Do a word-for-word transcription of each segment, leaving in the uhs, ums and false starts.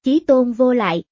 Chí tôn vô lại.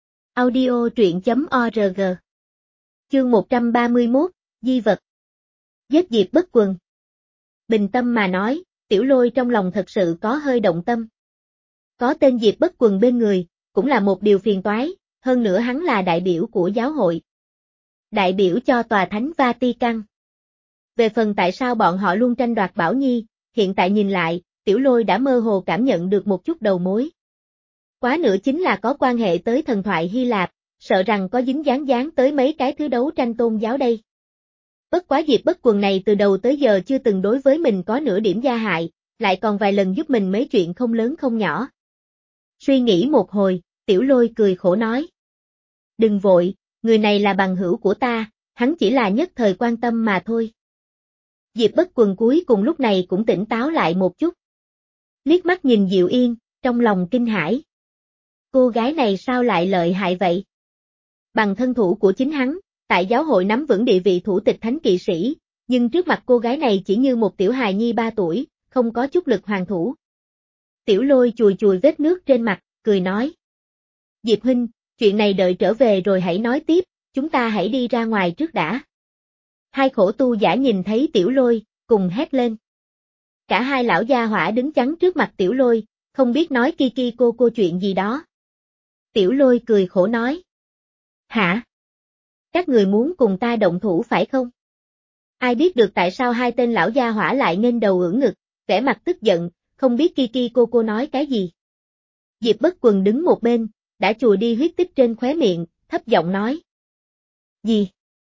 Audio truyện chấm org. Chương một trăm ba mươi mốt, Di vật. Giết Diệp Bất Quần. Bình tâm mà nói, Tiểu Lôi trong lòng thật sự có hơi động tâm. Có tên Diệp Bất Quần bên người, cũng là một điều phiền toái, hơn nữa hắn là đại biểu của giáo hội. Đại biểu cho tòa thánh Vatican. Về phần tại sao bọn họ luôn tranh đoạt Bảo Nhi, hiện tại nhìn lại, Tiểu Lôi đã mơ hồ cảm nhận được một chút đầu mối. Quá nữa chính là có quan hệ tới thần thoại Hy Lạp, sợ rằng có dính dáng dáng tới mấy cái thứ đấu tranh tôn giáo đây. Bất quá Diệp Bất Quần này từ đầu tới giờ chưa từng đối với mình có nửa điểm gia hại, lại còn vài lần giúp mình mấy chuyện không lớn không nhỏ. Suy nghĩ một hồi, Tiểu Lôi cười khổ nói. Đừng vội, người này là bằng hữu của ta, hắn chỉ là nhất thời quan tâm mà thôi. Diệp Bất Quần cuối cùng lúc này cũng tỉnh táo lại một chút. Liếc mắt nhìn Diệu Yên, trong lòng kinh hãi. Cô gái này sao lại lợi hại vậy? Bằng thân thủ của chính hắn, tại giáo hội nắm vững địa vị thủ tịch thánh kỵ sĩ, nhưng trước mặt cô gái này chỉ như một tiểu hài nhi ba tuổi, không có chút lực hoàn thủ. Tiểu Lôi chùi chùi vết nước trên mặt, cười nói. Diệp huynh, chuyện này đợi trở về rồi hãy nói tiếp, chúng ta hãy đi ra ngoài trước đã. Hai khổ tu giả nhìn thấy Tiểu Lôi, cùng hét lên. Cả hai lão gia hỏa đứng chắn trước mặt Tiểu Lôi, không biết nói Kiki cô cô chuyện gì đó. Tiểu Lôi cười khổ nói. Hả? Các người muốn cùng ta động thủ phải không? Ai biết được tại sao hai tên lão gia hỏa lại nghênh đầu ưỡn ngực, vẻ mặt tức giận, không biết Kiki cô cô nói cái gì. Diệp Bất Quần đứng một bên, đã chùi đi huyết tích trên khóe miệng, thấp giọng nói. Gì?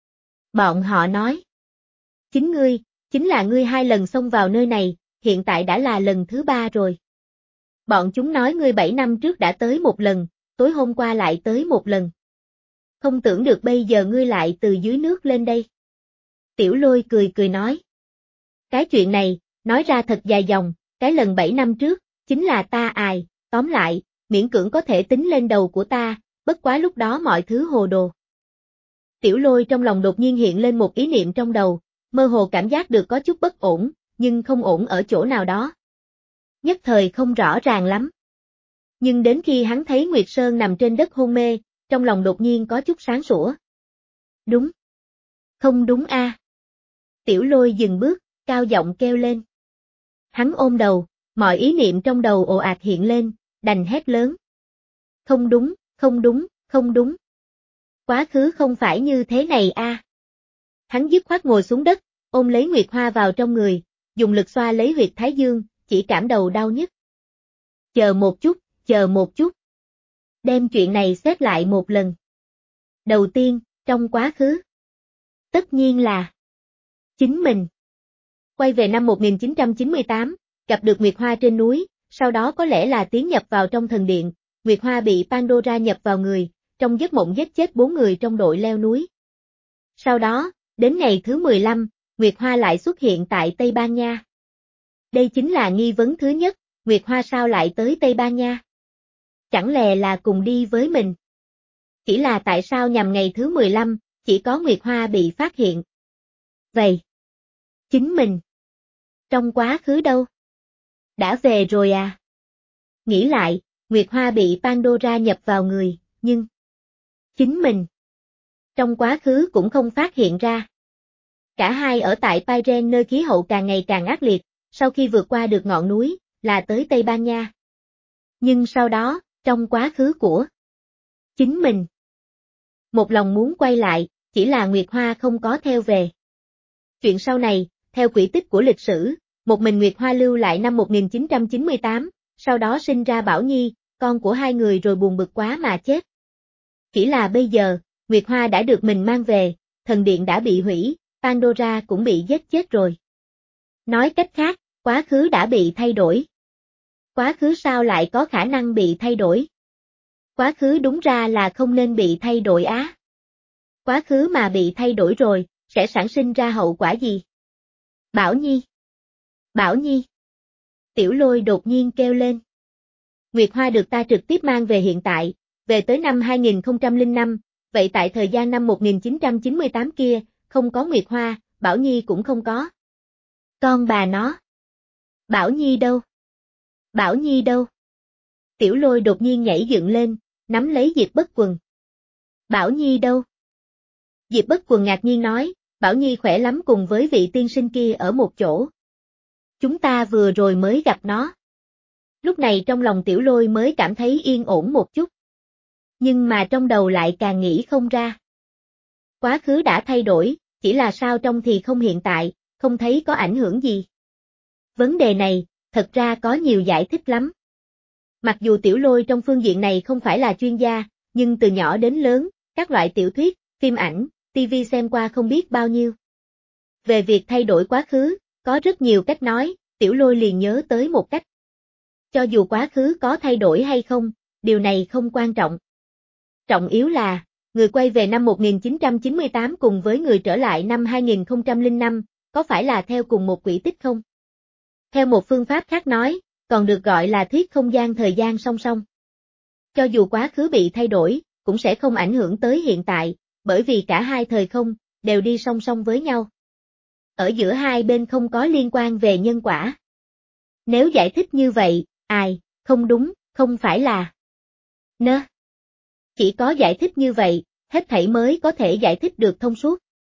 Bọn họ nói. Chính ngươi, chính là ngươi hai lần xông vào nơi này, hiện tại đã là lần thứ ba rồi. Bọn chúng nói ngươi bảy năm trước đã tới một lần, tối hôm qua lại tới một lần. Không tưởng được bây giờ ngươi lại từ dưới nước lên đây. Tiểu Lôi cười cười nói. Cái chuyện này, nói ra thật dài dòng, cái lần bảy năm trước, chính là ta ài, tóm lại, miễn cưỡng có thể tính lên đầu của ta, bất quá lúc đó mọi thứ hồ đồ. Tiểu Lôi trong lòng đột nhiên hiện lên một ý niệm trong đầu, mơ hồ cảm giác được có chút bất ổn, nhưng không ổn ở chỗ nào đó. Nhất thời không rõ ràng lắm. Nhưng đến khi hắn thấy Nguyệt Sơn nằm trên đất hôn mê, trong lòng đột nhiên có chút sáng sủa. Đúng. Không đúng a. À. Tiểu Lôi dừng bước, cao giọng kêu lên. Hắn ôm đầu, mọi ý niệm trong đầu ồ ạt hiện lên, đành hét lớn. Không đúng, không đúng, không đúng. Quá khứ không phải như thế này a. À. Hắn dứt khoát ngồi xuống đất, ôm lấy Nguyệt Hoa vào trong người, dùng lực xoa lấy huyệt thái dương, chỉ cảm đầu đau nhức. Chờ một chút, chờ một chút. Đem chuyện này xét lại một lần. Đầu tiên, trong quá khứ. Tất nhiên là chính mình. Quay về năm một nghìn chín trăm chín mươi tám, gặp được Nguyệt Hoa trên núi, sau đó có lẽ là tiến nhập vào trong thần điện, Nguyệt Hoa bị Pandora nhập vào người, trong giấc mộng giết chết bốn người trong đội leo núi. Sau đó, đến ngày thứ mười lăm, Nguyệt Hoa lại xuất hiện tại Tây Ban Nha. Đây chính là nghi vấn thứ nhất, Nguyệt Hoa sao lại tới Tây Ban Nha? Chẳng lẽ là cùng đi với mình? Chỉ là tại sao nhằm ngày thứ mười lăm, chỉ có Nguyệt Hoa bị phát hiện? Vậy, chính mình. Trong quá khứ đâu? Đã về rồi à? Nghĩ lại, Nguyệt Hoa bị Pandora nhập vào người, nhưng chính mình. Trong quá khứ cũng không phát hiện ra. Cả hai ở tại Pairen nơi khí hậu càng ngày càng ác liệt, sau khi vượt qua được ngọn núi, là tới Tây Ban Nha. Nhưng sau đó, trong quá khứ của chính mình. Một lòng muốn quay lại, chỉ là Nguyệt Hoa không có theo về. Chuyện sau này, theo quỹ tích của lịch sử, một mình Nguyệt Hoa lưu lại năm một nghìn chín trăm chín mươi tám, sau đó sinh ra Bảo Nhi, con của hai người rồi buồn bực quá mà chết. Chỉ là bây giờ, Nguyệt Hoa đã được mình mang về, thần điện đã bị hủy, Pandora cũng bị giết chết rồi. Nói cách khác, quá khứ đã bị thay đổi. Quá khứ sao lại có khả năng bị thay đổi? Quá khứ đúng ra là không nên bị thay đổi á. Quá khứ mà bị thay đổi rồi, sẽ sản sinh ra hậu quả gì? Bảo Nhi! Bảo Nhi! Tiểu Lôi đột nhiên kêu lên. Nguyệt Hoa được ta trực tiếp mang về hiện tại, về tới năm hai nghìn không trăm lẻ năm, vậy tại thời gian năm một nghìn chín trăm chín mươi tám kia, không có Nguyệt Hoa, Bảo Nhi cũng không có. Con bà nó. Bảo Nhi đâu? Bảo Nhi đâu? Tiểu Lôi đột nhiên nhảy dựng lên, nắm lấy Diệp Bất Quần. Bảo Nhi đâu? Diệp Bất Quần ngạc nhiên nói, Bảo Nhi khỏe lắm, cùng với vị tiên sinh kia ở một chỗ. Chúng ta vừa rồi mới gặp nó. Lúc này trong lòng Tiểu Lôi mới cảm thấy yên ổn một chút. Nhưng mà trong đầu lại càng nghĩ không ra. Quá khứ đã thay đổi, chỉ là sao trong thì không hiện tại, không thấy có ảnh hưởng gì. Vấn đề này, thật ra có nhiều giải thích lắm. Mặc dù Tiểu Lôi trong phương diện này không phải là chuyên gia, nhưng từ nhỏ đến lớn, các loại tiểu thuyết, phim ảnh, ti vi xem qua không biết bao nhiêu. Về việc thay đổi quá khứ, có rất nhiều cách nói, Tiểu Lôi liền nhớ tới một cách. Cho dù quá khứ có thay đổi hay không, điều này không quan trọng. Trọng yếu là, người quay về năm một nghìn chín trăm chín mươi tám cùng với người trở lại năm hai nghìn không trăm lẻ năm, có phải là theo cùng một quỹ tích không? Theo một phương pháp khác nói, còn được gọi là thuyết không gian thời gian song song. Cho dù quá khứ bị thay đổi, cũng sẽ không ảnh hưởng tới hiện tại, bởi vì cả hai thời không, đều đi song song với nhau. Ở giữa hai bên không có liên quan về nhân quả. Nếu giải thích như vậy, ai, không đúng, không phải là nơ. Chỉ có giải thích như vậy, hết thảy mới có thể giải thích được thông suốt.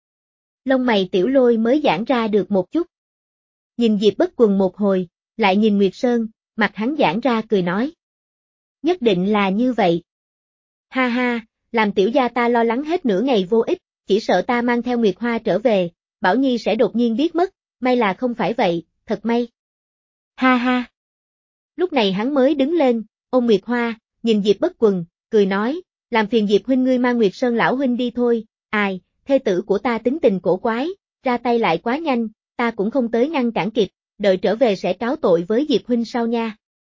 Lông mày Tiểu Lôi mới giãn ra được một chút. Nhìn Diệp Bất Quần một hồi, lại nhìn Nguyệt Sơn, mặt hắn giãn ra cười nói. Nhất định là như vậy. Ha ha, làm tiểu gia ta lo lắng hết nửa ngày vô ích, chỉ sợ ta mang theo Nguyệt Hoa trở về, Bảo Nhi sẽ đột nhiên biết mất, may là không phải vậy, thật may. Ha ha. Lúc này hắn mới đứng lên, ôm Nguyệt Hoa, nhìn Diệp Bất Quần, cười nói, làm phiền Diệp huynh ngươi mang Nguyệt Sơn lão huynh đi thôi, ai, thê tử của ta tính tình cổ quái, ra tay lại quá nhanh, ta cũng không tới ngăn cản kịp, đợi trở về sẽ cáo tội với Diệp huynh sau nha.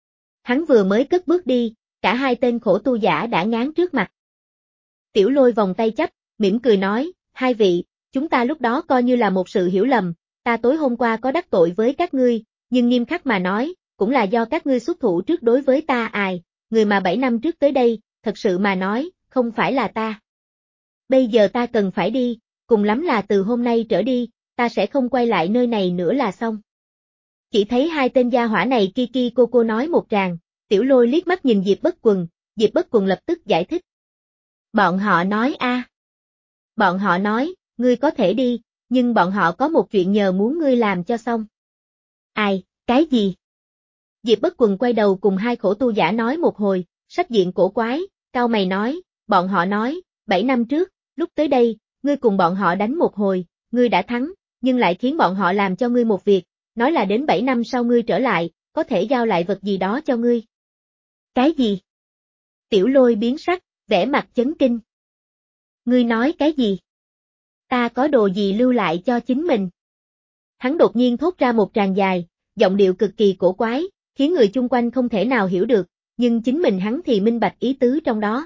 Hắn vừa mới cất bước đi, cả hai tên khổ tu giả đã ngán trước mặt. Tiểu Lôi vòng tay chấp, mỉm cười nói, hai vị, chúng ta lúc đó coi như là một sự hiểu lầm, ta tối hôm qua có đắc tội với các ngươi, nhưng nghiêm khắc mà nói, cũng là do các ngươi xuất thủ trước đối với ta ai, người mà bảy năm trước tới đây, thật sự mà nói, không phải là ta. Bây giờ ta cần phải đi, cùng lắm là từ hôm nay trở đi, ta sẽ không quay lại nơi này nữa là xong. Chỉ thấy hai tên gia hỏa này Kiki cô cô nói một tràng, Tiểu Lôi liếc mắt nhìn Diệp Bất Quần, Diệp Bất Quần lập tức giải thích. Bọn họ nói a, à. Bọn họ nói, ngươi có thể đi, nhưng bọn họ có một chuyện nhờ muốn ngươi làm cho xong. Ai, cái gì? Diệp Bất Quần quay đầu cùng hai khổ tu giả nói một hồi, sắc diện cổ quái, cau mày nói, bọn họ nói, bảy năm trước, lúc tới đây, ngươi cùng bọn họ đánh một hồi, ngươi đã thắng, nhưng lại khiến bọn họ làm cho ngươi một việc, nói là đến bảy năm sau ngươi trở lại, có thể giao lại vật gì đó cho ngươi. Cái gì? Tiểu Lôi biến sắc, vẻ mặt chấn kinh. Ngươi nói cái gì? Ta có đồ gì lưu lại cho chính mình? Hắn đột nhiên thốt ra một tràng dài, giọng điệu cực kỳ cổ quái, khiến người chung quanh không thể nào hiểu được, nhưng chính mình hắn thì minh bạch ý tứ trong đó.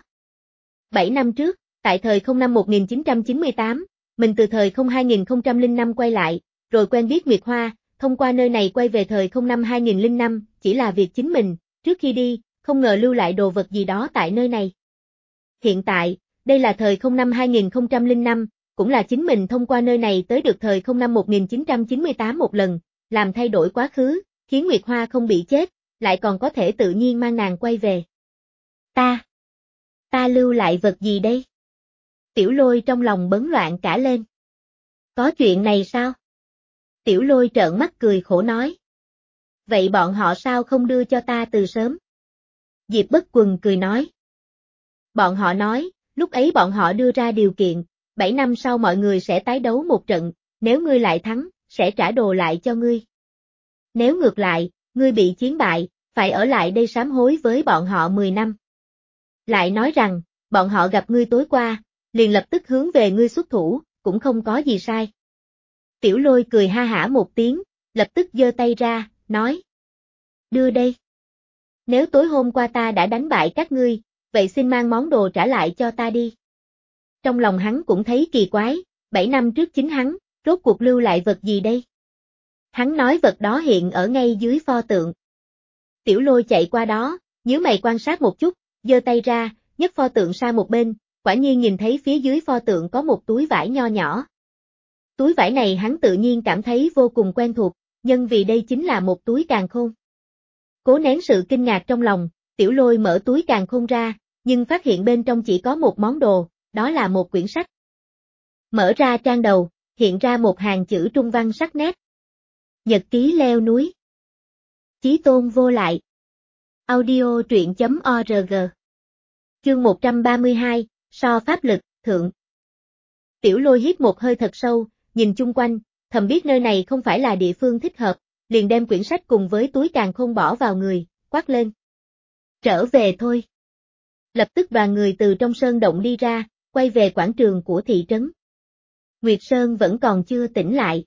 Bảy năm trước, tại thời không năm một nghìn chín trăm chín mươi tám, mình từ thời không hai nghìn không trăm lẻ năm quay lại, rồi quen biết Nguyệt Hoa, thông qua nơi này quay về thời không năm hai nghìn lẻ năm, chỉ là việc chính mình, trước khi đi, không ngờ lưu lại đồ vật gì đó tại nơi này. Hiện tại, đây là thời không năm hai nghìn không trăm lẻ năm, cũng là chính mình thông qua nơi này tới được thời không năm một nghìn chín trăm chín mươi tám một lần, làm thay đổi quá khứ, khiến Nguyệt Hoa không bị chết, lại còn có thể tự nhiên mang nàng quay về. Ta, ta lưu lại vật gì đây? Tiểu Lôi trong lòng bấn loạn cả lên. Có chuyện này sao? Tiểu Lôi trợn mắt cười khổ nói. Vậy bọn họ sao không đưa cho ta từ sớm? Diệp Bất Quần cười nói. Bọn họ nói, lúc ấy bọn họ đưa ra điều kiện, bảy năm sau mọi người sẽ tái đấu một trận, nếu ngươi lại thắng, sẽ trả đồ lại cho ngươi. Nếu ngược lại, ngươi bị chiến bại, phải ở lại đây sám hối với bọn họ mười năm. Lại nói rằng, bọn họ gặp ngươi tối qua, liền lập tức hướng về ngươi xuất thủ, cũng không có gì sai. Tiểu Lôi cười ha hả một tiếng, lập tức giơ tay ra, nói. Đưa đây. Nếu tối hôm qua ta đã đánh bại các ngươi, vậy xin mang món đồ trả lại cho ta đi. Trong lòng hắn cũng thấy kỳ quái, bảy năm trước chính hắn, rốt cuộc lưu lại vật gì đây? Hắn nói vật đó hiện ở ngay dưới pho tượng. Tiểu Lôi chạy qua đó, nhíu mày quan sát một chút, giơ tay ra, nhấc pho tượng sang một bên, quả nhiên nhìn thấy phía dưới pho tượng có một túi vải nho nhỏ. Túi vải này hắn tự nhiên cảm thấy vô cùng quen thuộc, nhân vì đây chính là một túi càn khôn. Cố nén sự kinh ngạc trong lòng, Tiểu Lôi mở túi càn khôn ra, nhưng phát hiện bên trong chỉ có một món đồ, đó là một quyển sách. Mở ra trang đầu, hiện ra một hàng chữ trung văn sắc nét. Nhật ký leo núi. Chí tôn vô lại. Audio truyện chấm org. Chương một trăm ba mươi hai, so pháp lực, thượng. Tiểu Lôi hít một hơi thật sâu, nhìn chung quanh, thầm biết nơi này không phải là địa phương thích hợp, liền đem quyển sách cùng với túi càn khôn bỏ vào người, quát lên. Trở về thôi. Lập tức đoàn người từ trong sơn động đi ra, quay về quảng trường của thị trấn. Nguyệt Sơn vẫn còn chưa tỉnh lại.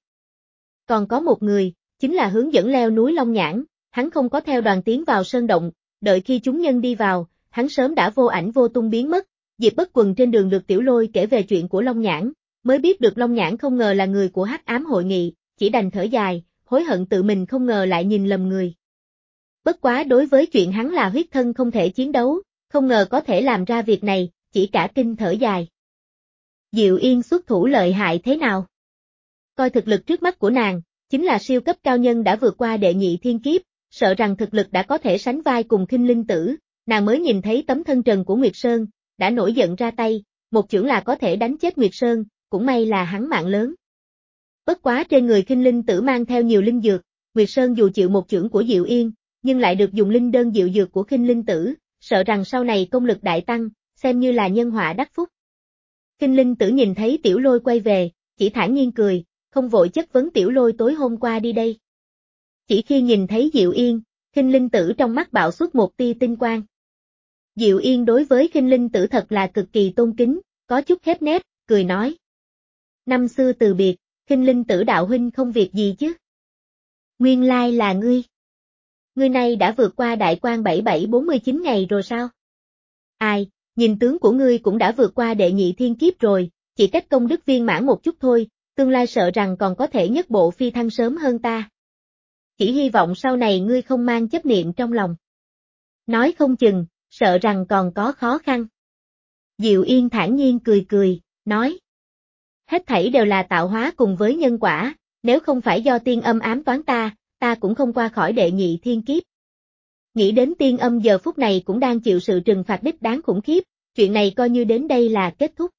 Còn có một người, chính là hướng dẫn leo núi Long Nhãn, hắn không có theo đoàn tiến vào sơn động, đợi khi chúng nhân đi vào, hắn sớm đã vô ảnh vô tung biến mất. Diệp Bất Quần trên đường được Tiểu Lôi kể về chuyện của Long Nhãn, mới biết được Long Nhãn không ngờ là người của Hắc Ám hội nghị, chỉ đành thở dài, hối hận tự mình không ngờ lại nhìn lầm người. Bất quá đối với chuyện hắn là huyết thân không thể chiến đấu, không ngờ có thể làm ra việc này, chỉ cả kinh thở dài. Diệu Yên xuất thủ lợi hại thế nào? Coi thực lực trước mắt của nàng, chính là siêu cấp cao nhân đã vượt qua đệ nhị thiên kiếp, sợ rằng thực lực đã có thể sánh vai cùng Khinh Linh Tử, nàng mới nhìn thấy tấm thân trần của Nguyệt Sơn, đã nổi giận ra tay, một chưởng là có thể đánh chết Nguyệt Sơn, cũng may là hắn mạng lớn. Bất quá trên người Khinh Linh Tử mang theo nhiều linh dược, Nguyệt Sơn dù chịu một chưởng của Diệu Yên, nhưng lại được dùng linh đơn diệu dược của Khinh Linh Tử, sợ rằng sau này công lực đại tăng, xem như là nhân họa đắc phúc. Khinh Linh Tử nhìn thấy Tiểu Lôi quay về, chỉ thản nhiên cười, không vội chất vấn Tiểu Lôi tối hôm qua đi đây. Chỉ khi nhìn thấy Diệu Yên, Khinh Linh Tử trong mắt bạo xuất một tia tinh quang. Diệu Yên đối với Khinh Linh Tử thật là cực kỳ tôn kính, có chút khép nép, cười nói. Năm xưa từ biệt, Khinh Linh Tử đạo huynh không việc gì chứ? Nguyên lai là ngươi. Ngươi này đã vượt qua đại quan bảy bảy bốn mươi chín ngày rồi sao? Ai, nhìn tướng của ngươi cũng đã vượt qua đệ nhị thiên kiếp rồi, chỉ cách công đức viên mãn một chút thôi, tương lai sợ rằng còn có thể nhất bộ phi thăng sớm hơn ta. Chỉ hy vọng sau này ngươi không mang chấp niệm trong lòng. Nói không chừng, sợ rằng còn có khó khăn. Diệu Yên thản nhiên cười cười, nói. Hết thảy đều là tạo hóa cùng với nhân quả, nếu không phải do tiên âm ám toán ta, ta cũng không qua khỏi đệ nhị thiên kiếp. Nghĩ đến tiên âm giờ phút này cũng đang chịu sự trừng phạt đích đáng khủng khiếp, chuyện này coi như đến đây là kết thúc.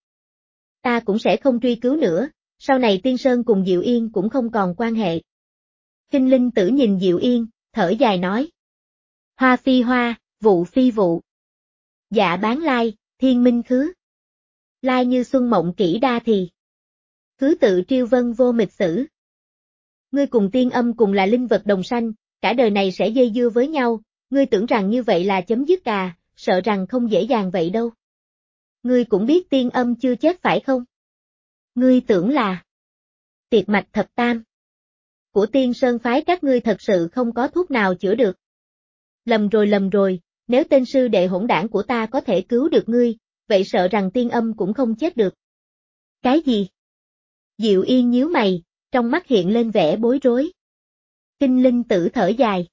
Ta cũng sẽ không truy cứu nữa, sau này Tiên Sơn cùng Diệu Yên cũng không còn quan hệ. Khinh Linh Tử nhìn Diệu Yên, thở dài nói. Hoa phi hoa, vụ phi vụ. Dạ bán lai, thiên minh khứ. Lai như xuân mộng kỹ đa thì. Khứ tự triêu vân vô mịch sử. Ngươi cùng tiên âm cùng là linh vật đồng sanh, cả đời này sẽ dây dưa với nhau, ngươi tưởng rằng như vậy là chấm dứt à, sợ rằng không dễ dàng vậy đâu. Ngươi cũng biết tiên âm chưa chết phải không? Ngươi tưởng là tiệt mạch thập tam của Tiên Sơn phái các ngươi thật sự không có thuốc nào chữa được. Lầm rồi lầm rồi, nếu tên sư đệ hỗn đảng của ta có thể cứu được ngươi, vậy sợ rằng tiên âm cũng không chết được. Cái gì? Diệu Yên nhíu mày, trong mắt hiện lên vẻ bối rối. Khinh Linh Tử thở dài.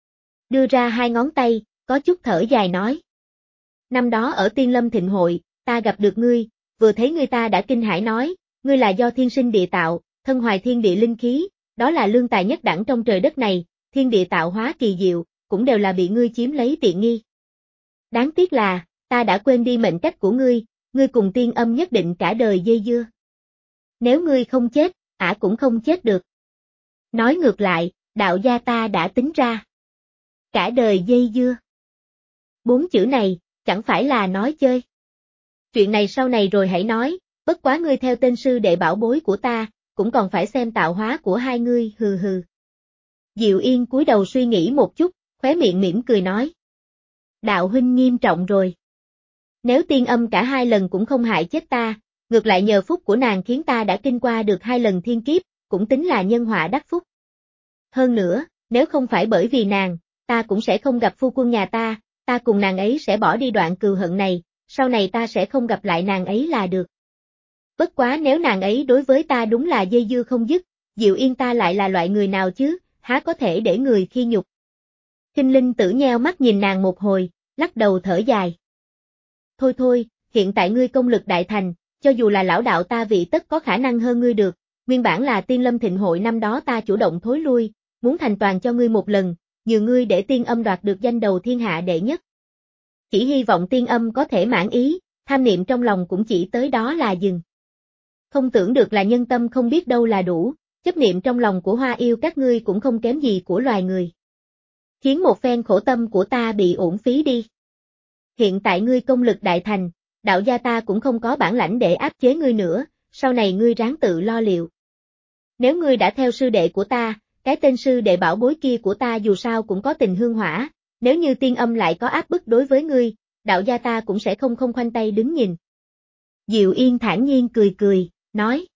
Đưa ra hai ngón tay, có chút thở dài nói. Năm đó ở Tiên Lâm Thịnh Hội, ta gặp được ngươi, vừa thấy ngươi ta đã kinh hãi nói, ngươi là do thiên sinh địa tạo, thân hoài thiên địa linh khí, đó là lương tài nhất đẳng trong trời đất này, thiên địa tạo hóa kỳ diệu, cũng đều là bị ngươi chiếm lấy tiện nghi. Đáng tiếc là, ta đã quên đi mệnh cách của ngươi, ngươi cùng tiên âm nhất định cả đời dây dưa. Nếu ngươi không chết, ả cũng không chết được. Nói ngược lại, đạo gia ta đã tính ra. Cả đời dây dưa. Bốn chữ này, chẳng phải là nói chơi. Chuyện này sau này rồi hãy nói, bất quá ngươi theo tên sư đệ bảo bối của ta, cũng còn phải xem tạo hóa của hai ngươi, hừ hừ. Diệu Yên cúi đầu suy nghĩ một chút, khóe miệng mỉm cười nói. Đạo huynh nghiêm trọng rồi. Nếu tiên âm cả hai lần cũng không hại chết ta, ngược lại nhờ phúc của nàng khiến ta đã kinh qua được hai lần thiên kiếp, cũng tính là nhân họa đắc phúc. Hơn nữa, nếu không phải bởi vì nàng, ta cũng sẽ không gặp phu quân nhà ta, ta cùng nàng ấy sẽ bỏ đi đoạn cừu hận này, sau này ta sẽ không gặp lại nàng ấy là được. Bất quá nếu nàng ấy đối với ta đúng là dây dưa không dứt, Diệu Yên ta lại là loại người nào chứ, há có thể để người khi nhục. Khinh Linh Tử nheo mắt nhìn nàng một hồi, lắc đầu thở dài. Thôi thôi, hiện tại ngươi công lực đại thành, cho dù là lão đạo ta vị tất có khả năng hơn ngươi được, nguyên bản là Tiên Lâm Thịnh Hội năm đó ta chủ động thối lui, muốn thành toàn cho ngươi một lần, nhờ ngươi để tiên âm đoạt được danh đầu thiên hạ đệ nhất. chỉ hy vọng tiên âm có thể mãn ý, tham niệm trong lòng cũng chỉ tới đó là dừng. Không tưởng được là nhân tâm không biết đâu là đủ, chấp niệm trong lòng của hoa yêu các ngươi cũng không kém gì của loài người. Khiến một phen khổ tâm của ta bị uổng phí đi. Hiện tại ngươi công lực đại thành, đạo gia ta cũng không có bản lãnh để áp chế ngươi nữa, sau này ngươi ráng tự lo liệu. Nếu ngươi đã theo sư đệ của ta, cái tên sư đệ bảo bối kia của ta dù sao cũng có tình hương hỏa, nếu như tiên âm lại có áp bức đối với ngươi, đạo gia ta cũng sẽ không không khoanh tay đứng nhìn. Diệu Yên thản nhiên cười cười, nói.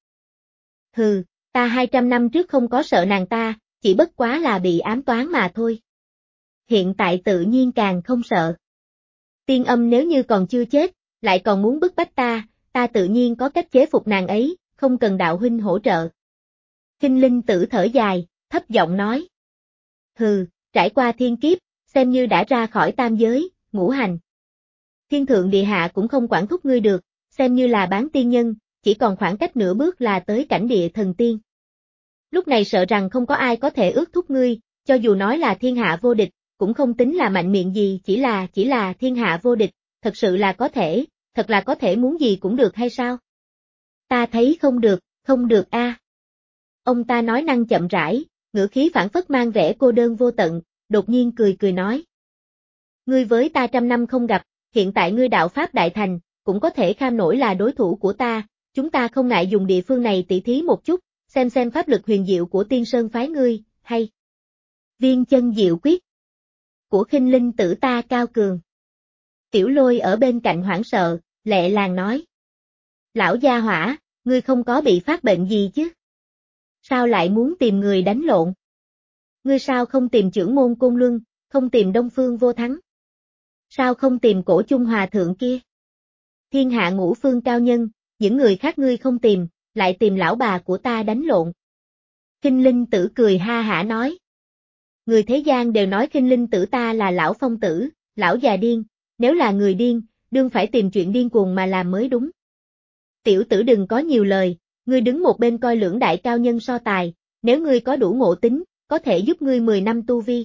Hừ, ta hai trăm năm trước không có sợ nàng ta, chỉ bất quá là bị ám toán mà thôi. Hiện tại tự nhiên càng không sợ. Tiên âm nếu như còn chưa chết, lại còn muốn bức bách ta, ta tự nhiên có cách chế phục nàng ấy, không cần đạo huynh hỗ trợ. Khinh Linh Tử thở dài, thấp giọng nói. Hừ, trải qua thiên kiếp, xem như đã ra khỏi tam giới, ngũ hành. Thiên thượng địa hạ cũng không quản thúc ngươi được, xem như là bán tiên nhân, chỉ còn khoảng cách nửa bước là tới cảnh địa thần tiên. Lúc này sợ rằng không có ai có thể ước thúc ngươi, cho dù nói là thiên hạ vô địch, cũng không tính là mạnh miệng gì, chỉ là, chỉ là thiên hạ vô địch, thật sự là có thể, thật là có thể muốn gì cũng được hay sao? Ta thấy không được, không được a. À. Ông ta nói năng chậm rãi, ngữ khí phảng phất mang vẻ cô đơn vô tận, đột nhiên cười cười nói. Ngươi với ta trăm năm không gặp, hiện tại ngươi đạo pháp đại thành, cũng có thể kham nổi là đối thủ của ta, chúng ta không ngại dùng địa phương này tỉ thí một chút, xem xem pháp lực huyền diệu của tiên sơn phái ngươi, hay. Viên chân diệu quyết của Khinh Linh Tử ta cao cường. Tiểu Lôi ở bên cạnh hoảng sợ, lệ làng nói. Lão gia hỏa, ngươi không có bị phát bệnh gì chứ? Sao lại muốn tìm người đánh lộn? Ngươi sao không tìm trưởng môn Côn Luân, không tìm Đông Phương Vô Thắng? Sao không tìm Cổ Chung Hòa Thượng kia? Thiên hạ ngũ phương cao nhân, những người khác ngươi không tìm, lại tìm lão bà của ta đánh lộn. Khinh Linh Tử cười ha hả nói. Người thế gian đều nói Khinh Linh Tử ta là lão phong tử, lão già điên, nếu là người điên, đương phải tìm chuyện điên cuồng mà làm mới đúng. Tiểu tử đừng có nhiều lời, ngươi đứng một bên coi lưỡng đại cao nhân so tài, nếu ngươi có đủ ngộ tính, có thể giúp ngươi mười năm tu vi.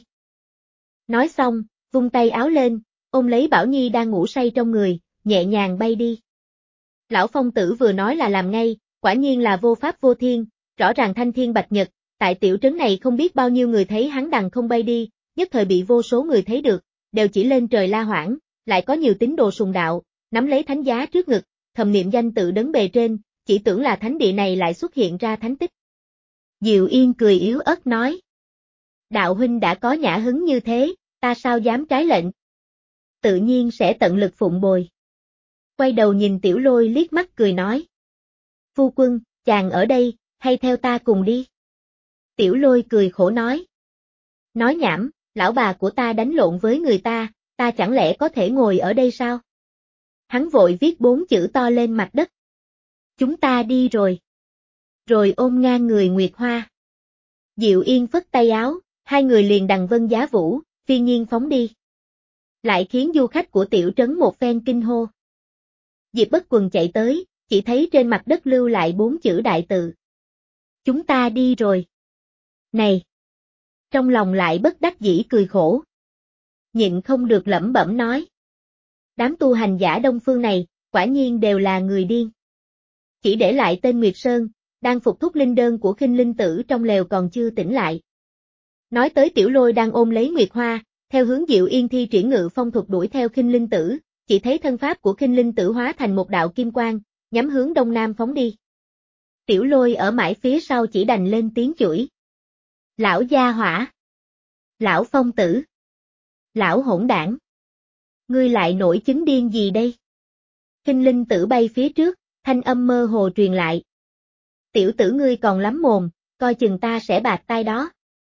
Nói xong, vung tay áo lên, ôm lấy Bảo Nhi đang ngủ say trong người, nhẹ nhàng bay đi. Lão phong tử vừa nói là làm ngay, quả nhiên là vô pháp vô thiên, rõ ràng thanh thiên bạch nhật, tại tiểu trấn này không biết bao nhiêu người thấy hắn đằng không bay đi, nhất thời bị vô số người thấy được, đều chỉ lên trời la hoảng, lại có nhiều tín đồ sùng đạo, nắm lấy thánh giá trước ngực, thầm niệm danh tự đấng bề trên, chỉ tưởng là thánh địa này lại xuất hiện ra thánh tích. Diệu Yên cười yếu ớt nói. Đạo huynh đã có nhã hứng như thế, ta sao dám trái lệnh? Tự nhiên sẽ tận lực phụng bồi. Quay đầu nhìn Tiểu Lôi liếc mắt cười nói. Phu quân, chàng ở đây, hay theo ta cùng đi? Tiểu Lôi cười khổ nói. Nói nhảm, lão bà của ta đánh lộn với người ta, ta chẳng lẽ có thể ngồi ở đây sao? Hắn vội viết bốn chữ to lên mặt đất. Chúng ta đi rồi. Rồi ôm ngang người Nguyệt Hoa. Diệu Yên phất tay áo, hai người liền đằng vân giá vũ, phi nhiên phóng đi. Lại khiến du khách của tiểu trấn một phen kinh hô. Diệp Bất Quần chạy tới, chỉ thấy trên mặt đất lưu lại bốn chữ đại tự. Chúng ta đi rồi. Này! Trong lòng lại bất đắc dĩ cười khổ. Nhịn không được lẩm bẩm nói. Đám tu hành giả Đông Phương này, quả nhiên đều là người điên. Chỉ để lại tên Nguyệt Sơn, đang phục thúc linh đơn của Khinh Linh Tử trong lều còn chưa tỉnh lại. Nói tới Tiểu Lôi đang ôm lấy Nguyệt Hoa, theo hướng Diệu Yên thi triển ngự phong thuật đuổi theo Khinh Linh Tử, chỉ thấy thân pháp của Khinh Linh Tử hóa thành một đạo kim quang, nhắm hướng đông nam phóng đi. Tiểu Lôi ở mãi phía sau chỉ đành lên tiếng chửi. Lão gia hỏa! Lão phong tử! Lão hỗn đảng! Ngươi lại nổi chứng điên gì đây? Khinh Linh Tử bay phía trước, thanh âm mơ hồ truyền lại. Tiểu tử ngươi còn lắm mồm, coi chừng ta sẽ bạc tai đó.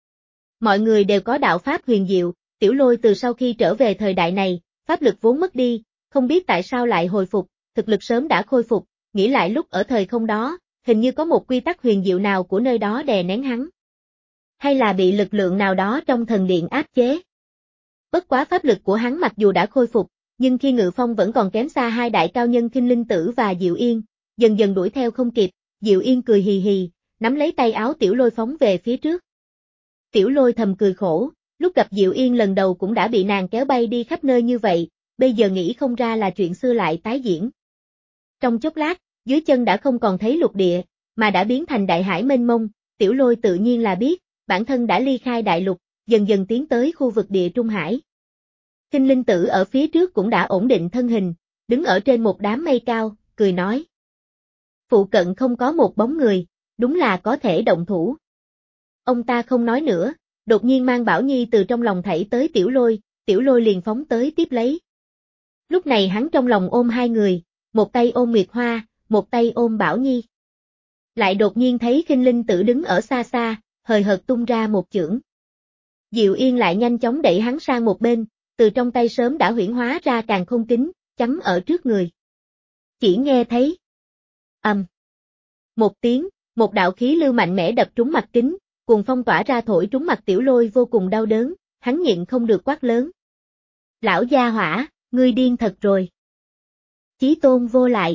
Mọi người đều có đạo pháp huyền diệu, Tiểu Lôi từ sau khi trở về thời đại này, pháp lực vốn mất đi, không biết tại sao lại hồi phục, thực lực sớm đã khôi phục, nghĩ lại lúc ở thời không đó, hình như có một quy tắc huyền diệu nào của nơi đó đè nén hắn. Hay là bị lực lượng nào đó trong thần điện áp chế. Bất quá pháp lực của hắn mặc dù đã khôi phục, nhưng khi ngự phong vẫn còn kém xa hai đại cao nhân Khinh Linh Tử và Diệu Yên, dần dần đuổi theo không kịp, Diệu Yên cười hì hì, nắm lấy tay áo Tiểu Lôi phóng về phía trước. Tiểu Lôi thầm cười khổ, lúc gặp Diệu Yên lần đầu cũng đã bị nàng kéo bay đi khắp nơi như vậy, bây giờ nghĩ không ra là chuyện xưa lại tái diễn. Trong chốc lát, dưới chân đã không còn thấy lục địa, mà đã biến thành đại hải mênh mông, Tiểu Lôi tự nhiên là biết, bản thân đã ly khai đại lục, dần dần tiến tới khu vực địa Trung Hải. Khinh Linh Tử ở phía trước cũng đã ổn định thân hình, đứng ở trên một đám mây cao, cười nói. Phụ cận không có một bóng người, đúng là có thể động thủ. Ông ta không nói nữa, đột nhiên mang Bảo Nhi từ trong lòng thảy tới Tiểu Lôi, Tiểu Lôi liền phóng tới tiếp lấy. Lúc này hắn trong lòng ôm hai người, một tay ôm Nguyệt Hoa, một tay ôm Bảo Nhi. Lại đột nhiên thấy Khinh Linh Tử đứng ở xa xa, hời hợt tung ra một chưởng. Diệu Yên lại nhanh chóng đẩy hắn sang một bên, từ trong tay sớm đã huyễn hóa ra càn khôn kính, chắn ở trước người. Chỉ nghe thấy ầm um. Một tiếng, một đạo khí lưu mạnh mẽ đập trúng mặt kính, cuồng phong tỏa ra thổi trúng mặt Tiểu Lôi vô cùng đau đớn, hắn nhịn không được quát lớn. Lão gia hỏa, ngươi điên thật rồi. Chí tôn vô lại.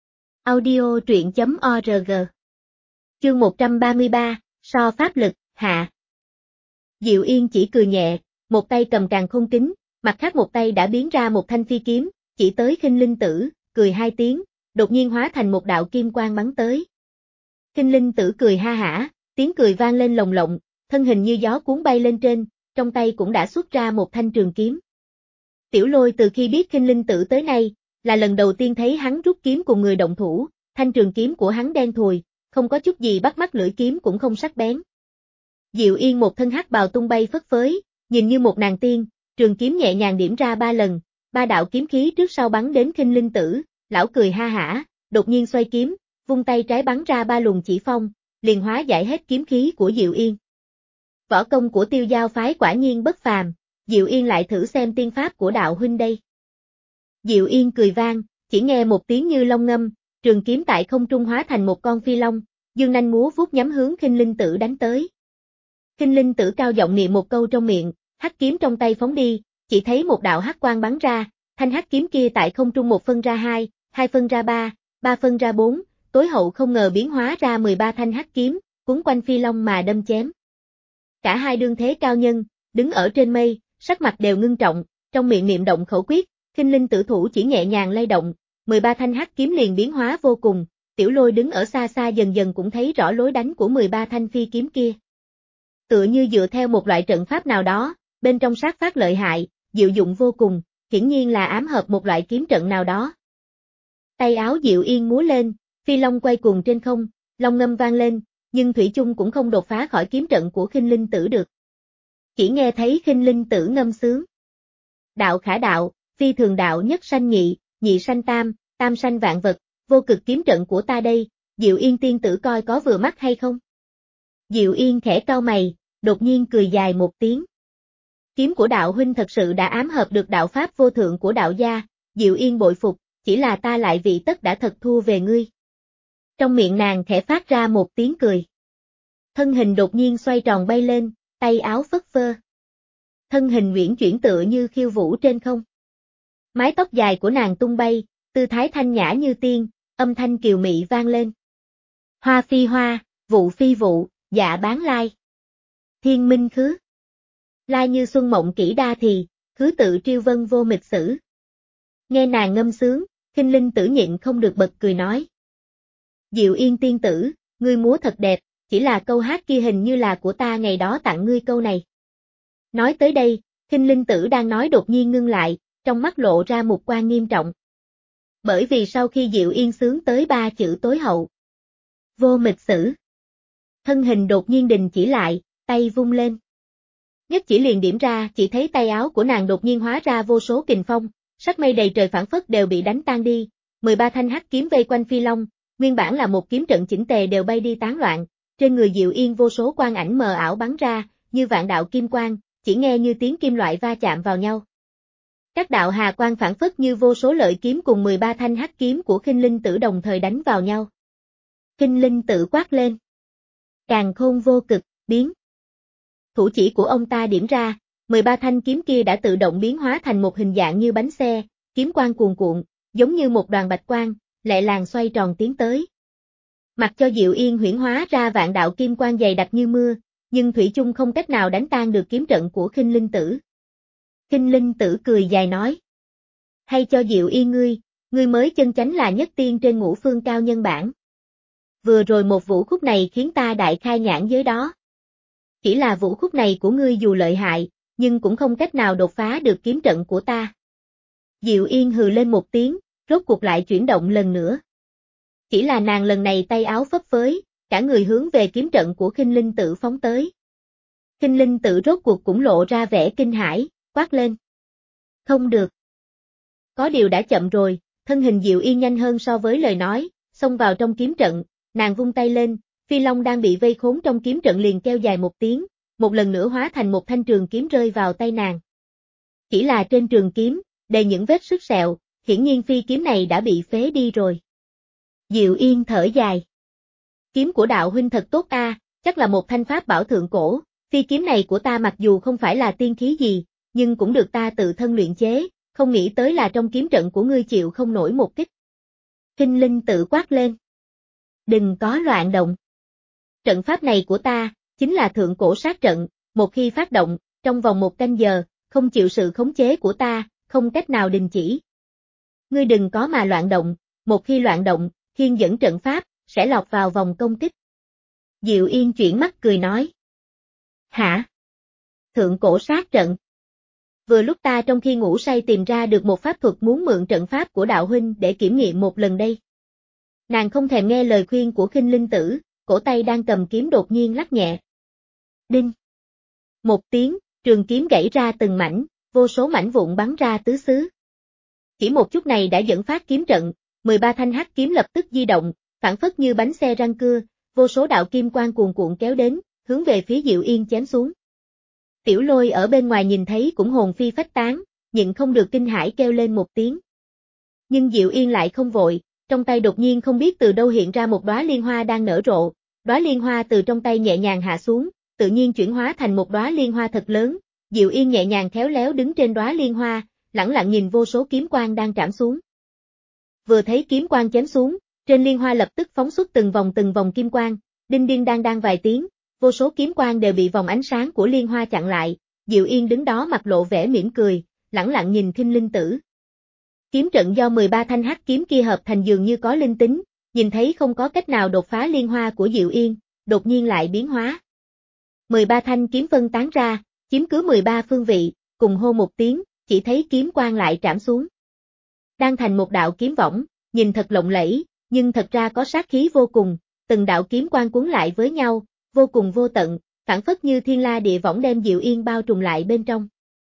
Audio truyện chấm org. Chương một trăm ba mươi ba, so pháp lực, hạ. Diệu Yên chỉ cười nhẹ, một tay cầm càn khôn kính, mặt khác một tay đã biến ra một thanh phi kiếm, chỉ tới Khinh Linh Tử, cười hai tiếng, đột nhiên hóa thành một đạo kim quang bắn tới. Khinh Linh Tử cười ha hả, tiếng cười vang lên lồng lộng, thân hình như gió cuốn bay lên trên, trong tay cũng đã xuất ra một thanh trường kiếm. Tiểu Lôi từ khi biết Khinh Linh Tử tới nay, là lần đầu tiên thấy hắn rút kiếm cùng người động thủ, thanh trường kiếm của hắn đen thùi, không có chút gì bắt mắt, lưỡi kiếm cũng không sắc bén. Diệu Yên một thân hắc bào tung bay phất phới, nhìn như một nàng tiên, trường kiếm nhẹ nhàng điểm ra ba lần, ba đạo kiếm khí trước sau bắn đến Khinh Linh Tử, lão cười ha hả, đột nhiên xoay kiếm, vung tay trái bắn ra ba luồng chỉ phong, liền hóa giải hết kiếm khí của Diệu Yên. Võ công của Tiêu Giao phái quả nhiên bất phàm, Diệu Yên lại thử xem tiên pháp của đạo huynh đây. Diệu Yên cười vang, chỉ nghe một tiếng như long ngâm, trường kiếm tại không trung hóa thành một con phi long, dương nanh múa vuốt nhắm hướng Khinh Linh Tử đánh tới. Khinh Linh Tử cao giọng niệm một câu trong miệng, hắc kiếm trong tay phóng đi, chỉ thấy một đạo hắc quang bắn ra, thanh hắc kiếm kia tại không trung một phân ra hai, hai phân ra ba, ba phân ra bốn, tối hậu không ngờ biến hóa ra mười ba thanh hắc kiếm, cuốn quanh phi long mà đâm chém. Cả hai đương thế cao nhân, đứng ở trên mây, sắc mặt đều ngưng trọng, trong miệng niệm động khẩu quyết, Khinh Linh Tử thủ chỉ nhẹ nhàng lay động, mười ba thanh hắc kiếm liền biến hóa vô cùng, Tiểu Lôi đứng ở xa xa dần dần cũng thấy rõ lối đánh của mười ba thanh phi kiếm kia. Tựa như dựa theo một loại trận pháp nào đó, bên trong sát phát lợi hại, diệu dụng vô cùng, hiển nhiên là ám hợp một loại kiếm trận nào đó. Tay áo Diệu Yên múa lên, phi long quay cuồng trên không, long ngâm vang lên, nhưng thủy chung cũng không đột phá khỏi kiếm trận của Khinh Linh Tử được. Chỉ nghe thấy Khinh Linh Tử ngâm sướng. Đạo khả đạo, phi thường đạo nhất sanh nhị, nhị sanh tam, tam sanh vạn vật, vô cực kiếm trận của ta đây, Diệu Yên tiên tử coi có vừa mắt hay không? Diệu Yên khẽ cau mày, đột nhiên cười dài một tiếng. Kiếm của đạo huynh thật sự đã ám hợp được đạo pháp vô thượng của đạo gia, Diệu Yên bội phục, chỉ là ta lại vị tất đã thật thua về ngươi. Trong miệng nàng khẽ phát ra một tiếng cười. Thân hình đột nhiên xoay tròn bay lên, tay áo phất phơ. Thân hình uyển chuyển tựa như khiêu vũ trên không. Mái tóc dài của nàng tung bay, tư thái thanh nhã như tiên, âm thanh kiều mị vang lên. Hoa phi hoa, vụ phi vụ, dạ bán lai. Thiên minh khứ. Lai như xuân mộng kỹ đa thì, khứ tự triêu vân vô mịch sử. Nghe nàng ngâm sướng, Khinh Linh Tử nhịn không được bật cười nói. Diệu Yên tiên tử, ngươi múa thật đẹp, chỉ là câu hát kia hình như là của ta ngày đó tặng ngươi câu này. Nói tới đây, Khinh Linh Tử đang nói đột nhiên ngưng lại, trong mắt lộ ra một quan nghiêm trọng. Bởi vì sau khi Diệu Yên sướng tới ba chữ tối hậu. Vô mịch sử. Thân hình đột nhiên đình chỉ lại, tay vung lên. Nhất chỉ liền điểm ra, chỉ thấy tay áo của nàng đột nhiên hóa ra vô số kình phong, sắc mây đầy trời phảng phất đều bị đánh tan đi, mười ba thanh hắc kiếm vây quanh phi long, nguyên bản là một kiếm trận chỉnh tề đều bay đi tán loạn, trên người Diệu Yên vô số quang ảnh mờ ảo bắn ra, như vạn đạo kim quang, chỉ nghe như tiếng kim loại va chạm vào nhau. Các đạo hà quang phảng phất như vô số lợi kiếm cùng mười ba thanh hắc kiếm của Khinh Linh Tử đồng thời đánh vào nhau. Khinh Linh Tử quát lên. Càn khôn vô cực, biến. Thủ chỉ của ông ta điểm ra, mười ba thanh kiếm kia đã tự động biến hóa thành một hình dạng như bánh xe, kiếm quang cuồn cuộn, giống như một đoàn bạch quang, lẹ làng xoay tròn tiến tới. Mặc cho Diệu Yên huyễn hóa ra vạn đạo kim quang dày đặc như mưa, nhưng thủy chung không cách nào đánh tan được kiếm trận của Khinh Linh Tử. Khinh Linh Tử cười dài nói. Hay cho Diệu Yên ngươi, ngươi mới chân chánh là nhất tiên trên ngũ phương cao nhân bản. Vừa rồi một vũ khúc này khiến ta đại khai nhãn giới đó. Chỉ là vũ khúc này của ngươi dù lợi hại, nhưng cũng không cách nào đột phá được kiếm trận của ta. Diệu Yên hừ lên một tiếng, rốt cuộc lại chuyển động lần nữa. Chỉ là nàng lần này tay áo phấp phới, cả người hướng về kiếm trận của Khinh Linh Tự phóng tới. Khinh Linh Tự rốt cuộc cũng lộ ra vẻ kinh hãi, quát lên. Không được. Có điều đã chậm rồi, thân hình Diệu Yên nhanh hơn so với lời nói, xông vào trong kiếm trận, nàng vung tay lên, phi long đang bị vây khốn trong kiếm trận liền kêu dài một tiếng, một lần nữa hóa thành một thanh trường kiếm rơi vào tay nàng. Chỉ là trên trường kiếm, đầy những vết sứt sẹo, hiển nhiên phi kiếm này đã bị phế đi rồi. Diệu Yên thở dài. Kiếm của đạo huynh thật tốt a, chắc là một thanh pháp bảo thượng cổ, phi kiếm này của ta mặc dù không phải là tiên khí gì, nhưng cũng được ta tự thân luyện chế, không nghĩ tới là trong kiếm trận của ngươi chịu không nổi một kích. Khinh Linh Tự quát lên. Đừng có loạn động. Trận pháp này của ta, chính là thượng cổ sát trận, một khi phát động, trong vòng một canh giờ, không chịu sự khống chế của ta, không cách nào đình chỉ. Ngươi đừng có mà loạn động, một khi loạn động, thiên dẫn trận pháp, sẽ lọt vào vòng công kích. Diệu Yên chuyển mắt cười nói. Hả? Thượng cổ sát trận. Vừa lúc ta trong khi ngủ say tìm ra được một pháp thuật muốn mượn trận pháp của đạo huynh để kiểm nghiệm một lần đây. Nàng không thèm nghe lời khuyên của Khinh Linh Tử, cổ tay đang cầm kiếm đột nhiên lắc nhẹ. Đinh. Một tiếng, trường kiếm gãy ra từng mảnh, vô số mảnh vụn bắn ra tứ xứ. Chỉ một chút này đã dẫn phát kiếm trận, mười ba thanh hắc kiếm lập tức di động, phản phất như bánh xe răng cưa, vô số đạo kim quang cuồn cuộn kéo đến, hướng về phía Diệu Yên chém xuống. Tiểu Lôi ở bên ngoài nhìn thấy cũng hồn phi phách tán, nhịn không được kinh hãi kêu lên một tiếng. Nhưng Diệu Yên lại không vội, trong tay đột nhiên không biết từ đâu hiện ra một đóa liên hoa đang nở rộ, đóa liên hoa từ trong tay nhẹ nhàng hạ xuống, tự nhiên chuyển hóa thành một đóa liên hoa thật lớn, Diệu Yên nhẹ nhàng khéo léo đứng trên đóa liên hoa, lẳng lặng nhìn vô số kiếm quang đang trảm xuống. Vừa thấy kiếm quang chém xuống, trên liên hoa lập tức phóng xuất từng vòng từng vòng kim quang, đinh đinh đang đang vài tiếng, vô số kiếm quang đều bị vòng ánh sáng của liên hoa chặn lại, Diệu Yên đứng đó mặt lộ vẻ mỉm cười, lẳng lặng nhìn Khinh Linh Tử. Kiếm trận do mười ba thanh hắc kiếm kia hợp thành dường như có linh tính, nhìn thấy không có cách nào đột phá liên hoa của Diệu Yên, đột nhiên lại biến hóa. mười ba thanh kiếm phân tán ra, chiếm cứ mười ba phương vị, cùng hô một tiếng, chỉ thấy kiếm quang lại trảm xuống. Đang thành một đạo kiếm võng, nhìn thật lộng lẫy, nhưng thật ra có sát khí vô cùng, từng đạo kiếm quang cuốn lại với nhau, vô cùng vô tận, phản phất như thiên la địa võng đem Diệu Yên bao trùm lại bên trong.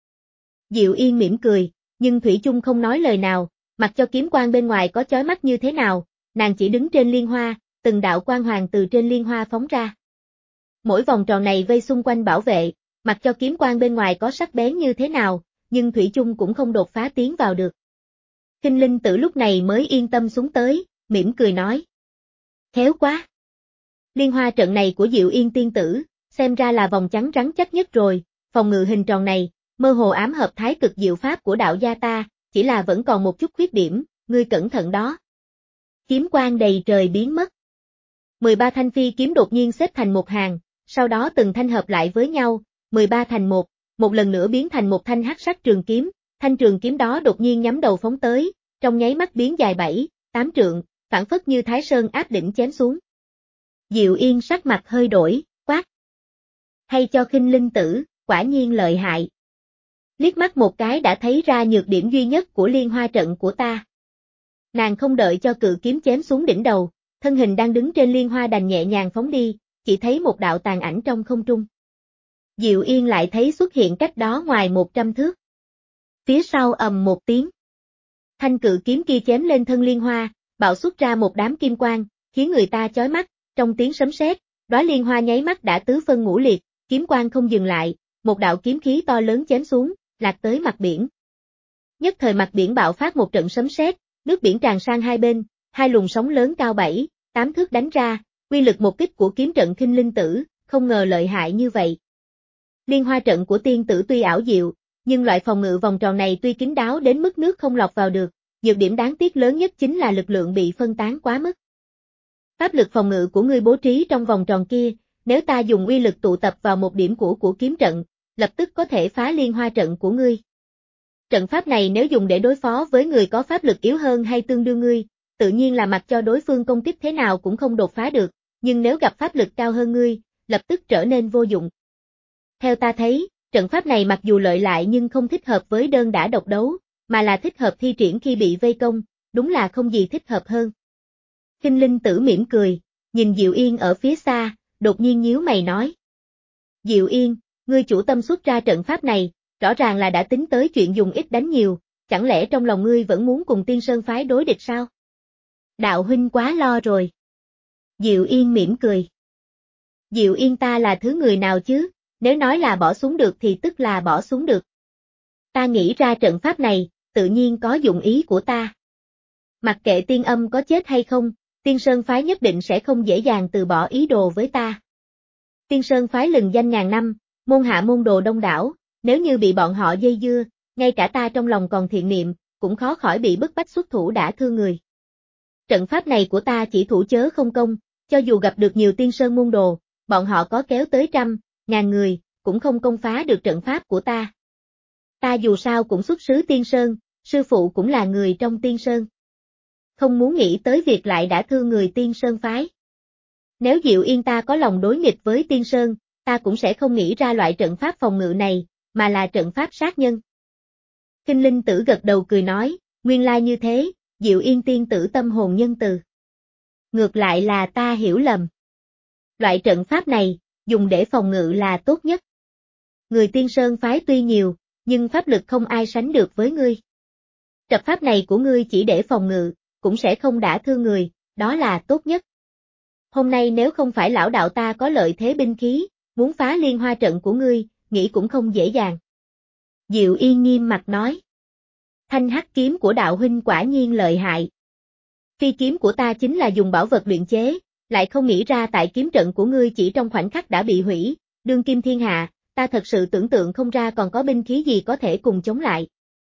Diệu Yên mỉm cười, nhưng thủy chung không nói lời nào, mặc cho kiếm quang bên ngoài có chói mắt như thế nào, nàng chỉ đứng trên liên hoa, từng đạo quang hoàng từ trên liên hoa phóng ra. Mỗi vòng tròn này vây xung quanh bảo vệ, mặc cho kiếm quang bên ngoài có sắc bén như thế nào, nhưng thủy chung cũng không đột phá tiến vào được. Khinh Linh Tử lúc này mới yên tâm xuống tới, mỉm cười nói. Khéo quá! Liên hoa trận này của Diệu Yên tiên tử, xem ra là vòng trắng rắn chắc nhất rồi, phòng ngự hình tròn này, mơ hồ ám hợp thái cực diệu pháp của đạo gia ta, chỉ là vẫn còn một chút khuyết điểm, ngươi cẩn thận đó. Kiếm quang đầy trời biến mất. mười ba thanh phi kiếm đột nhiên xếp thành một hàng, sau đó từng thanh hợp lại với nhau, mười ba thành một, một lần nữa biến thành một thanh hắc sắc trường kiếm, thanh trường kiếm đó đột nhiên nhắm đầu phóng tới, trong nháy mắt biến dài bảy, tám trượng, phản phất như Thái Sơn áp đỉnh chém xuống. Diệu Yên sắc mặt hơi đổi, quát. Hay cho Khinh Linh Tử, quả nhiên lợi hại. Liếc mắt một cái đã thấy ra nhược điểm duy nhất của liên hoa trận của ta. Nàng không đợi cho cự kiếm chém xuống đỉnh đầu, thân hình đang đứng trên liên hoa đành nhẹ nhàng phóng đi, chỉ thấy một đạo tàn ảnh trong không trung. Diệu Yên lại thấy xuất hiện cách đó ngoài một trăm thước. Phía sau ầm một tiếng. Thanh cự kiếm kia chém lên thân liên hoa, bạo xuất ra một đám kim quang, khiến người ta chói mắt, trong tiếng sấm sét, đóa liên hoa nháy mắt đã tứ phân ngũ liệt, kiếm quang không dừng lại, một đạo kiếm khí to lớn chém xuống, lạc tới mặt biển. Nhất thời mặt biển bạo phát một trận sấm sét, nước biển tràn sang hai bên, hai luồng sóng lớn cao bảy, tám thước đánh ra, uy lực một kích của kiếm trận Khinh Linh Tử, không ngờ lợi hại như vậy. Liên hoa trận của tiên tử tuy ảo diệu, nhưng loại phòng ngự vòng tròn này tuy kín đáo đến mức nước không lọt vào được, nhược điểm đáng tiếc lớn nhất chính là lực lượng bị phân tán quá mức. Pháp lực phòng ngự của ngươi bố trí trong vòng tròn kia, nếu ta dùng uy lực tụ tập vào một điểm của của kiếm trận, lập tức có thể phá liên hoa trận của ngươi. trận pháp này nếu dùng để đối phó với người có pháp lực yếu hơn hay tương đương ngươi, tự nhiên là mặc cho đối phương công kích thế nào cũng không đột phá được, nhưng nếu gặp pháp lực cao hơn ngươi, lập tức trở nên vô dụng. Theo ta thấy, trận pháp này mặc dù lợi hại nhưng không thích hợp với đơn đả độc đấu, mà là thích hợp thi triển khi bị vây công, đúng là không gì thích hợp hơn. Kinh Linh Tử mỉm cười, nhìn Diệu Yên ở phía xa, đột nhiên nhíu mày nói. Diệu Yên, ngươi chủ tâm xuất ra trận pháp này, rõ ràng là đã tính tới chuyện dùng ít đánh nhiều, chẳng lẽ trong lòng ngươi vẫn muốn cùng Tiên Sơn phái đối địch sao? Đạo huynh quá lo rồi. Diệu Yên mỉm cười. Diệu Yên ta là thứ người nào chứ, nếu nói là bỏ xuống được thì tức là bỏ xuống được. Ta nghĩ ra trận pháp này, tự nhiên có dụng ý của ta. Mặc kệ Tiên Âm có chết hay không, Tiên Sơn phái nhất định sẽ không dễ dàng từ bỏ ý đồ với ta. Tiên Sơn phái lừng danh ngàn năm, môn hạ môn đồ đông đảo, nếu như bị bọn họ dây dưa, ngay cả ta trong lòng còn thiện niệm, cũng khó khỏi bị bức bách xuất thủ đả thương người. Trận pháp này của ta chỉ thủ chớ không công, cho dù gặp được nhiều Tiên Sơn môn đồ, bọn họ có kéo tới trăm, ngàn người, cũng không công phá được trận pháp của ta. Ta dù sao cũng xuất xứ Tiên Sơn, sư phụ cũng là người trong Tiên Sơn. Không muốn nghĩ tới việc lại đã thương người Tiên Sơn phái. Nếu Diệu Yên ta có lòng đối nghịch với Tiên Sơn, ta cũng sẽ không nghĩ ra loại trận pháp phòng ngự này, mà là trận pháp sát nhân. Kinh Linh Tử gật đầu cười nói, nguyên lai như thế, Diệu Yên tiên tử tâm hồn nhân từ. Ngược lại là ta hiểu lầm. Loại trận pháp này, dùng để phòng ngự là tốt nhất. Người Tiên Sơn phái tuy nhiều, nhưng pháp lực không ai sánh được với ngươi. Trận pháp này của ngươi chỉ để phòng ngự, cũng sẽ không đả thương người, đó là tốt nhất. Hôm nay nếu không phải lão đạo ta có lợi thế binh khí, muốn phá liên hoa trận của ngươi, nghĩ cũng không dễ dàng. Diệu Yên nghiêm mặt nói. Thanh hắc kiếm của đạo huynh quả nhiên lợi hại. Phi kiếm của ta chính là dùng bảo vật luyện chế, lại không nghĩ ra tại kiếm trận của ngươi chỉ trong khoảnh khắc đã bị hủy, đương kim thiên hạ, ta thật sự tưởng tượng không ra còn có binh khí gì có thể cùng chống lại.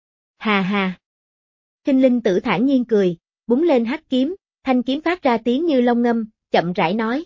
Hà hà. Kinh Linh Tử thản nhiên cười, búng lên hắc kiếm, thanh kiếm phát ra tiếng như long ngâm, chậm rãi nói.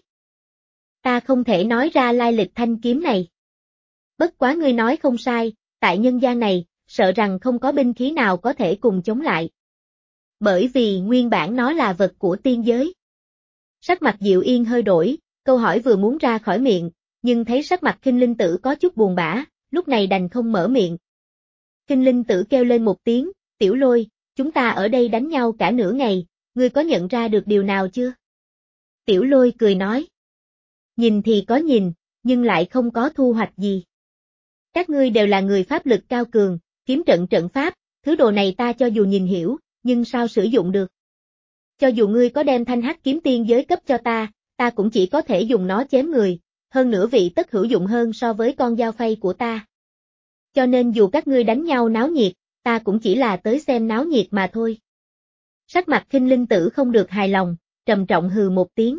Ta không thể nói ra lai lịch thanh kiếm này. Bất quá ngươi nói không sai, tại nhân gian này, sợ rằng không có binh khí nào có thể cùng chống lại. Bởi vì nguyên bản nó là vật của tiên giới. Sắc mặt Diệu Yên hơi đổi, câu hỏi vừa muốn ra khỏi miệng, nhưng thấy sắc mặt Kinh Linh Tử có chút buồn bã, lúc này đành không mở miệng. Kinh Linh Tử kêu lên một tiếng, Tiểu Lôi, chúng ta ở đây đánh nhau cả nửa ngày, ngươi có nhận ra được điều nào chưa? Tiểu Lôi cười nói. Nhìn thì có nhìn, nhưng lại không có thu hoạch gì. Các ngươi đều là người pháp lực cao cường, kiếm trận trận pháp, thứ đồ này ta cho dù nhìn hiểu, nhưng sao sử dụng được? Cho dù ngươi có đem thanh hắc kiếm tiên giới cấp cho ta, ta cũng chỉ có thể dùng nó chém người, hơn nữa vị tất hữu dụng hơn so với con dao phay của ta. Cho nên dù các ngươi đánh nhau náo nhiệt, ta cũng chỉ là tới xem náo nhiệt mà thôi. Sắc mặt Kinh Linh Tử không được hài lòng, trầm trọng hừ một tiếng.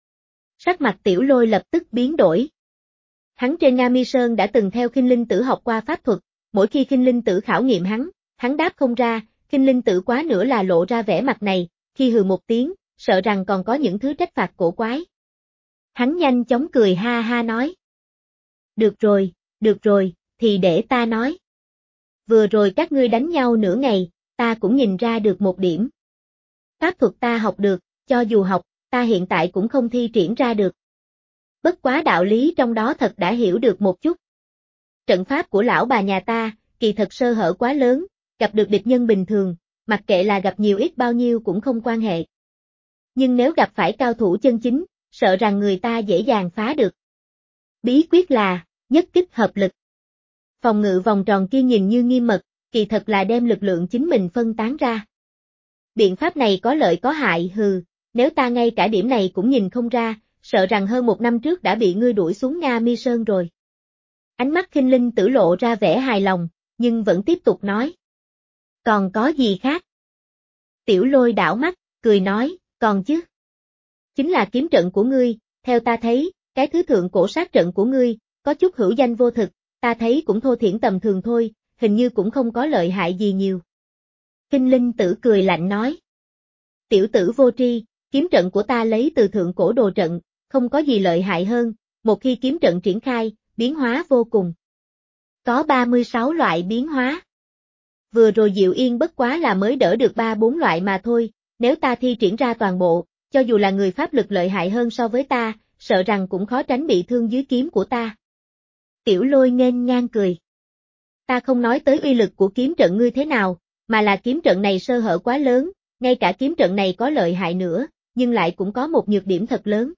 Sắc mặt Tiểu Lôi lập tức biến đổi. Hắn trên Nga Mi Sơn đã từng theo Kinh Linh Tử học qua pháp thuật, mỗi khi Kinh Linh Tử khảo nghiệm hắn, hắn đáp không ra, Kinh Linh Tử quá nữa là lộ ra vẻ mặt này, khi hừ một tiếng, sợ rằng còn có những thứ trách phạt cổ quái. Hắn nhanh chóng cười ha ha nói. Được rồi, được rồi, thì để ta nói. Vừa rồi các ngươi đánh nhau nửa ngày, ta cũng nhìn ra được một điểm. Pháp thuật ta học được, cho dù học, ta hiện tại cũng không thi triển ra được. Bất quá đạo lý trong đó thật đã hiểu được một chút. Trận pháp của lão bà nhà ta, kỳ thật sơ hở quá lớn, gặp được địch nhân bình thường, mặc kệ là gặp nhiều ít bao nhiêu cũng không quan hệ. Nhưng nếu gặp phải cao thủ chân chính, sợ rằng người ta dễ dàng phá được. Bí quyết là, nhất kích hợp lực. Phòng ngự vòng tròn kia nhìn như nghiêm mật, kỳ thật là đem lực lượng chính mình phân tán ra. Biện pháp này có lợi có hại hừ, nếu ta ngay cả điểm này cũng nhìn không ra, sợ rằng hơn một năm trước đã bị ngươi đuổi xuống Nga Mi Sơn rồi. Ánh mắt Kinh Linh Tử lộ ra vẻ hài lòng, nhưng vẫn tiếp tục nói. Còn có gì khác? Tiểu Lôi đảo mắt, cười nói, còn chứ. Chính là kiếm trận của ngươi, theo ta thấy, cái thứ thượng cổ sát trận của ngươi, có chút hữu danh vô thực, ta thấy cũng thô thiển tầm thường thôi, hình như cũng không có lợi hại gì nhiều. Kinh Linh Tử cười lạnh nói. Tiểu tử vô tri, kiếm trận của ta lấy từ thượng cổ đồ trận, không có gì lợi hại hơn, một khi kiếm trận triển khai, biến hóa vô cùng. Có ba mươi sáu loại biến hóa. vừa rồi Diệu Yên bất quá là mới đỡ được ba bốn loại mà thôi, nếu ta thi triển ra toàn bộ, cho dù là người pháp lực lợi hại hơn so với ta, sợ rằng cũng khó tránh bị thương dưới kiếm của ta. Tiểu Lôi nghênh ngang cười. Ta không nói tới uy lực của kiếm trận ngươi thế nào, mà là kiếm trận này sơ hở quá lớn, ngay cả kiếm trận này có lợi hại nữa, nhưng lại cũng có một nhược điểm thật lớn.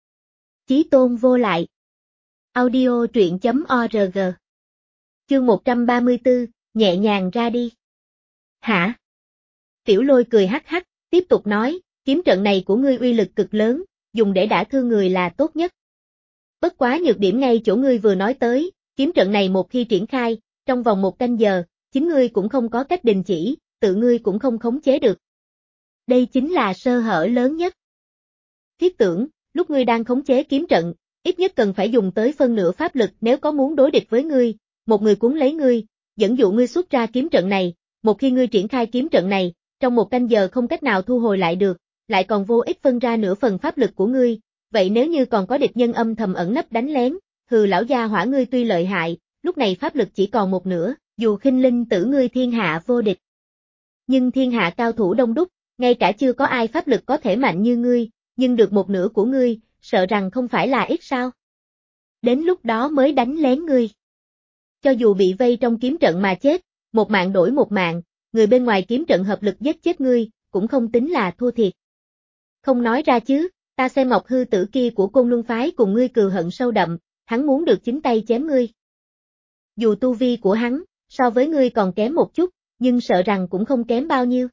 Chí tôn vô lại. Audio truyện chấm org. Chương một trăm ba mươi tư, nhẹ nhàng ra đi. Hả? Tiểu Lôi cười hắc hắc, tiếp tục nói, kiếm trận này của ngươi uy lực cực lớn, dùng để đả thương người là tốt nhất. Bất quá nhược điểm ngay chỗ ngươi vừa nói tới, kiếm trận này một khi triển khai, trong vòng một canh giờ, chính ngươi cũng không có cách đình chỉ, tự ngươi cũng không khống chế được. Đây chính là sơ hở lớn nhất. Thiết tưởng, lúc ngươi đang khống chế kiếm trận, ít nhất cần phải dùng tới phân nửa pháp lực nếu có muốn đối địch với ngươi, một người cuốn lấy ngươi, dẫn dụ ngươi xuất ra kiếm trận này, một khi ngươi triển khai kiếm trận này, trong một canh giờ không cách nào thu hồi lại được, lại còn vô ích phân ra nửa phần pháp lực của ngươi, vậy nếu như còn có địch nhân âm thầm ẩn nấp đánh lén, hừ lão gia hỏa ngươi tuy lợi hại, lúc này pháp lực chỉ còn một nửa, dù khinh linh tử ngươi thiên hạ vô địch. Nhưng thiên hạ cao thủ đông đúc, ngay cả chưa có ai pháp lực có thể mạnh như ngươi, nhưng được một nửa của ngươi, sợ rằng không phải là ít sao. Đến lúc đó mới đánh lén ngươi. Cho dù bị vây trong kiếm trận mà chết, một mạng đổi một mạng, người bên ngoài kiếm trận hợp lực giết chết ngươi, cũng không tính là thua thiệt. Không nói ra chứ, ta xem Mộc Hư Tử kia của Côn Luân phái cùng ngươi cừu hận sâu đậm, hắn muốn được chính tay chém ngươi. Dù tu vi của hắn, so với ngươi còn kém một chút, nhưng sợ rằng cũng không kém bao nhiêu.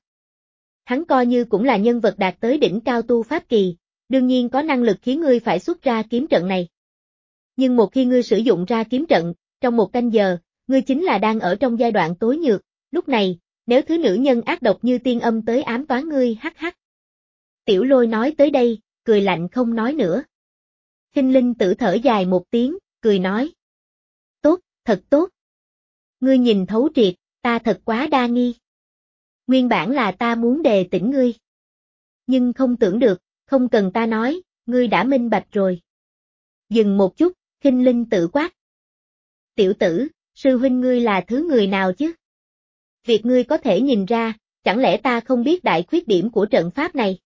Hắn coi như cũng là nhân vật đạt tới đỉnh cao tu pháp kỳ, đương nhiên có năng lực khiến ngươi phải xuất ra kiếm trận này. Nhưng một khi ngươi sử dụng ra kiếm trận, trong một canh giờ, ngươi chính là đang ở trong giai đoạn tối nhược, lúc này, nếu thứ nữ nhân ác độc như tiên âm tới ám toán ngươi hắc hắc. Tiểu Lôi nói tới đây, cười lạnh không nói nữa. Khinh Linh Tử thở dài một tiếng, cười nói. Tốt, thật tốt. Ngươi nhìn thấu triệt, ta thật quá đa nghi. Nguyên bản là ta muốn đề tỉnh ngươi. Nhưng không tưởng được, không cần ta nói, ngươi đã minh bạch rồi. Dừng một chút, Khinh Linh Tử quát. Tiểu tử, sư huynh ngươi là thứ người nào chứ? Việc ngươi có thể nhìn ra, chẳng lẽ ta không biết đại khuyết điểm của trận pháp này?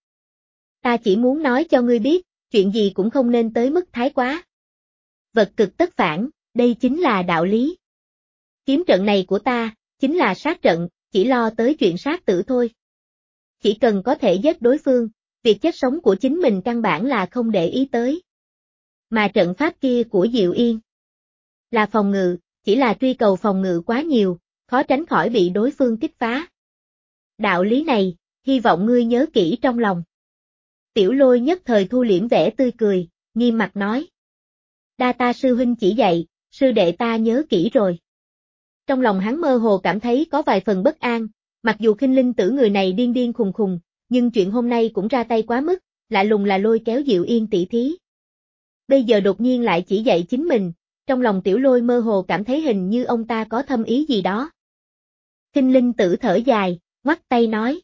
Ta chỉ muốn nói cho ngươi biết, chuyện gì cũng không nên tới mức thái quá. Vật cực tất phản, đây chính là đạo lý. Kiếm trận này của ta, chính là sát trận, chỉ lo tới chuyện sát tử thôi. Chỉ cần có thể giết đối phương, việc chết sống của chính mình căn bản là không để ý tới. Mà trận pháp kia của Diệu Yên là phòng ngự, chỉ là truy cầu phòng ngự quá nhiều, khó tránh khỏi bị đối phương kích phá. Đạo lý này, hy vọng ngươi nhớ kỹ trong lòng. Tiểu Lôi nhất thời thu liễm vẻ tươi cười, nghiêm mặt nói. Đa ta sư huynh chỉ dạy, sư đệ ta nhớ kỹ rồi. Trong lòng hắn mơ hồ cảm thấy có vài phần bất an, mặc dù Khinh Linh Tử người này điên điên khùng khùng, nhưng chuyện hôm nay cũng ra tay quá mức, lạ lùng là lôi kéo Diệu Yên tỷ thí. Bây giờ đột nhiên lại chỉ dạy chính mình, trong lòng Tiểu Lôi mơ hồ cảm thấy hình như ông ta có thâm ý gì đó. Khinh Linh Tử thở dài, ngoắt tay nói.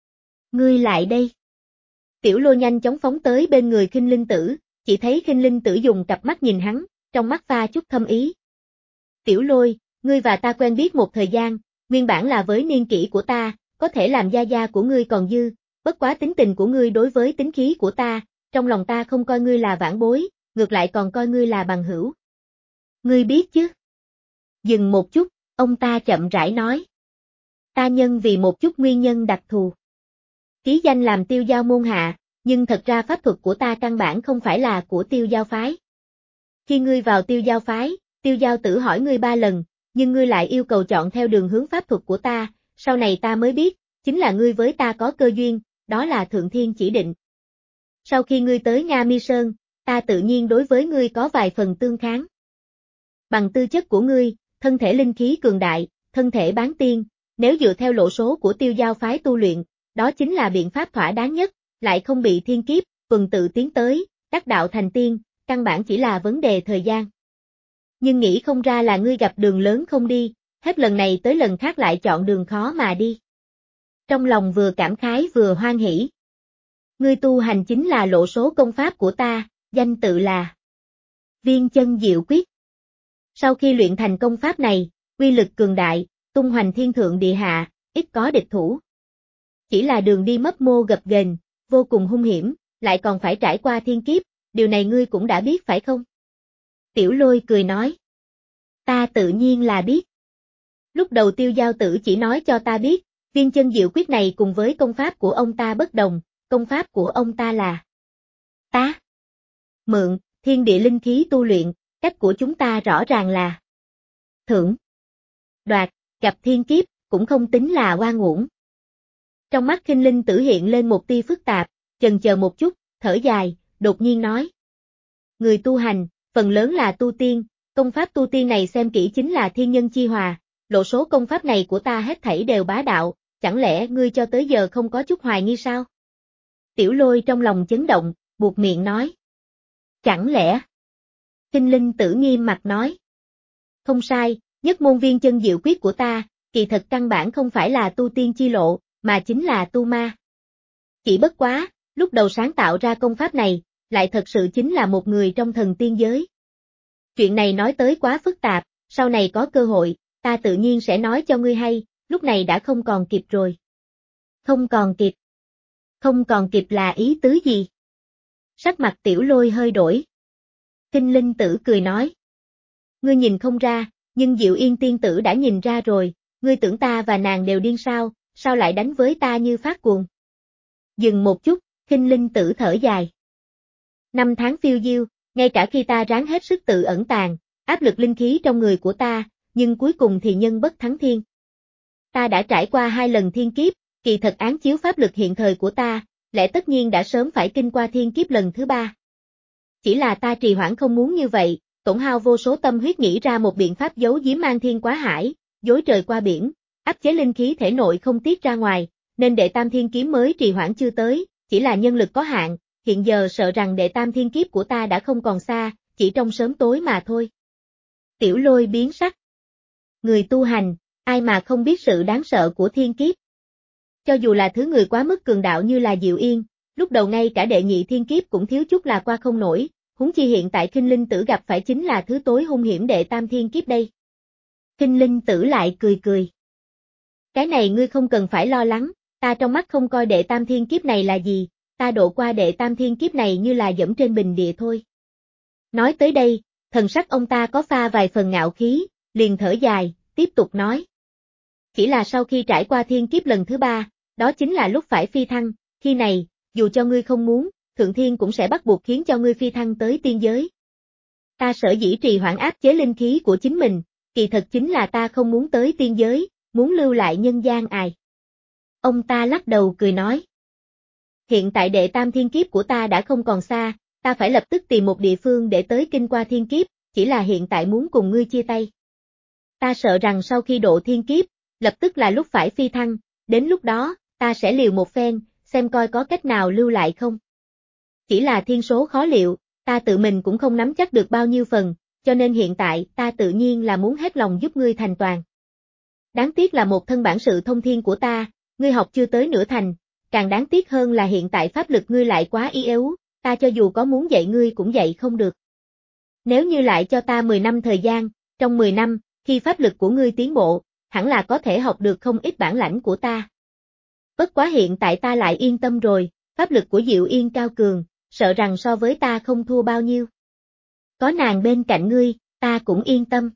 Ngươi lại đây. Tiểu Lôi nhanh chóng phóng tới bên người Khinh Linh Tử, chỉ thấy Khinh Linh Tử dùng cặp mắt nhìn hắn, trong mắt pha chút thâm ý. Tiểu Lôi, ngươi và ta quen biết một thời gian, nguyên bản là với niên kỷ của ta, có thể làm gia gia của ngươi còn dư, bất quá tính tình của ngươi đối với tính khí của ta, trong lòng ta không coi ngươi là vãn bối, ngược lại còn coi ngươi là bằng hữu. Ngươi biết chứ? Dừng một chút, ông ta chậm rãi nói. Ta nhân vì một chút nguyên nhân đặc thù. Ký danh làm Tiêu Giao môn hạ, nhưng thật ra pháp thuật của ta căn bản không phải là của Tiêu Giao phái. Khi ngươi vào Tiêu Giao phái, Tiêu Giao Tử hỏi ngươi ba lần, nhưng ngươi lại yêu cầu chọn theo đường hướng pháp thuật của ta, sau này ta mới biết, chính là ngươi với ta có cơ duyên, đó là Thượng Thiên chỉ định. Sau khi ngươi tới Nga Mi Sơn, ta tự nhiên đối với ngươi có vài phần tương kháng. Bằng tư chất của ngươi, thân thể linh khí cường đại, thân thể bán tiên, nếu dựa theo lộ số của Tiêu Giao phái tu luyện, đó chính là biện pháp thỏa đáng nhất, lại không bị thiên kiếp, tuần tự tiến tới, đắc đạo thành tiên, căn bản chỉ là vấn đề thời gian. Nhưng nghĩ không ra là ngươi gặp đường lớn không đi, hết lần này tới lần khác lại chọn đường khó mà đi. Trong lòng vừa cảm khái vừa hoan hỉ. Ngươi tu hành chính là lộ số công pháp của ta, danh tự là Viên Chân Diệu Quyết. Sau khi luyện thành công pháp này, uy lực cường đại, tung hoành thiên thượng địa hạ, ít có địch thủ. Chỉ là đường đi mấp mô gập ghềnh, vô cùng hung hiểm, lại còn phải trải qua thiên kiếp, điều này ngươi cũng đã biết phải không? Tiểu Lôi cười nói. Ta tự nhiên là biết. Lúc đầu Tiêu Giao Tử chỉ nói cho ta biết, viên chân diệu quyết này cùng với công pháp của ông ta bất đồng, công pháp của ông ta là tá, mượn, thiên địa linh khí tu luyện, cách của chúng ta rõ ràng là thưởng, đoạt, gặp thiên kiếp, cũng không tính là oan uổng. Trong mắt Khinh Linh Tử hiện lên một tia phức tạp, chần chờ một chút, thở dài, đột nhiên nói. Người tu hành, phần lớn là tu tiên, công pháp tu tiên này xem kỹ chính là thiên nhân chi hòa, lộ số công pháp này của ta hết thảy đều bá đạo, chẳng lẽ ngươi cho tới giờ không có chút hoài nghi sao? Tiểu Lôi trong lòng chấn động, buột miệng nói. Chẳng lẽ? Khinh Linh Tử nghiêm mặt nói. Không sai, nhất môn viên chân diệu quyết của ta, kỳ thật căn bản không phải là tu tiên chi lộ, mà chính là tu ma. Chỉ bất quá, lúc đầu sáng tạo ra công pháp này, lại thật sự chính là một người trong thần tiên giới. Chuyện này nói tới quá phức tạp, sau này có cơ hội, ta tự nhiên sẽ nói cho ngươi hay, lúc này đã không còn kịp rồi. Không còn kịp. Không còn kịp là ý tứ gì? Sắc mặt Tiểu Lôi hơi đổi. Khinh Linh Tử cười nói. Ngươi nhìn không ra, nhưng Diệu Yên tiên tử đã nhìn ra rồi, ngươi tưởng ta và nàng đều điên sao, sao lại đánh với ta như phát cuồng? Dừng một chút, Khinh Linh Tử thở dài. Năm tháng phiêu diêu, ngay cả khi ta ráng hết sức tự ẩn tàng, áp lực linh khí trong người của ta, nhưng cuối cùng thì nhân bất thắng thiên. Ta đã trải qua hai lần thiên kiếp, kỳ thật án chiếu pháp lực hiện thời của ta, lẽ tất nhiên đã sớm phải kinh qua thiên kiếp lần thứ ba. Chỉ là ta trì hoãn không muốn như vậy, tổn hao vô số tâm huyết nghĩ ra một biện pháp giấu giếm mang thiên quá hải, dối trời qua biển, áp chế linh khí thể nội không tiết ra ngoài, nên đệ tam thiên kiếm mới trì hoãn chưa tới, chỉ là nhân lực có hạn, hiện giờ sợ rằng đệ tam thiên kiếp của ta đã không còn xa, chỉ trong sớm tối mà thôi. Tiểu Lôi biến sắc. Người tu hành, ai mà không biết sự đáng sợ của thiên kiếp. Cho dù là thứ người quá mức cường đạo như là Diệu Yên, lúc đầu ngay cả đệ nhị thiên kiếp cũng thiếu chút là qua không nổi, huống chi hiện tại Khinh Linh Tử gặp phải chính là thứ tối hung hiểm đệ tam thiên kiếp đây. Khinh Linh Tử lại cười cười. Cái này ngươi không cần phải lo lắng, ta trong mắt không coi đệ tam thiên kiếp này là gì, ta độ qua đệ tam thiên kiếp này như là dẫm trên bình địa thôi. Nói tới đây, thần sắc ông ta có pha vài phần ngạo khí, liền thở dài, tiếp tục nói. Chỉ là sau khi trải qua thiên kiếp lần thứ ba, đó chính là lúc phải phi thăng, khi này, dù cho ngươi không muốn, Thượng Thiên cũng sẽ bắt buộc khiến cho ngươi phi thăng tới tiên giới. Ta sở dĩ trì hoãn áp chế linh khí của chính mình, kỳ thật chính là ta không muốn tới tiên giới, muốn lưu lại nhân gian ài. Ông ta lắc đầu cười nói. Hiện tại đệ tam thiên kiếp của ta đã không còn xa, ta phải lập tức tìm một địa phương để tới kinh qua thiên kiếp, chỉ là hiện tại muốn cùng ngươi chia tay. Ta sợ rằng sau khi độ thiên kiếp, lập tức là lúc phải phi thăng, đến lúc đó, ta sẽ liều một phen, xem coi có cách nào lưu lại không. Chỉ là thiên số khó liệu, ta tự mình cũng không nắm chắc được bao nhiêu phần, cho nên hiện tại ta tự nhiên là muốn hết lòng giúp ngươi thành toàn. Đáng tiếc là một thân bản sự thông thiên của ta, ngươi học chưa tới nửa thành, càng đáng tiếc hơn là hiện tại pháp lực ngươi lại quá yếu, ta cho dù có muốn dạy ngươi cũng dạy không được. Nếu như lại cho ta mười năm thời gian, trong mười năm, khi pháp lực của ngươi tiến bộ, hẳn là có thể học được không ít bản lãnh của ta. Bất quá hiện tại ta lại yên tâm rồi, pháp lực của Diệu Yên cao cường, sợ rằng so với ta không thua bao nhiêu. Có nàng bên cạnh ngươi, ta cũng yên tâm.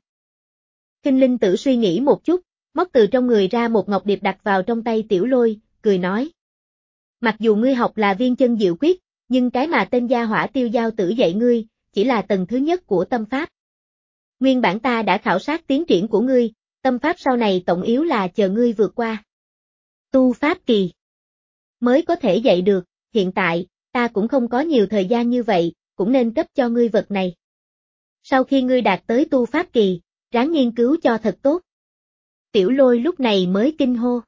Khinh Linh Tử suy nghĩ một chút, móc từ trong người ra một ngọc điệp đặt vào trong tay Tiểu Lôi, cười nói. Mặc dù ngươi học là viên chân diệu quyết, nhưng cái mà tên gia hỏa Tiêu Giao Tử dạy ngươi, chỉ là tầng thứ nhất của tâm pháp. Nguyên bản ta đã khảo sát tiến triển của ngươi, tâm pháp sau này tổng yếu là chờ ngươi vượt qua tu pháp kỳ mới có thể dạy được, hiện tại, ta cũng không có nhiều thời gian như vậy, cũng nên cấp cho ngươi vật này. Sau khi ngươi đạt tới tu pháp kỳ, ráng nghiên cứu cho thật tốt. Tiểu Lôi lúc này mới kinh hô.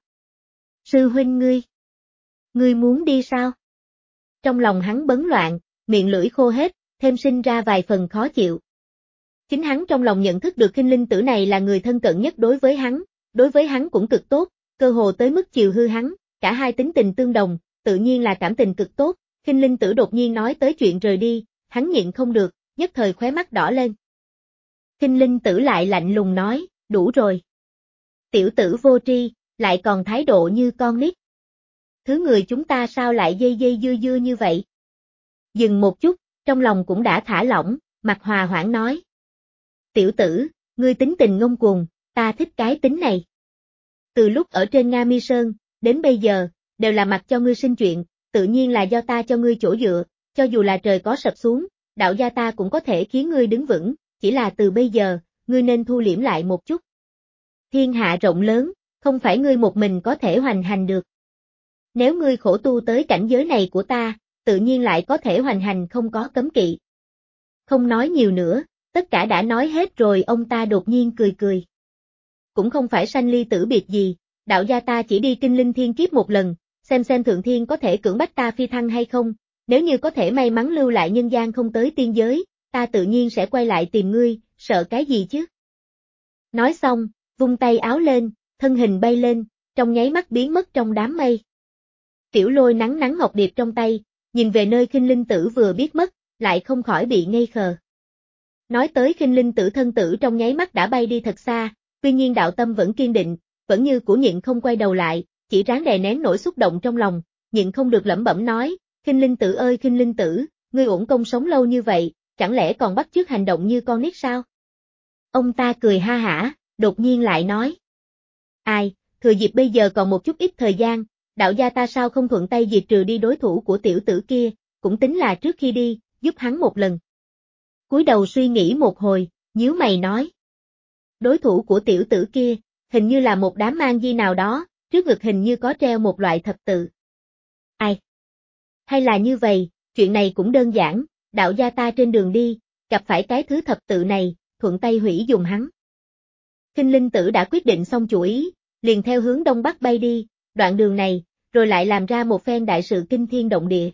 Sư huynh ngươi, ngươi muốn đi sao? Trong lòng hắn bấn loạn, miệng lưỡi khô hết, thêm sinh ra vài phần khó chịu. Chính hắn trong lòng nhận thức được Khinh Linh Tử này là người thân cận nhất đối với hắn, đối với hắn cũng cực tốt, cơ hồ tới mức chiều hư hắn, cả hai tính tình tương đồng, tự nhiên là cảm tình cực tốt. Khinh Linh Tử đột nhiên nói tới chuyện rời đi, hắn nhịn không được, nhất thời khóe mắt đỏ lên. Khinh Linh Tử lại lạnh lùng nói, đủ rồi. Tiểu tử vô tri, lại còn thái độ như con nít. Thứ người chúng ta sao lại dây dây dưa dưa như vậy? Dừng một chút, trong lòng cũng đã thả lỏng, mặt hòa hoãn nói. Tiểu tử, ngươi tính tình ngông cuồng, ta thích cái tính này. Từ lúc ở trên Nga Mi Sơn, đến bây giờ, đều là mặc cho ngươi sinh chuyện, tự nhiên là do ta cho ngươi chỗ dựa, cho dù là trời có sập xuống, đạo gia ta cũng có thể khiến ngươi đứng vững, chỉ là từ bây giờ, ngươi nên thu liễm lại một chút. Thiên hạ rộng lớn, không phải ngươi một mình có thể hoành hành được. Nếu ngươi khổ tu tới cảnh giới này của ta, tự nhiên lại có thể hoành hành không có cấm kỵ. Không nói nhiều nữa, tất cả đã nói hết rồi, ông ta đột nhiên cười cười. Cũng không phải sanh ly tử biệt gì, đạo gia ta chỉ đi kinh linh thiên kiếp một lần, xem xem thượng thiên có thể cưỡng bách ta phi thăng hay không, nếu như có thể may mắn lưu lại nhân gian không tới tiên giới, ta tự nhiên sẽ quay lại tìm ngươi, sợ cái gì chứ? Nói xong, vung tay áo lên, thân hình bay lên, trong nháy mắt biến mất trong đám mây. Tiểu Lôi nắng nắng ngọc điệp trong tay, nhìn về nơi Khinh Linh Tử vừa biết mất, lại không khỏi bị ngây khờ. Nói tới Khinh Linh Tử thân tử trong nháy mắt đã bay đi thật xa, tuy nhiên đạo tâm vẫn kiên định, vẫn như cũ nhịn không quay đầu lại, chỉ ráng đè nén nỗi xúc động trong lòng, nhịn không được lẩm bẩm nói, Khinh Linh Tử ơi Khinh Linh Tử, ngươi uổng công sống lâu như vậy, chẳng lẽ còn bắt chước hành động như con nít sao? Ông ta cười ha hả, đột nhiên lại nói. Ai, thừa dịp bây giờ còn một chút ít thời gian, đạo gia ta sao không thuận tay diệt trừ đi đối thủ của tiểu tử kia, cũng tính là trước khi đi, giúp hắn một lần. Cúi đầu suy nghĩ một hồi, nhíu mày nói. Đối thủ của tiểu tử kia, hình như là một đám mang di nào đó, trước ngực hình như có treo một loại thập tự. Ai? Hay là như vậy, chuyện này cũng đơn giản, đạo gia ta trên đường đi, gặp phải cái thứ thập tự này, thuận tay hủy dùng hắn. Khinh Linh Tử đã quyết định xong chủ ý, liền theo hướng đông bắc bay đi, đoạn đường này, rồi lại làm ra một phen đại sự kinh thiên động địa.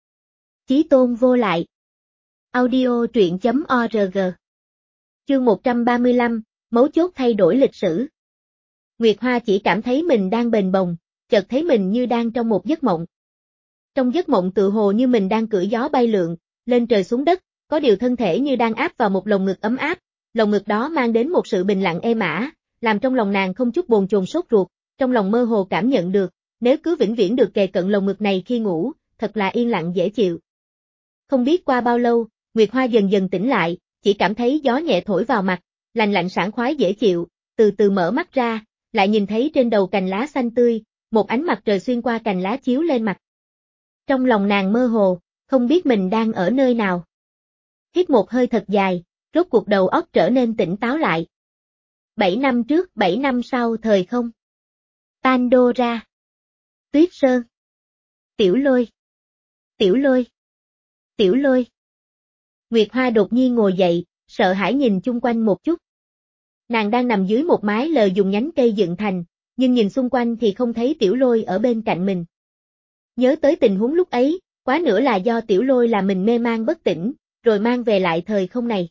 Chí tôn vô lại. Audio truyện chấm org. Chương một trăm ba mươi lăm, mấu chốt thay đổi lịch sử. Nguyệt Hoa chỉ cảm thấy mình đang bềnh bồng, chợt thấy mình như đang trong một giấc mộng. Trong giấc mộng tự hồ như mình đang cưỡi gió bay lượn, lên trời xuống đất, có điều thân thể như đang áp vào một lồng ngực ấm áp, lồng ngực đó mang đến một sự bình lặng êm ả, làm trong lòng nàng không chút bồn chồn sốt ruột, trong lòng mơ hồ cảm nhận được, nếu cứ vĩnh viễn được kề cận lồng ngực này khi ngủ, thật là yên lặng dễ chịu. Không biết qua bao lâu, Nguyệt Hoa dần dần tỉnh lại, chỉ cảm thấy gió nhẹ thổi vào mặt, lành lạnh sảng khoái dễ chịu, từ từ mở mắt ra, lại nhìn thấy trên đầu cành lá xanh tươi, một ánh mặt trời xuyên qua cành lá chiếu lên mặt. Trong lòng nàng mơ hồ, không biết mình đang ở nơi nào. Hít một hơi thật dài, rốt cuộc đầu óc trở nên tỉnh táo lại. Bảy năm trước, bảy năm sau thời không. Pandora. Tuyết Sơn. Tiểu Lôi. Tiểu Lôi. Tiểu Lôi. Nguyệt Hoa đột nhiên ngồi dậy, sợ hãi nhìn chung quanh một chút. Nàng đang nằm dưới một mái lờ dùng nhánh cây dựng thành, nhưng nhìn xung quanh thì không thấy Tiểu Lôi ở bên cạnh mình. Nhớ tới tình huống lúc ấy, quá nữa là do Tiểu Lôi làm mình mê man bất tỉnh, rồi mang về lại thời không này.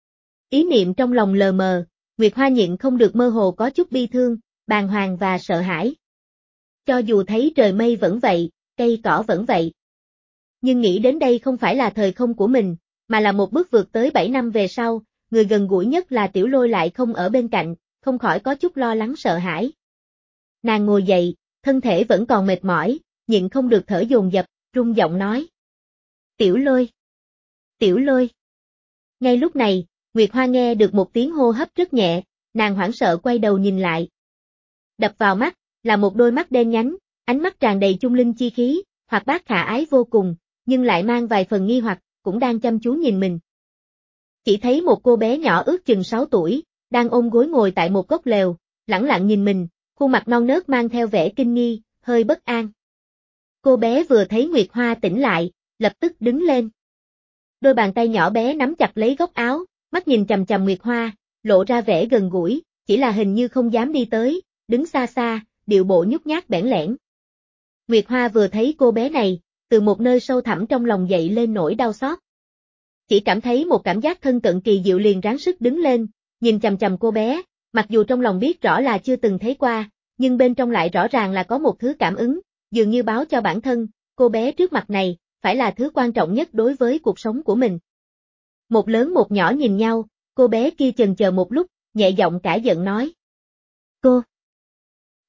Ý niệm trong lòng lờ mờ, Nguyệt Hoa nhịn không được mơ hồ có chút bi thương, bàng hoàng và sợ hãi. Cho dù thấy trời mây vẫn vậy, cây cỏ vẫn vậy. Nhưng nghĩ đến đây không phải là thời không của mình, mà là một bước vượt tới bảy năm về sau, người gần gũi nhất là Tiểu Lôi lại không ở bên cạnh, không khỏi có chút lo lắng sợ hãi. Nàng ngồi dậy, thân thể vẫn còn mệt mỏi, nhịn không được thở dồn dập, run giọng nói. Tiểu Lôi! Tiểu Lôi! Ngay lúc này, Nguyệt Hoa nghe được một tiếng hô hấp rất nhẹ, nàng hoảng sợ quay đầu nhìn lại. Đập vào mắt, là một đôi mắt đen nhánh, ánh mắt tràn đầy trung linh chi khí, hoạt bát khả ái vô cùng, nhưng lại mang vài phần nghi hoặc, cũng đang chăm chú nhìn mình. Chỉ thấy một cô bé nhỏ ước chừng sáu tuổi, đang ôm gối ngồi tại một góc lều, lẳng lặng nhìn mình, khuôn mặt non nớt mang theo vẻ kinh nghi, hơi bất an. Cô bé vừa thấy Nguyệt Hoa tỉnh lại, lập tức đứng lên. Đôi bàn tay nhỏ bé nắm chặt lấy góc áo, mắt nhìn chằm chằm Nguyệt Hoa, lộ ra vẻ gần gũi, chỉ là hình như không dám đi tới, đứng xa xa, điệu bộ nhút nhát bẽn lẽn. Nguyệt Hoa vừa thấy cô bé này, từ một nơi sâu thẳm trong lòng dậy lên nỗi đau xót. Chỉ cảm thấy một cảm giác thân cận kỳ diệu liền ráng sức đứng lên, nhìn chằm chằm cô bé, mặc dù trong lòng biết rõ là chưa từng thấy qua, nhưng bên trong lại rõ ràng là có một thứ cảm ứng, dường như báo cho bản thân, cô bé trước mặt này, phải là thứ quan trọng nhất đối với cuộc sống của mình. Một lớn một nhỏ nhìn nhau, cô bé kia chần chờ một lúc, nhẹ giọng cả giận nói. Cô!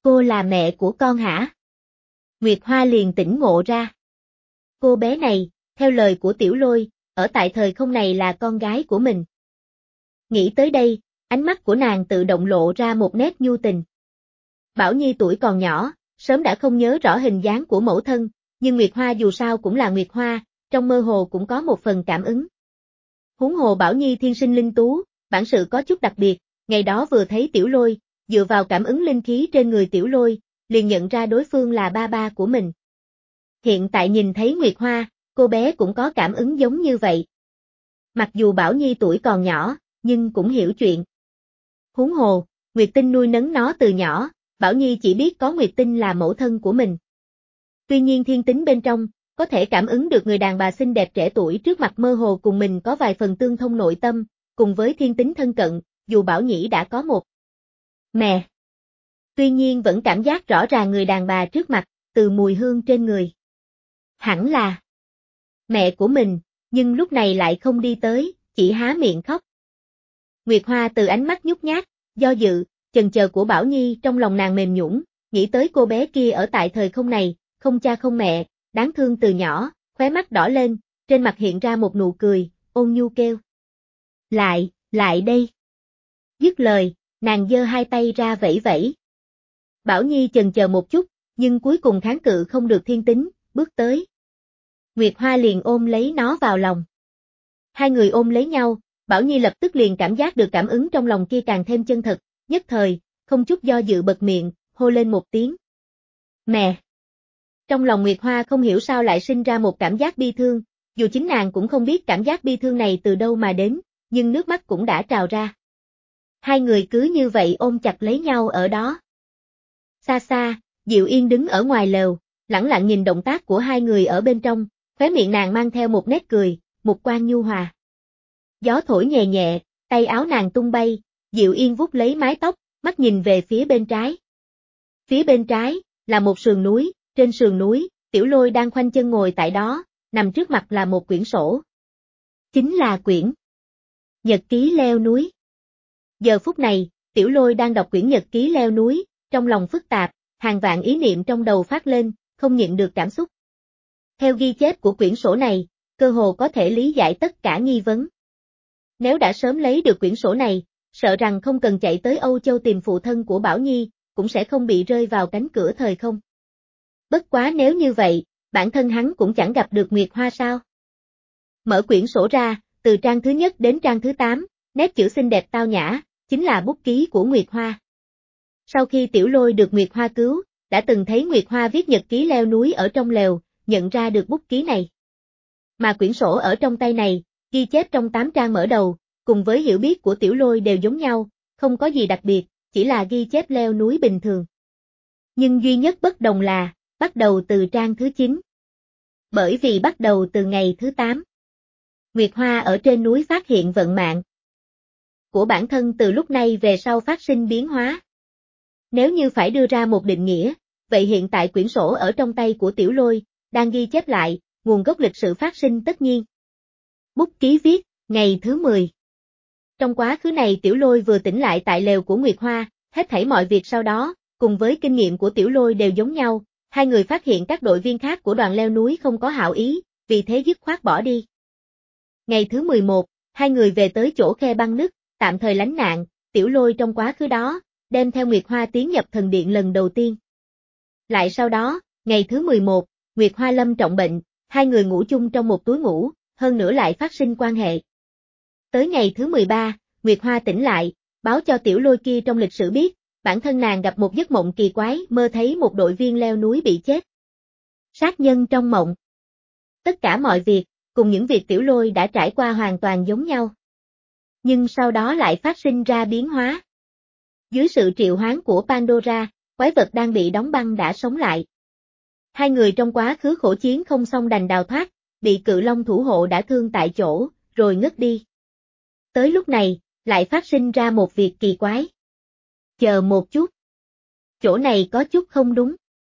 Cô là mẹ của con hả? Nguyệt Hoa liền tỉnh ngộ ra. Cô bé này, theo lời của Tiểu Lôi, ở tại thời không này là con gái của mình. Nghĩ tới đây, ánh mắt của nàng tự động lộ ra một nét nhu tình. Bảo Nhi tuổi còn nhỏ, sớm đã không nhớ rõ hình dáng của mẫu thân, nhưng Nguyệt Hoa dù sao cũng là Nguyệt Hoa, trong mơ hồ cũng có một phần cảm ứng. Huống hồ Bảo Nhi thiên sinh linh tú, bản sự có chút đặc biệt, ngày đó vừa thấy Tiểu Lôi, dựa vào cảm ứng linh khí trên người Tiểu Lôi, liền nhận ra đối phương là ba ba của mình. Hiện tại nhìn thấy Nguyệt Hoa, cô bé cũng có cảm ứng giống như vậy. Mặc dù Bảo Nhi tuổi còn nhỏ, nhưng cũng hiểu chuyện. Huống hồ, Nguyệt Tinh nuôi nấng nó từ nhỏ, Bảo Nhi chỉ biết có Nguyệt Tinh là mẫu thân của mình. Tuy nhiên thiên tính bên trong, có thể cảm ứng được người đàn bà xinh đẹp trẻ tuổi trước mặt mơ hồ cùng mình có vài phần tương thông nội tâm, cùng với thiên tính thân cận, dù Bảo Nhĩ đã có một mẹ. Tuy nhiên vẫn cảm giác rõ ràng người đàn bà trước mặt, từ mùi hương trên người. Hẳn là mẹ của mình, nhưng lúc này lại không đi tới, chỉ há miệng khóc. Nguyệt Hoa từ ánh mắt nhút nhát, do dự, chần chờ của Bảo Nhi trong lòng nàng mềm nhũn, nghĩ tới cô bé kia ở tại thời không này, không cha không mẹ, đáng thương từ nhỏ, khóe mắt đỏ lên, trên mặt hiện ra một nụ cười, ôn nhu kêu. Lại, lại đây. Dứt lời, nàng giơ hai tay ra vẫy vẫy. Bảo Nhi chần chờ một chút, nhưng cuối cùng kháng cự không được thiên tính, bước tới. Nguyệt Hoa liền ôm lấy nó vào lòng. Hai người ôm lấy nhau, Bảo Nhi lập tức liền cảm giác được cảm ứng trong lòng kia càng thêm chân thật, nhất thời, không chút do dự bật miệng, hô lên một tiếng. Mẹ! Trong lòng Nguyệt Hoa không hiểu sao lại sinh ra một cảm giác bi thương, dù chính nàng cũng không biết cảm giác bi thương này từ đâu mà đến, nhưng nước mắt cũng đã trào ra. Hai người cứ như vậy ôm chặt lấy nhau ở đó. Xa xa, Diệu Yên đứng ở ngoài lều, lẳng lặng nhìn động tác của hai người ở bên trong, khóe miệng nàng mang theo một nét cười, một quan nhu hòa. Gió thổi nhẹ nhẹ, tay áo nàng tung bay, Diệu Yên vuốt lấy mái tóc, mắt nhìn về phía bên trái. Phía bên trái, là một sườn núi, trên sườn núi, Tiểu Lôi đang khoanh chân ngồi tại đó, nằm trước mặt là một quyển sổ. Chính là quyển Nhật ký leo núi. Giờ phút này, Tiểu Lôi đang đọc quyển nhật ký leo núi, trong lòng phức tạp, hàng vạn ý niệm trong đầu phát lên, không nhịn được cảm xúc. Theo ghi chép của quyển sổ này, cơ hồ có thể lý giải tất cả nghi vấn. Nếu đã sớm lấy được quyển sổ này, sợ rằng không cần chạy tới Âu Châu tìm phụ thân của Bảo Nhi, cũng sẽ không bị rơi vào cánh cửa thời không. Bất quá nếu như vậy, bản thân hắn cũng chẳng gặp được Nguyệt Hoa sao. Mở quyển sổ ra, từ trang thứ nhất đến trang thứ tám, nét chữ xinh đẹp tao nhã, chính là bút ký của Nguyệt Hoa. Sau khi Tiểu Lôi được Nguyệt Hoa cứu, đã từng thấy Nguyệt Hoa viết nhật ký leo núi ở trong lều, nhận ra được bút ký này. Mà quyển sổ ở trong tay này, ghi chép trong tám trang mở đầu, cùng với hiểu biết của Tiểu Lôi đều giống nhau, không có gì đặc biệt, chỉ là ghi chép leo núi bình thường. Nhưng duy nhất bất đồng là, bắt đầu từ trang thứ chín. Bởi vì bắt đầu từ ngày thứ tám. Nguyệt Hoa ở trên núi phát hiện vận mạng của bản thân từ lúc này về sau phát sinh biến hóa. Nếu như phải đưa ra một định nghĩa, vậy hiện tại quyển sổ ở trong tay của Tiểu Lôi, đang ghi chép lại, nguồn gốc lịch sử phát sinh tất nhiên. Bút ký viết, ngày thứ mười. Trong quá khứ này Tiểu Lôi vừa tỉnh lại tại lều của Nguyệt Hoa, hết thảy mọi việc sau đó, cùng với kinh nghiệm của Tiểu Lôi đều giống nhau, hai người phát hiện các đội viên khác của đoàn leo núi không có hảo ý, vì thế dứt khoát bỏ đi. Ngày thứ mười một, hai người về tới chỗ khe băng nứt, tạm thời lánh nạn, Tiểu Lôi trong quá khứ đó, đem theo Nguyệt Hoa tiến nhập thần điện lần đầu tiên. Lại sau đó, ngày thứ mười một, Nguyệt Hoa lâm trọng bệnh, hai người ngủ chung trong một túi ngủ, hơn nữa lại phát sinh quan hệ. Tới ngày thứ mười ba, Nguyệt Hoa tỉnh lại, báo cho Tiểu Lôi kia trong lịch sử biết, bản thân nàng gặp một giấc mộng kỳ quái, mơ thấy một đội viên leo núi bị chết. Sát nhân trong mộng. Tất cả mọi việc, cùng những việc Tiểu Lôi đã trải qua hoàn toàn giống nhau. Nhưng sau đó lại phát sinh ra biến hóa. Dưới sự triệu hoán của Pandora, quái vật đang bị đóng băng đã sống lại. Hai người trong quá khứ khổ chiến không xong đành đào thoát, bị cự long thủ hộ đã thương tại chỗ, rồi ngất đi. Tới lúc này, lại phát sinh ra một việc kỳ quái. Chờ một chút. Chỗ này có chút không đúng.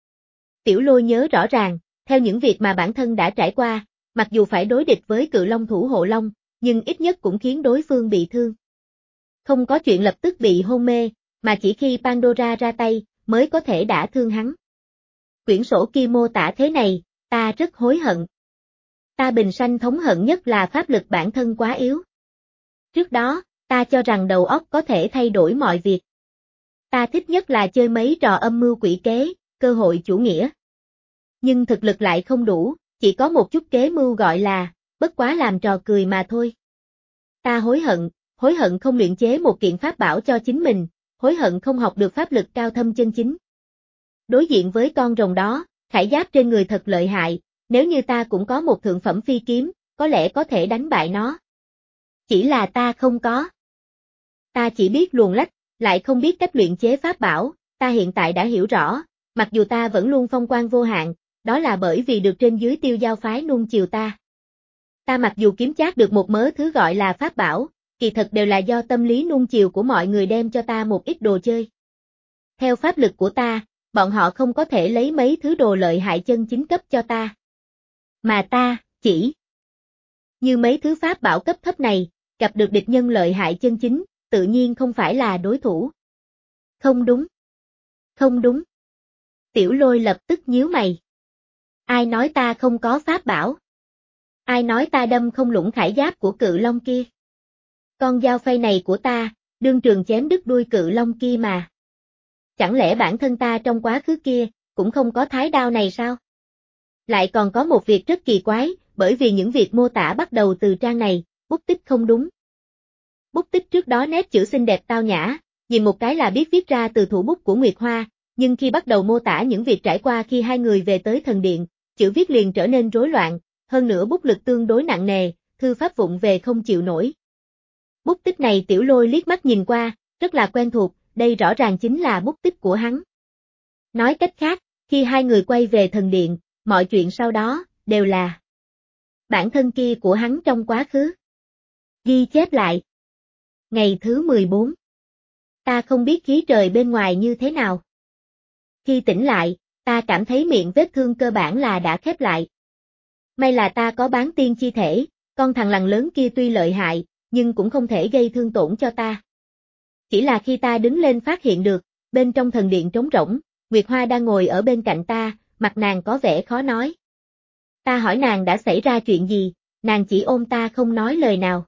Tiểu Lôi nhớ rõ ràng, theo những việc mà bản thân đã trải qua, mặc dù phải đối địch với cự long thủ hộ long, nhưng ít nhất cũng khiến đối phương bị thương. Không có chuyện lập tức bị hôn mê, mà chỉ khi Pandora ra tay, mới có thể đả thương hắn. Quyển sổ kia mô tả thế này, ta rất hối hận. Ta bình sanh thống hận nhất là pháp lực bản thân quá yếu. Trước đó, ta cho rằng đầu óc có thể thay đổi mọi việc. Ta thích nhất là chơi mấy trò âm mưu quỷ kế, cơ hội chủ nghĩa. Nhưng thực lực lại không đủ, chỉ có một chút kế mưu gọi là, bất quá làm trò cười mà thôi. Ta hối hận, hối hận không luyện chế một kiện pháp bảo cho chính mình, hối hận không học được pháp lực cao thâm chân chính. Đối diện với con rồng đó, khải giáp trên người thật lợi hại, nếu như ta cũng có một thượng phẩm phi kiếm, có lẽ có thể đánh bại nó. Chỉ là ta không có. Ta chỉ biết luồn lách, lại không biết cách luyện chế pháp bảo, ta hiện tại đã hiểu rõ, mặc dù ta vẫn luôn phong quang vô hạn, đó là bởi vì được trên dưới Tiêu Giao phái nuông chiều ta. Ta mặc dù kiếm chác được một mớ thứ gọi là pháp bảo, kỳ thật đều là do tâm lý nuông chiều của mọi người đem cho ta một ít đồ chơi. Theo pháp lực của ta, bọn họ không có thể lấy mấy thứ đồ lợi hại chân chính cấp cho ta. Mà ta, chỉ như mấy thứ pháp bảo cấp thấp này, gặp được địch nhân lợi hại chân chính, tự nhiên không phải là đối thủ. Không đúng. Không đúng. Tiểu Lôi lập tức nhíu mày. Ai nói ta không có pháp bảo? Ai nói ta đâm không lũng khải giáp của cự long kia? Con dao phay này của ta, đương trường chém đứt đuôi cự long kia mà. Chẳng lẽ bản thân ta trong quá khứ kia, cũng không có thái đao này sao? Lại còn có một việc rất kỳ quái, bởi vì những việc mô tả bắt đầu từ trang này, bút tích không đúng. Bút tích trước đó nét chữ xinh đẹp tao nhã, nhìn một cái là biết viết ra từ thủ bút của Nguyệt Hoa, nhưng khi bắt đầu mô tả những việc trải qua khi hai người về tới thần điện, chữ viết liền trở nên rối loạn, hơn nữa bút lực tương đối nặng nề, thư pháp vụng về không chịu nổi. Bút tích này Tiểu Lôi liếc mắt nhìn qua, rất là quen thuộc, đây rõ ràng chính là bút tích của hắn. Nói cách khác, khi hai người quay về thần điện, mọi chuyện sau đó, đều là bản thân kia của hắn trong quá khứ. Ghi chép lại. Ngày thứ mười bốn. Ta không biết khí trời bên ngoài như thế nào. Khi tỉnh lại, ta cảm thấy miệng vết thương cơ bản là đã khép lại. May là ta có bán tiên chi thể, con thằng lằn lớn kia tuy lợi hại, nhưng cũng không thể gây thương tổn cho ta. Chỉ là khi ta đứng lên phát hiện được, bên trong thần điện trống rỗng, Nguyệt Hoa đang ngồi ở bên cạnh ta, mặt nàng có vẻ khó nói. Ta hỏi nàng đã xảy ra chuyện gì, nàng chỉ ôm ta không nói lời nào.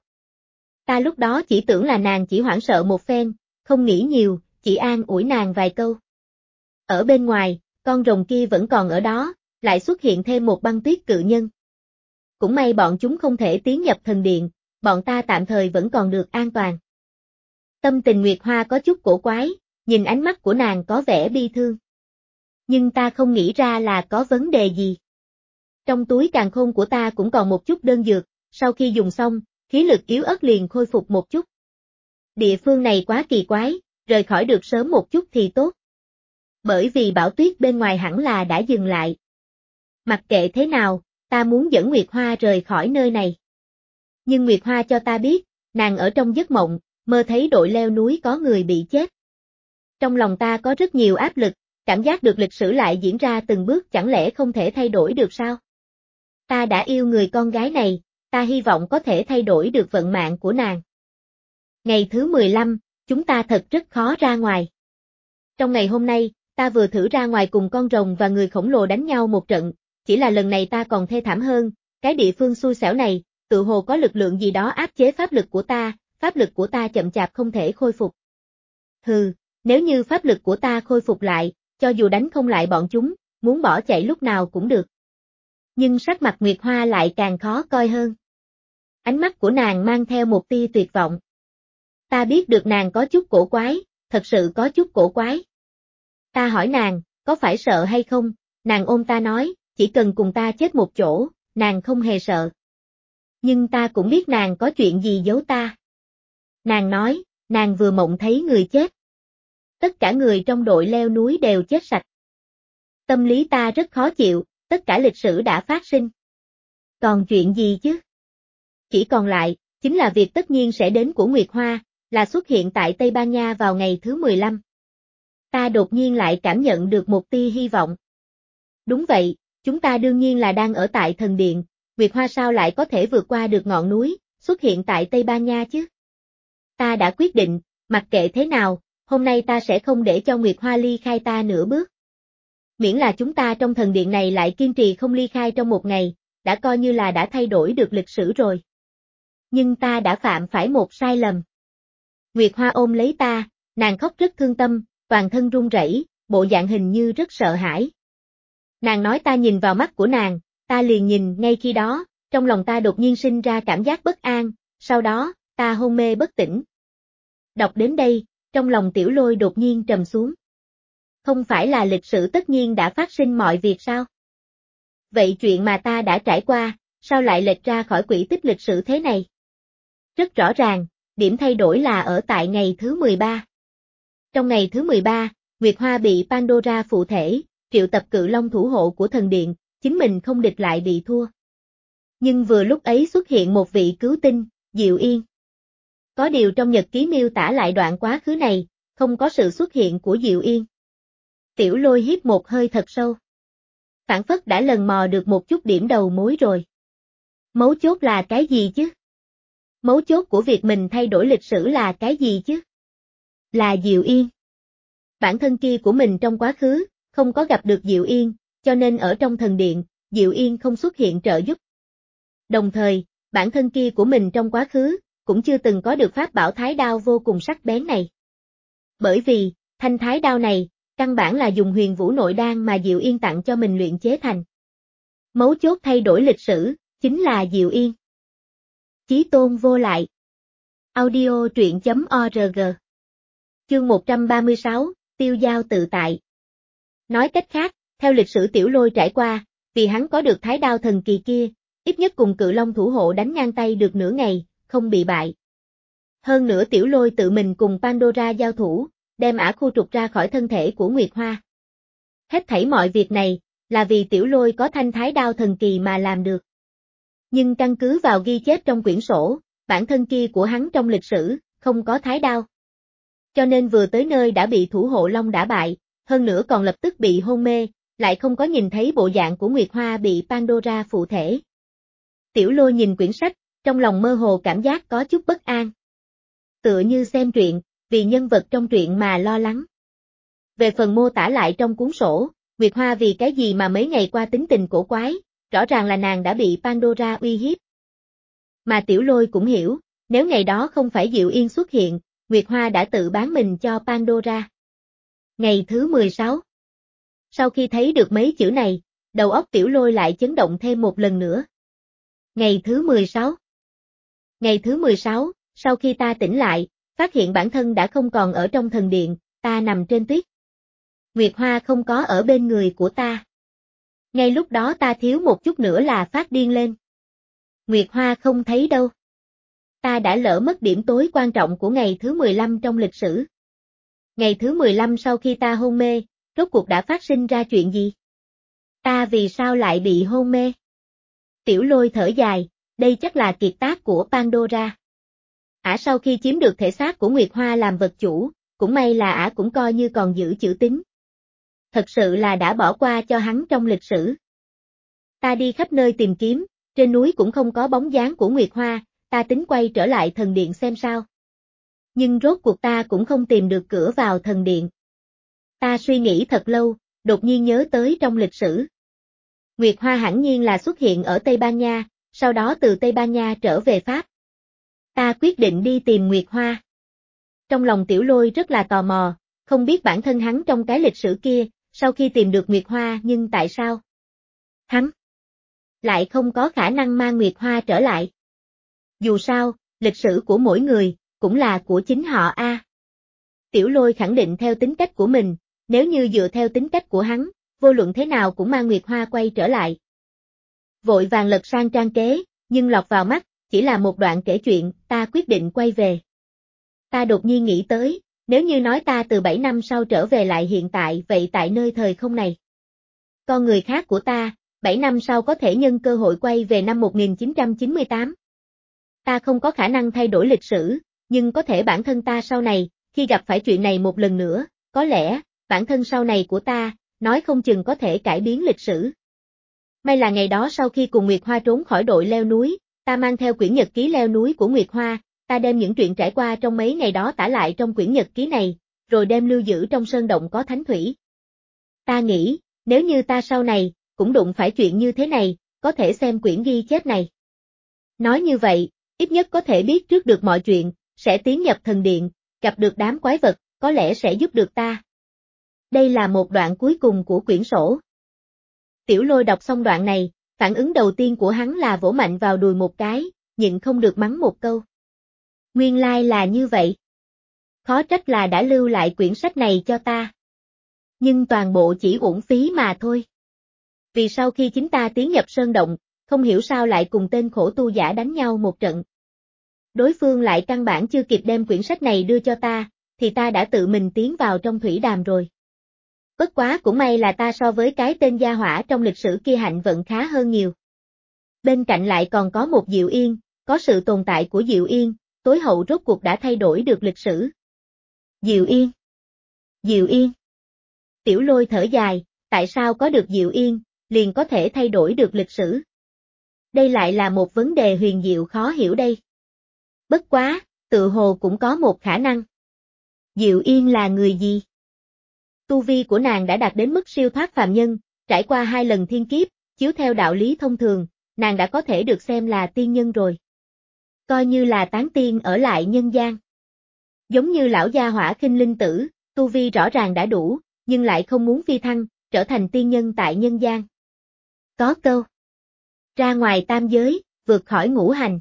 Ta lúc đó chỉ tưởng là nàng chỉ hoảng sợ một phen, không nghĩ nhiều, chỉ an ủi nàng vài câu. Ở bên ngoài, con rồng kia vẫn còn ở đó, lại xuất hiện thêm một băng tuyết cự nhân. Cũng may bọn chúng không thể tiến nhập thần điện, bọn ta tạm thời vẫn còn được an toàn. Tâm tình Nguyệt Hoa có chút cổ quái, nhìn ánh mắt của nàng có vẻ bi thương. Nhưng ta không nghĩ ra là có vấn đề gì. Trong túi càn khôn của ta cũng còn một chút đơn dược, sau khi dùng xong, khí lực yếu ớt liền khôi phục một chút. Địa phương này quá kỳ quái, rời khỏi được sớm một chút thì tốt. Bởi vì bão tuyết bên ngoài hẳn là đã dừng lại. Mặc kệ thế nào, ta muốn dẫn Nguyệt Hoa rời khỏi nơi này. Nhưng Nguyệt Hoa cho ta biết, nàng ở trong giấc mộng, mơ thấy đội leo núi có người bị chết. Trong lòng ta có rất nhiều áp lực, cảm giác được lịch sử lại diễn ra từng bước chẳng lẽ không thể thay đổi được sao? Ta đã yêu người con gái này, ta hy vọng có thể thay đổi được vận mạng của nàng. Ngày thứ mười lăm, chúng ta thật rất khó ra ngoài. Trong ngày hôm nay, ta vừa thử ra ngoài cùng con rồng và người khổng lồ đánh nhau một trận, chỉ là lần này ta còn thê thảm hơn, cái địa phương xui xẻo này, tự hồ có lực lượng gì đó áp chế pháp lực của ta, pháp lực của ta chậm chạp không thể khôi phục. Hừ, nếu như pháp lực của ta khôi phục lại, cho dù đánh không lại bọn chúng, muốn bỏ chạy lúc nào cũng được. Nhưng sắc mặt Nguyệt Hoa lại càng khó coi hơn. Ánh mắt của nàng mang theo một tia tuyệt vọng. Ta biết được nàng có chút cổ quái, thật sự có chút cổ quái. Ta hỏi nàng, có phải sợ hay không, nàng ôm ta nói, chỉ cần cùng ta chết một chỗ, nàng không hề sợ. Nhưng ta cũng biết nàng có chuyện gì giấu ta. Nàng nói, nàng vừa mộng thấy người chết. Tất cả người trong đội leo núi đều chết sạch. Tâm lý ta rất khó chịu, tất cả lịch sử đã phát sinh. Còn chuyện gì chứ? Chỉ còn lại, chính là việc tất nhiên sẽ đến của Nguyệt Hoa, là xuất hiện tại Tây Ban Nha vào ngày thứ mười lăm. Ta đột nhiên lại cảm nhận được một tia hy vọng. Đúng vậy, chúng ta đương nhiên là đang ở tại thần điện, Nguyệt Hoa sao lại có thể vượt qua được ngọn núi, xuất hiện tại Tây Ban Nha chứ? Ta đã quyết định, mặc kệ thế nào, hôm nay ta sẽ không để cho Nguyệt Hoa ly khai ta nửa bước. Miễn là chúng ta trong thần điện này lại kiên trì không ly khai trong một ngày, đã coi như là đã thay đổi được lịch sử rồi. Nhưng ta đã phạm phải một sai lầm. Nguyệt Hoa ôm lấy ta, nàng khóc rất thương tâm, toàn thân run rẩy, bộ dạng hình như rất sợ hãi. Nàng nói ta nhìn vào mắt của nàng, ta liền nhìn, ngay khi đó, trong lòng ta đột nhiên sinh ra cảm giác bất an, sau đó, ta hôn mê bất tỉnh. Đọc đến đây, trong lòng Tiểu Lôi đột nhiên trầm xuống. Không phải là lịch sử tất nhiên đã phát sinh mọi việc sao? Vậy chuyện mà ta đã trải qua, sao lại lệch ra khỏi quỹ tích lịch sử thế này? Rất rõ ràng, điểm thay đổi là ở tại ngày thứ mười ba. Trong ngày thứ mười ba, Nguyệt Hoa bị Pandora phụ thể, triệu tập cự long thủ hộ của thần điện, chính mình không địch lại bị thua. Nhưng vừa lúc ấy xuất hiện một vị cứu tinh, Diệu Yên. Có điều trong nhật ký miêu tả lại đoạn quá khứ này, không có sự xuất hiện của Diệu Yên. Tiểu Lôi hít một hơi thật sâu. Phản phất đã lần mò được một chút điểm đầu mối rồi. Mấu chốt là cái gì chứ? Mấu chốt của việc mình thay đổi lịch sử là cái gì chứ? Là Diệu Yên. Bản thân kia của mình trong quá khứ, không có gặp được Diệu Yên, cho nên ở trong thần điện, Diệu Yên không xuất hiện trợ giúp. Đồng thời, bản thân kia của mình trong quá khứ, cũng chưa từng có được pháp bảo thái đao vô cùng sắc bén này. Bởi vì, thanh thái đao này, căn bản là dùng huyền vũ nội đan mà Diệu Yên tặng cho mình luyện chế thành. Mấu chốt thay đổi lịch sử, chính là Diệu Yên. Chí tôn vô lại. Audio truyện chấm org. Chương một trăm ba mươi sáu, tiêu giao tự tại. Nói cách khác, theo lịch sử Tiểu Lôi trải qua, vì hắn có được thái đao thần kỳ kia, ít nhất cùng cự long thủ hộ đánh ngang tay được nửa ngày, không bị bại. Hơn nữa Tiểu Lôi tự mình cùng Pandora giao thủ, đem ả khu trục ra khỏi thân thể của Nguyệt Hoa. Hết thảy mọi việc này, là vì Tiểu Lôi có thanh thái đao thần kỳ mà làm được. Nhưng căn cứ vào ghi chép trong quyển sổ, bản thân kia của hắn trong lịch sử, không có thái đao. Cho nên vừa tới nơi đã bị thủ hộ long đả bại, hơn nữa còn lập tức bị hôn mê, lại không có nhìn thấy bộ dạng của Nguyệt Hoa bị Pandora phụ thể. Tiểu Lôi nhìn quyển sách, trong lòng mơ hồ cảm giác có chút bất an. Tựa như xem truyện, vì nhân vật trong truyện mà lo lắng. Về phần mô tả lại trong cuốn sổ, Nguyệt Hoa vì cái gì mà mấy ngày qua tính tình cổ quái, rõ ràng là nàng đã bị Pandora uy hiếp. Mà Tiểu Lôi cũng hiểu, nếu ngày đó không phải Diệu Yên xuất hiện, Nguyệt Hoa đã tự bán mình cho Pandora. Ngày thứ mười sáu. Sau khi thấy được mấy chữ này, đầu óc Tiểu Lôi lại chấn động thêm một lần nữa. Ngày thứ mười sáu. Ngày thứ mười sáu, sau khi ta tỉnh lại, phát hiện bản thân đã không còn ở trong thần điện, ta nằm trên tuyết. Nguyệt Hoa không có ở bên người của ta. Ngay lúc đó ta thiếu một chút nữa là phát điên lên. Nguyệt Hoa không thấy đâu. Ta đã lỡ mất điểm tối quan trọng của ngày thứ mười lăm trong lịch sử. Ngày thứ mười lăm sau khi ta hôn mê, rốt cuộc đã phát sinh ra chuyện gì? Ta vì sao lại bị hôn mê? Tiểu Lôi thở dài, đây chắc là kiệt tác của Pandora. Ả sau khi chiếm được thể xác của Nguyệt Hoa làm vật chủ, cũng may là ả cũng coi như còn giữ chữ tín. Thật sự là đã bỏ qua cho hắn trong lịch sử. Ta đi khắp nơi tìm kiếm, trên núi cũng không có bóng dáng của Nguyệt Hoa, ta tính quay trở lại thần điện xem sao. Nhưng rốt cuộc ta cũng không tìm được cửa vào thần điện. Ta suy nghĩ thật lâu, đột nhiên nhớ tới trong lịch sử. Nguyệt Hoa hẳn nhiên là xuất hiện ở Tây Ban Nha, sau đó từ Tây Ban Nha trở về Pháp. Ta quyết định đi tìm Nguyệt Hoa. Trong lòng Tiểu Lôi rất là tò mò, không biết bản thân hắn trong cái lịch sử kia, sau khi tìm được Nguyệt Hoa nhưng tại sao? Hắn lại không có khả năng mang Nguyệt Hoa trở lại. Dù sao, lịch sử của mỗi người, cũng là của chính họ a. Tiểu Lôi khẳng định theo tính cách của mình, nếu như dựa theo tính cách của hắn, vô luận thế nào cũng mang Nguyệt Hoa quay trở lại. Vội vàng lật sang trang kế, nhưng lọt vào mắt, chỉ là một đoạn kể chuyện, ta quyết định quay về. Ta đột nhiên nghĩ tới, nếu như nói ta từ bảy năm sau trở về lại hiện tại vậy tại nơi thời không này. Con người khác của ta, bảy năm sau có thể nhân cơ hội quay về năm một nghìn chín trăm chín mươi tám. Ta không có khả năng thay đổi lịch sử, nhưng có thể bản thân ta sau này, khi gặp phải chuyện này một lần nữa, có lẽ, bản thân sau này của ta, nói không chừng có thể cải biến lịch sử. May là ngày đó sau khi cùng Nguyệt Hoa trốn khỏi đội leo núi, ta mang theo quyển nhật ký leo núi của Nguyệt Hoa, ta đem những chuyện trải qua trong mấy ngày đó tả lại trong quyển nhật ký này, rồi đem lưu giữ trong sơn động có thánh thủy. Ta nghĩ, nếu như ta sau này, cũng đụng phải chuyện như thế này, có thể xem quyển ghi chép này. Nói như vậy, ít nhất có thể biết trước được mọi chuyện, sẽ tiến nhập thần điện, gặp được đám quái vật, có lẽ sẽ giúp được ta. Đây là một đoạn cuối cùng của quyển sổ. Tiểu Lôi đọc xong đoạn này, phản ứng đầu tiên của hắn là vỗ mạnh vào đùi một cái, nhịn không được mắng một câu. Nguyên lai là như vậy. Khó trách là đã lưu lại quyển sách này cho ta. Nhưng toàn bộ chỉ uổng phí mà thôi. Vì sau khi chính ta tiến nhập sơn động, không hiểu sao lại cùng tên khổ tu giả đánh nhau một trận. Đối phương lại căn bản chưa kịp đem quyển sách này đưa cho ta, thì ta đã tự mình tiến vào trong thủy đàm rồi. Bất quá cũng may là ta so với cái tên gia hỏa trong lịch sử kia hạnh vận khá hơn nhiều. Bên cạnh lại còn có một Diệu Yên, có sự tồn tại của Diệu Yên, tối hậu rốt cuộc đã thay đổi được lịch sử. Diệu Yên. Diệu Yên. Tiểu Lôi thở dài, tại sao có được Diệu Yên, liền có thể thay đổi được lịch sử? Đây lại là một vấn đề huyền diệu khó hiểu đây. Bất quá, tự hồ cũng có một khả năng. Diệu Yên là người gì? Tu vi của nàng đã đạt đến mức siêu thoát phàm nhân, trải qua hai lần thiên kiếp, chiếu theo đạo lý thông thường, nàng đã có thể được xem là tiên nhân rồi. Coi như là tán tiên ở lại nhân gian. Giống như lão gia hỏa Khinh Linh Tử, tu vi rõ ràng đã đủ, nhưng lại không muốn phi thăng, trở thành tiên nhân tại nhân gian. Có câu. Ra ngoài tam giới, vượt khỏi ngũ hành.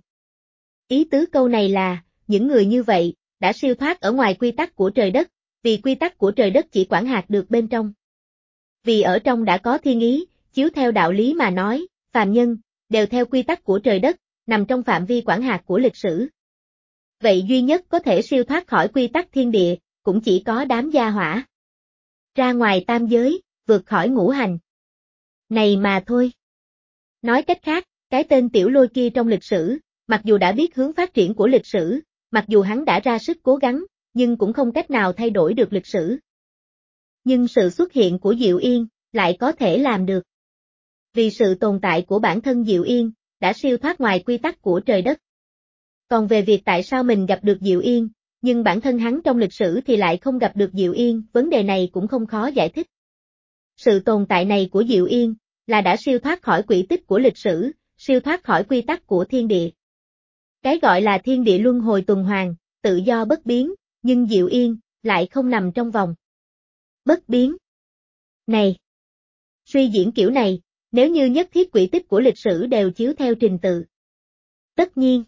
Ý tứ câu này là, những người như vậy, đã siêu thoát ở ngoài quy tắc của trời đất, vì quy tắc của trời đất chỉ quản hạt được bên trong. Vì ở trong đã có thiên ý, chiếu theo đạo lý mà nói, phàm nhân, đều theo quy tắc của trời đất, nằm trong phạm vi quản hạt của lịch sử. Vậy duy nhất có thể siêu thoát khỏi quy tắc thiên địa, cũng chỉ có đám gia hỏa. Ra ngoài tam giới, vượt khỏi ngũ hành. Này mà thôi. Nói cách khác, cái tên Tiểu Lôi kia trong lịch sử, mặc dù đã biết hướng phát triển của lịch sử, mặc dù hắn đã ra sức cố gắng, nhưng cũng không cách nào thay đổi được lịch sử. Nhưng sự xuất hiện của Diệu Yên, lại có thể làm được. Vì sự tồn tại của bản thân Diệu Yên, đã siêu thoát ngoài quy tắc của trời đất. Còn về việc tại sao mình gặp được Diệu Yên, nhưng bản thân hắn trong lịch sử thì lại không gặp được Diệu Yên, vấn đề này cũng không khó giải thích. Sự tồn tại này của Diệu Yên, là đã siêu thoát khỏi quỹ tích của lịch sử, siêu thoát khỏi quy tắc của thiên địa. Cái gọi là thiên địa luân hồi tuần hoàn, tự do bất biến, nhưng Diệu Yên, lại không nằm trong vòng bất biến. Này! Suy diễn kiểu này, nếu như nhất thiết quỹ tích của lịch sử đều chiếu theo trình tự. Tất nhiên.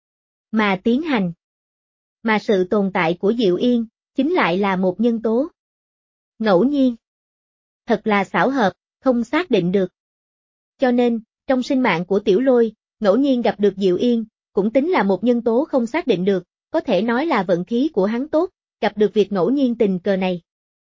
Mà tiến hành. Mà sự tồn tại của Diệu Yên, chính lại là một nhân tố. Ngẫu nhiên. Thật là xảo hợp, không xác định được. Cho nên, trong sinh mạng của Tiểu Lôi, ngẫu nhiên gặp được Diệu Yên, cũng tính là một nhân tố không xác định được, có thể nói là vận khí của hắn tốt, gặp được việc ngẫu nhiên tình cờ này.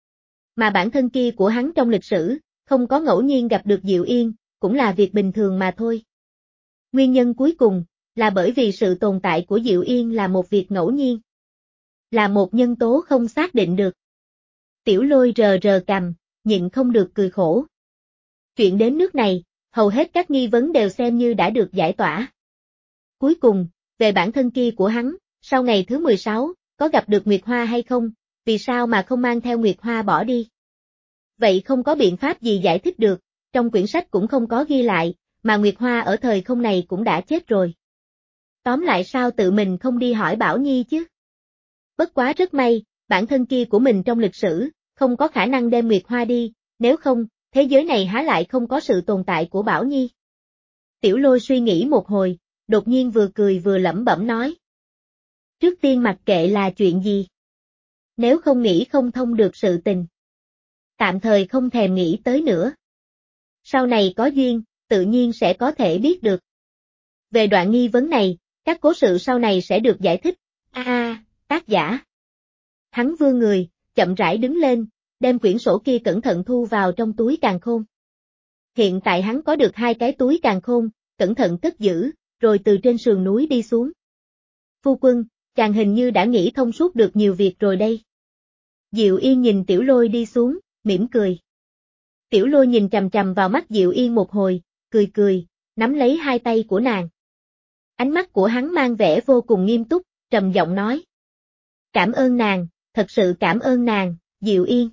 Mà bản thân kia của hắn trong lịch sử, không có ngẫu nhiên gặp được Diệu Yên, cũng là việc bình thường mà thôi. Nguyên nhân cuối cùng, là bởi vì sự tồn tại của Diệu Yên là một việc ngẫu nhiên. Là một nhân tố không xác định được. Tiểu Lôi rờ rờ cằm, nhịn không được cười khổ. Chuyện đến nước này, hầu hết các nghi vấn đều xem như đã được giải tỏa. Cuối cùng, về bản thân kia của hắn, sau ngày thứ mười sáu, có gặp được Nguyệt Hoa hay không, vì sao mà không mang theo Nguyệt Hoa bỏ đi? Vậy không có biện pháp gì giải thích được, trong quyển sách cũng không có ghi lại, mà Nguyệt Hoa ở thời không này cũng đã chết rồi. Tóm lại sao tự mình không đi hỏi Bảo Nhi chứ? Bất quá rất may, bản thân kia của mình trong lịch sử, không có khả năng đem Nguyệt Hoa đi, nếu không, thế giới này há lại không có sự tồn tại của Bảo Nhi. Tiểu Lôi suy nghĩ một hồi, đột nhiên vừa cười vừa lẩm bẩm nói. Trước tiên mặc kệ là chuyện gì? Nếu không nghĩ không thông được sự tình. Tạm thời không thèm nghĩ tới nữa. Sau này có duyên, tự nhiên sẽ có thể biết được. Về đoạn nghi vấn này, các cố sự sau này sẽ được giải thích. A, à, tác giả. Hắn vươn người, chậm rãi đứng lên, đem quyển sổ kia cẩn thận thu vào trong túi càn khôn. Hiện tại hắn có được hai cái túi càn khôn, cẩn thận cất giữ, rồi từ trên sườn núi đi xuống. Phu quân, chàng hình như đã nghĩ thông suốt được nhiều việc rồi đây. Diệu Yên nhìn Tiểu Lôi đi xuống, mỉm cười. Tiểu Lôi nhìn chằm chằm vào mắt Diệu Yên một hồi, cười cười, nắm lấy hai tay của nàng. Ánh mắt của hắn mang vẻ vô cùng nghiêm túc, trầm giọng nói. Cảm ơn nàng, thật sự cảm ơn nàng, Diệu Yên.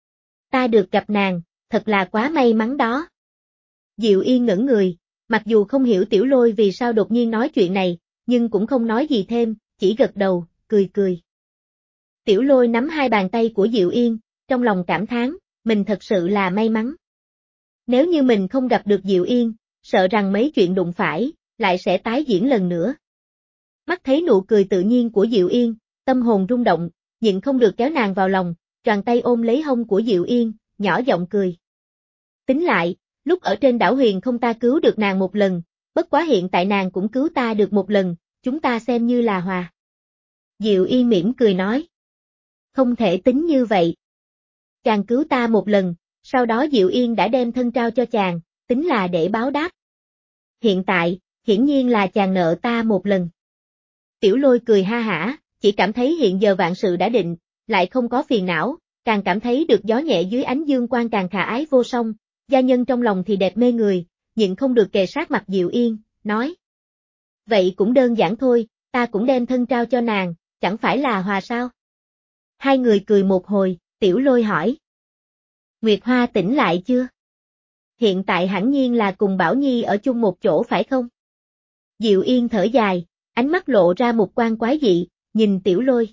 Ta được gặp nàng, thật là quá may mắn đó. Diệu Yên ngẩn người, mặc dù không hiểu Tiểu Lôi vì sao đột nhiên nói chuyện này, nhưng cũng không nói gì thêm, chỉ gật đầu, cười cười. Tiểu Lôi nắm hai bàn tay của Diệu Yên, trong lòng cảm thán, mình thật sự là may mắn. Nếu như mình không gặp được Diệu Yên, sợ rằng mấy chuyện đụng phải, lại sẽ tái diễn lần nữa. Mắt thấy nụ cười tự nhiên của Diệu Yên, tâm hồn rung động, nhịn không được kéo nàng vào lòng, tràn tay ôm lấy hông của Diệu Yên, nhỏ giọng cười. Tính lại, lúc ở trên đảo Huyền không ta cứu được nàng một lần, bất quá hiện tại nàng cũng cứu ta được một lần, chúng ta xem như là hòa. Diệu Yên mỉm cười nói. Không thể tính như vậy. Chàng cứu ta một lần, sau đó Diệu Yên đã đem thân trao cho chàng, tính là để báo đáp. Hiện tại, hiển nhiên là chàng nợ ta một lần. Tiểu Lôi cười ha hả, chỉ cảm thấy hiện giờ vạn sự đã định, lại không có phiền não, càng cảm thấy được gió nhẹ dưới ánh dương quang càng khả ái vô song, gia nhân trong lòng thì đẹp mê người, nhịn không được kề sát mặt Diệu Yên, nói. Vậy cũng đơn giản thôi, ta cũng đem thân trao cho nàng, chẳng phải là hòa sao? Hai người cười một hồi, Tiểu Lôi hỏi. Nguyệt Hoa tỉnh lại chưa? Hiện tại hẳn nhiên là cùng Bảo Nhi ở chung một chỗ phải không? Diệu Yên thở dài, ánh mắt lộ ra một quan quái dị, nhìn Tiểu Lôi.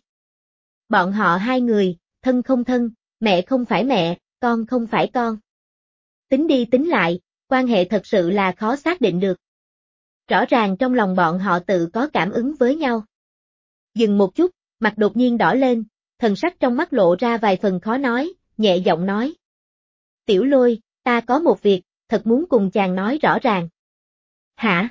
Bọn họ hai người, thân không thân, mẹ không phải mẹ, con không phải con. Tính đi tính lại, quan hệ thật sự là khó xác định được. Rõ ràng trong lòng bọn họ tự có cảm ứng với nhau. Dừng một chút, mặt đột nhiên đỏ lên, thần sắc trong mắt lộ ra vài phần khó nói, nhẹ giọng nói. Tiểu Lôi, ta có một việc, thật muốn cùng chàng nói rõ ràng. Hả?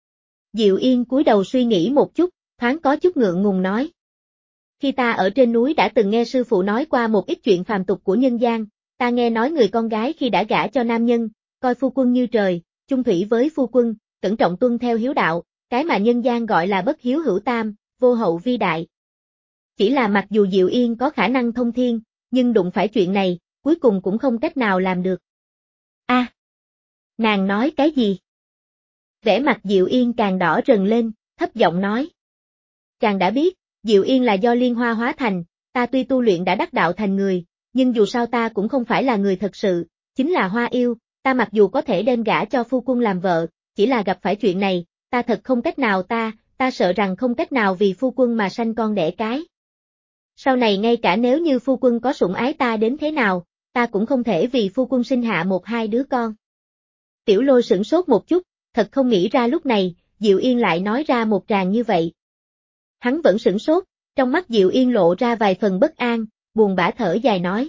Diệu Yên cúi đầu suy nghĩ một chút, thoáng có chút ngượng ngùng nói. Khi ta ở trên núi đã từng nghe sư phụ nói qua một ít chuyện phàm tục của nhân gian, ta nghe nói người con gái khi đã gả cho nam nhân, coi phu quân như trời, chung thủy với phu quân, cẩn trọng tuân theo hiếu đạo, cái mà nhân gian gọi là bất hiếu hữu tam, vô hậu vi đại. Chỉ là mặc dù Diệu Yên có khả năng thông thiên, nhưng đụng phải chuyện này, cuối cùng cũng không cách nào làm được. A, à, nàng nói cái gì? Vẻ mặt Diệu Yên càng đỏ rần lên, thấp giọng nói. Chàng đã biết, Diệu Yên là do liên hoa hóa thành, ta tuy tu luyện đã đắc đạo thành người, nhưng dù sao ta cũng không phải là người thật sự, chính là hoa yêu, ta mặc dù có thể đem gả cho phu quân làm vợ, chỉ là gặp phải chuyện này, ta thật không cách nào ta, ta sợ rằng không cách nào vì phu quân mà sanh con đẻ cái. Sau này ngay cả nếu như phu quân có sủng ái ta đến thế nào, ta cũng không thể vì phu quân sinh hạ một hai đứa con. Tiểu Lôi sửng sốt một chút, thật không nghĩ ra lúc này, Diệu Yên lại nói ra một tràng như vậy. Hắn vẫn sửng sốt, trong mắt Diệu Yên lộ ra vài phần bất an, buồn bã thở dài nói.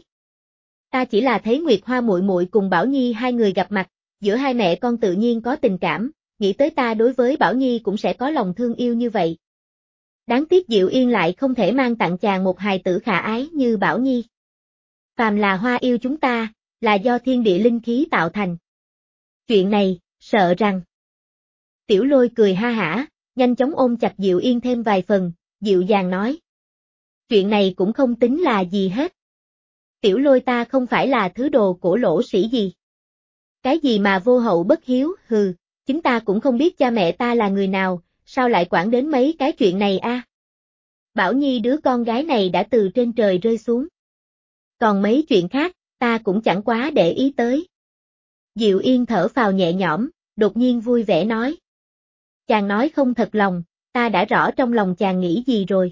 Ta chỉ là thấy Nguyệt Hoa muội muội cùng Bảo Nhi hai người gặp mặt, giữa hai mẹ con tự nhiên có tình cảm, nghĩ tới ta đối với Bảo Nhi cũng sẽ có lòng thương yêu như vậy. Đáng tiếc Diệu Yên lại không thể mang tặng chàng một hài tử khả ái như Bảo Nhi. Phàm là hoa yêu chúng ta, là do thiên địa linh khí tạo thành. Chuyện này, sợ rằng. Tiểu Lôi cười ha hả, nhanh chóng ôm chặt Diệu Yên thêm vài phần, dịu dàng nói. Chuyện này cũng không tính là gì hết. Tiểu Lôi ta không phải là thứ đồ cổ lỗ sĩ gì. Cái gì mà vô hậu bất hiếu, hừ, chúng ta cũng không biết cha mẹ ta là người nào, sao lại quản đến mấy cái chuyện này a? Bảo Nhi đứa con gái này đã từ trên trời rơi xuống. Còn mấy chuyện khác, ta cũng chẳng quá để ý tới. Diệu Yên thở phào nhẹ nhõm, đột nhiên vui vẻ nói. Chàng nói không thật lòng, ta đã rõ trong lòng chàng nghĩ gì rồi.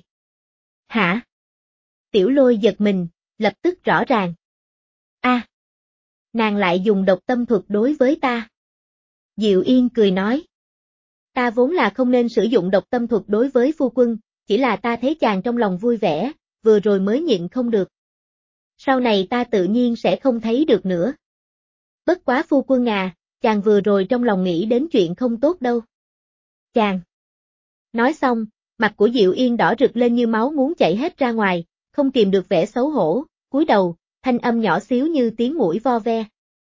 Hả? Tiểu Lôi giật mình, lập tức rõ ràng. A, à, nàng lại dùng độc tâm thuật đối với ta. Diệu Yên cười nói. Ta vốn là không nên sử dụng độc tâm thuật đối với phu quân, chỉ là ta thấy chàng trong lòng vui vẻ, vừa rồi mới nhịn không được. Sau này ta tự nhiên sẽ không thấy được nữa. Bất quá phu quân à, chàng vừa rồi trong lòng nghĩ đến chuyện không tốt đâu. Chàng. Nói xong, mặt của Diệu Yên đỏ rực lên như máu muốn chảy hết ra ngoài, không kìm được vẻ xấu hổ, cúi đầu, thanh âm nhỏ xíu như tiếng muỗi vo ve.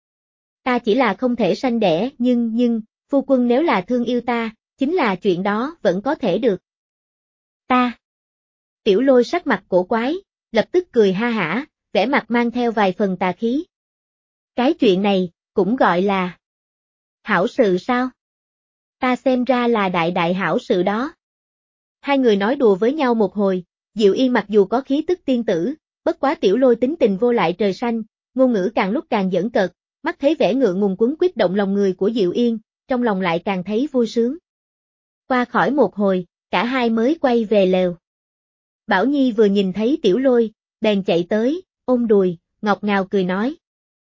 Ta chỉ là không thể sanh đẻ, nhưng nhưng, phu quân nếu là thương yêu ta, chính là chuyện đó vẫn có thể được. Ta. Tiểu Lôi sắc mặt cổ quái, lập tức cười ha hả, vẻ mặt mang theo vài phần tà khí. Cái chuyện này, cũng gọi là hảo sự sao? Ta xem ra là đại đại hảo sự đó. Hai người nói đùa với nhau một hồi, Diệu Yên mặc dù có khí tức tiên tử, Bất quá Tiểu Lôi tính tình vô lại trời xanh, ngôn ngữ càng lúc càng giỡn cợt, mắt thấy vẻ ngượng ngùng quấn quýt động lòng người của Diệu Yên, trong lòng lại càng thấy vui sướng. Qua khỏi một hồi, cả hai mới quay về lều. Bảo Nhi vừa nhìn thấy Tiểu Lôi, bèn chạy tới, ôm đùi, ngọt ngào cười nói.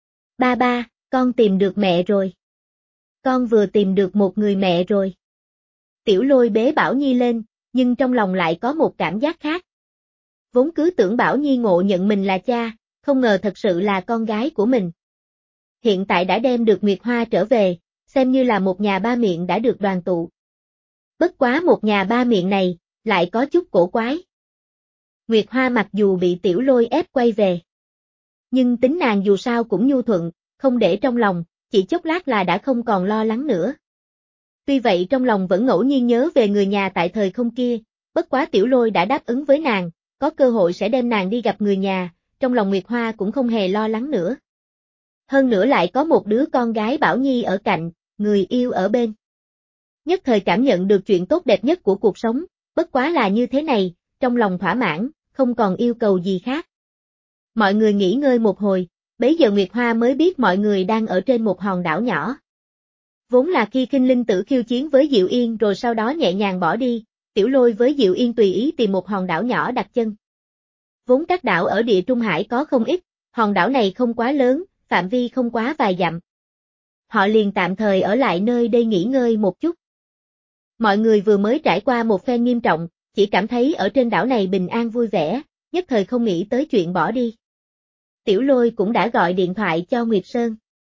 Ba ba, con tìm được mẹ rồi. Con vừa tìm được một người mẹ rồi. Tiểu Lôi bế Bảo Nhi lên, nhưng trong lòng lại có một cảm giác khác. Vốn cứ tưởng Bảo Nhi ngộ nhận mình là cha, không ngờ thật sự là con gái của mình. Hiện tại đã đem được Nguyệt Hoa trở về, xem như là một nhà ba miệng đã được đoàn tụ. Bất quá một nhà ba miệng này, lại có chút cổ quái. Nguyệt Hoa mặc dù bị Tiểu Lôi ép quay về, nhưng tính nàng dù sao cũng nhu thuận, không để trong lòng, chỉ chốc lát là đã không còn lo lắng nữa. Tuy vậy trong lòng vẫn ngẫu nhiên nhớ về người nhà tại thời không kia, bất quá Tiểu Lôi đã đáp ứng với nàng, có cơ hội sẽ đem nàng đi gặp người nhà, trong lòng Nguyệt Hoa cũng không hề lo lắng nữa. Hơn nữa lại có một đứa con gái Bảo Nhi ở cạnh, người yêu ở bên. Nhất thời cảm nhận được chuyện tốt đẹp nhất của cuộc sống, bất quá là như thế này, trong lòng thỏa mãn, không còn yêu cầu gì khác. Mọi người nghỉ ngơi một hồi, bấy giờ Nguyệt Hoa mới biết mọi người đang ở trên một hòn đảo nhỏ. Vốn là khi Khinh Linh Tử khiêu chiến với Diệu Yên rồi sau đó nhẹ nhàng bỏ đi, Tiểu Lôi với Diệu Yên tùy ý tìm một hòn đảo nhỏ đặt chân. Vốn các đảo ở địa Trung Hải có không ít, hòn đảo này không quá lớn, phạm vi không quá vài dặm. Họ liền tạm thời ở lại nơi đây nghỉ ngơi một chút. Mọi người vừa mới trải qua một phen nghiêm trọng, chỉ cảm thấy ở trên đảo này bình an vui vẻ, nhất thời không nghĩ tới chuyện bỏ đi. Tiểu Lôi cũng đã gọi điện thoại cho Nguyệt Sơn.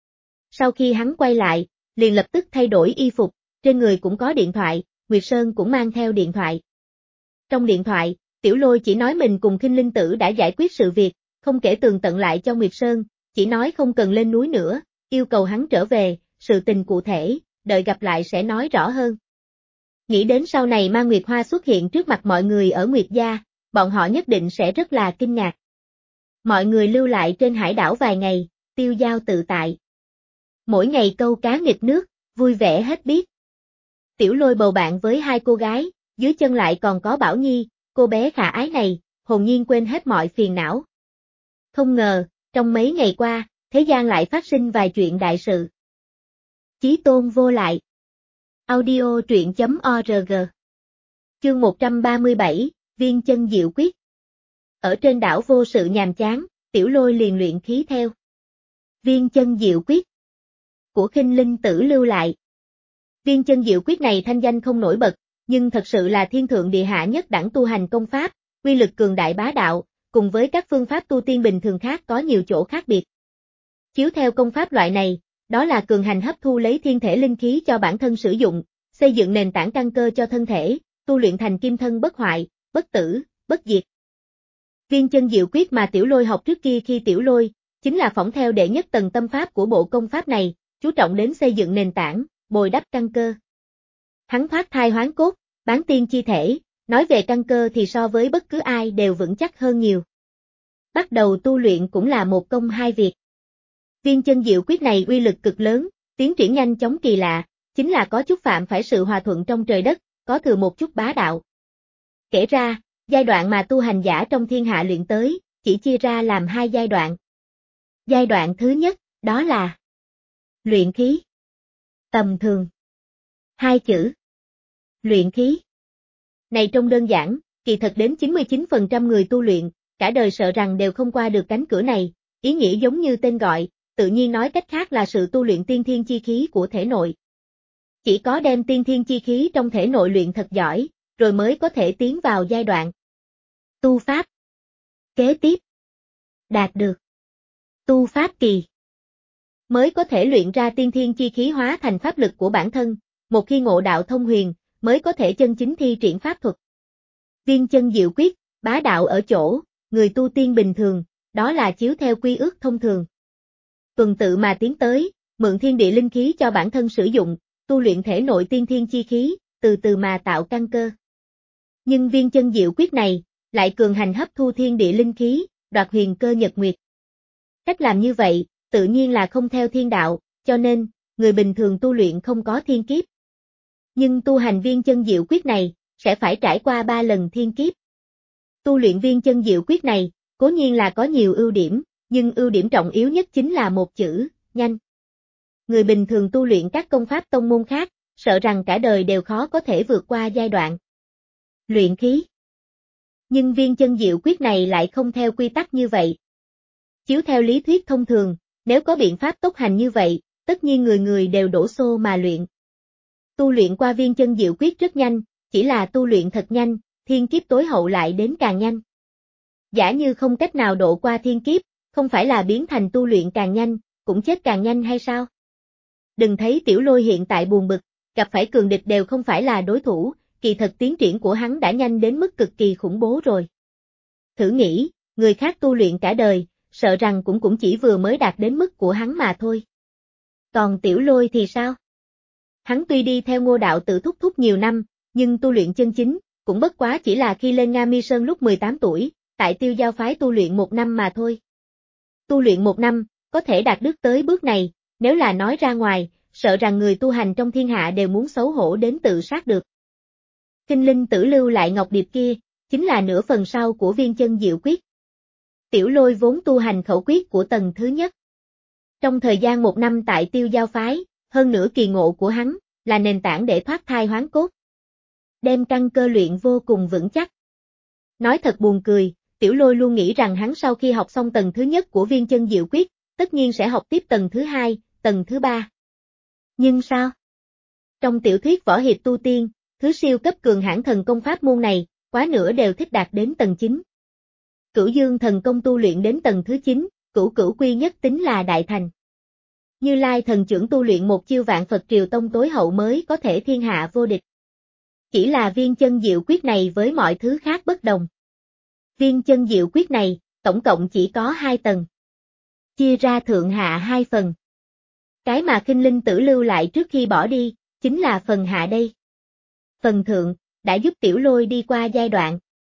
Sau khi hắn quay lại, liền lập tức thay đổi y phục, trên người cũng có điện thoại, Nguyệt Sơn cũng mang theo điện thoại. Trong điện thoại, Tiểu Lôi chỉ nói mình cùng Khinh Linh Tử đã giải quyết sự việc, không kể tường tận lại cho Nguyệt Sơn, chỉ nói không cần lên núi nữa, yêu cầu hắn trở về, sự tình cụ thể, đợi gặp lại sẽ nói rõ hơn. Nghĩ đến sau này Ma Nguyệt Hoa xuất hiện trước mặt mọi người ở Nguyệt Gia, bọn họ nhất định sẽ rất là kinh ngạc. Mọi người lưu lại trên hải đảo vài ngày, tiêu dao tự tại. Mỗi ngày câu cá nghịch nước, vui vẻ hết biết. Tiểu Lôi bầu bạn với hai cô gái, dưới chân lại còn có Bảo Nhi, cô bé khả ái này, hồn nhiên quên hết mọi phiền não. Không ngờ, trong mấy ngày qua, thế gian lại phát sinh vài chuyện đại sự. Chí tôn vô lại. Audio truyện chấm org. Chương một trăm ba mươi bảy, Viên chân diệu quyết. Ở trên đảo vô sự nhàm chán, Tiểu Lôi liền luyện khí theo. Viên chân diệu quyết của Khinh Linh Tử lưu lại. Viên chân diệu quyết này thanh danh không nổi bật, nhưng thật sự là thiên thượng địa hạ nhất đẳng tu hành công pháp, uy lực cường đại bá đạo, cùng với các phương pháp tu tiên bình thường khác có nhiều chỗ khác biệt. Chiếu theo công pháp loại này, đó là cường hành hấp thu lấy thiên thể linh khí cho bản thân sử dụng, xây dựng nền tảng căn cơ cho thân thể, tu luyện thành kim thân bất hoại, bất tử, bất diệt. Viên chân diệu quyết mà Tiểu Lôi học trước kia khi Tiểu Lôi, chính là phỏng theo đệ nhất tầng tâm pháp của bộ công pháp này, chú trọng đến xây dựng nền tảng, bồi đắp căn cơ. Hắn thoát thai hoán cốt, bán tiên chi thể, nói về căn cơ thì so với bất cứ ai đều vững chắc hơn nhiều. Bắt đầu tu luyện cũng là một công hai việc. Viên chân diệu quyết này uy lực cực lớn, tiến triển nhanh chóng kỳ lạ, chính là có chút phạm phải sự hòa thuận trong trời đất, có thừa một chút bá đạo. Kể ra, giai đoạn mà tu hành giả trong thiên hạ luyện tới, chỉ chia ra làm hai giai đoạn. Giai đoạn thứ nhất, đó là luyện khí. Tầm thường. Hai chữ. Luyện khí. Này trông đơn giản, kỳ thật đến chín mươi chín phần trăm người tu luyện, cả đời sợ rằng đều không qua được cánh cửa này, ý nghĩa giống như tên gọi, tự nhiên nói cách khác là sự tu luyện tiên thiên chi khí của thể nội. Chỉ có đem tiên thiên chi khí trong thể nội luyện thật giỏi, rồi mới có thể tiến vào giai đoạn tu pháp. Kế tiếp, đạt được tu pháp kỳ, mới có thể luyện ra tiên thiên chi khí hóa thành pháp lực của bản thân, một khi ngộ đạo thông huyền, mới có thể chân chính thi triển pháp thuật. Viên chân diệu quyết, bá đạo ở chỗ, người tu tiên bình thường, đó là chiếu theo quy ước thông thường. Tuần tự mà tiến tới, mượn thiên địa linh khí cho bản thân sử dụng, tu luyện thể nội tiên thiên chi khí, từ từ mà tạo căn cơ. Nhưng viên chân diệu quyết này, lại cường hành hấp thu thiên địa linh khí, đoạt huyền cơ nhật nguyệt. Cách làm như vậy, tự nhiên là không theo thiên đạo, cho nên, người bình thường tu luyện không có thiên kiếp. Nhưng tu hành viên chân diệu quyết này, sẽ phải trải qua ba lần thiên kiếp. Tu luyện viên chân diệu quyết này, cố nhiên là có nhiều ưu điểm, nhưng ưu điểm trọng yếu nhất chính là một chữ, nhanh. Người bình thường tu luyện các công pháp tông môn khác, sợ rằng cả đời đều khó có thể vượt qua giai đoạn luyện khí. Nhưng viên chân diệu quyết này lại không theo quy tắc như vậy. Chiếu theo lý thuyết thông thường, nếu có biện pháp tốc hành như vậy, tất nhiên người người đều đổ xô mà luyện. Tu luyện qua viên chân diệu quyết rất nhanh, chỉ là tu luyện thật nhanh, thiên kiếp tối hậu lại đến càng nhanh. Giả như không cách nào độ qua thiên kiếp, không phải là biến thành tu luyện càng nhanh, cũng chết càng nhanh hay sao? Đừng thấy Tiểu Lôi hiện tại buồn bực, gặp phải cường địch đều không phải là đối thủ, kỳ thật tiến triển của hắn đã nhanh đến mức cực kỳ khủng bố rồi. Thử nghĩ, người khác tu luyện cả đời, sợ rằng cũng cũng chỉ vừa mới đạt đến mức của hắn mà thôi. Còn Tiểu Lôi thì sao? Hắn tuy đi theo Ngô đạo tử thúc thúc nhiều năm, nhưng tu luyện chân chính, cũng bất quá chỉ là khi lên Nga Mi Sơn lúc mười tám tuổi, tại Tiêu Giao phái tu luyện một năm mà thôi. Tu luyện một năm, có thể đạt được tới bước này, nếu là nói ra ngoài, sợ rằng người tu hành trong thiên hạ đều muốn xấu hổ đến tự sát được. Kinh linh tử lưu lại ngọc điệp kia, chính là nửa phần sau của viên chân diệu quyết. Tiểu Lôi vốn tu hành khẩu quyết của tầng thứ nhất. Trong thời gian một năm tại Tiêu Giao phái, hơn nửa kỳ ngộ của hắn, là nền tảng để thoát thai hoán cốt. Đem căn cơ luyện vô cùng vững chắc. Nói thật buồn cười, Tiểu Lôi luôn nghĩ rằng hắn sau khi học xong tầng thứ nhất của viên chân diệu quyết, tất nhiên sẽ học tiếp tầng thứ hai, tầng thứ ba. Nhưng sao? Trong tiểu thuyết võ hiệp tu tiên, thứ siêu cấp cường hãn thần công pháp môn này, quá nửa đều thích đạt đến tầng chín. Cửu dương thần công tu luyện đến tầng thứ chín, cửu cửu quy nhất tính là đại thành. Như Lai thần trưởng tu luyện một chiêu vạn Phật triều tông tối hậu mới có thể thiên hạ vô địch. Chỉ là viên chân diệu quyết này với mọi thứ khác bất đồng. Viên chân diệu quyết này, tổng cộng chỉ có hai tầng. Chia ra thượng hạ hai phần. Cái mà Kinh linh tử lưu lại trước khi bỏ đi, chính là phần hạ đây. Phần thượng, đã giúp Tiểu Lôi đi qua giai đoạn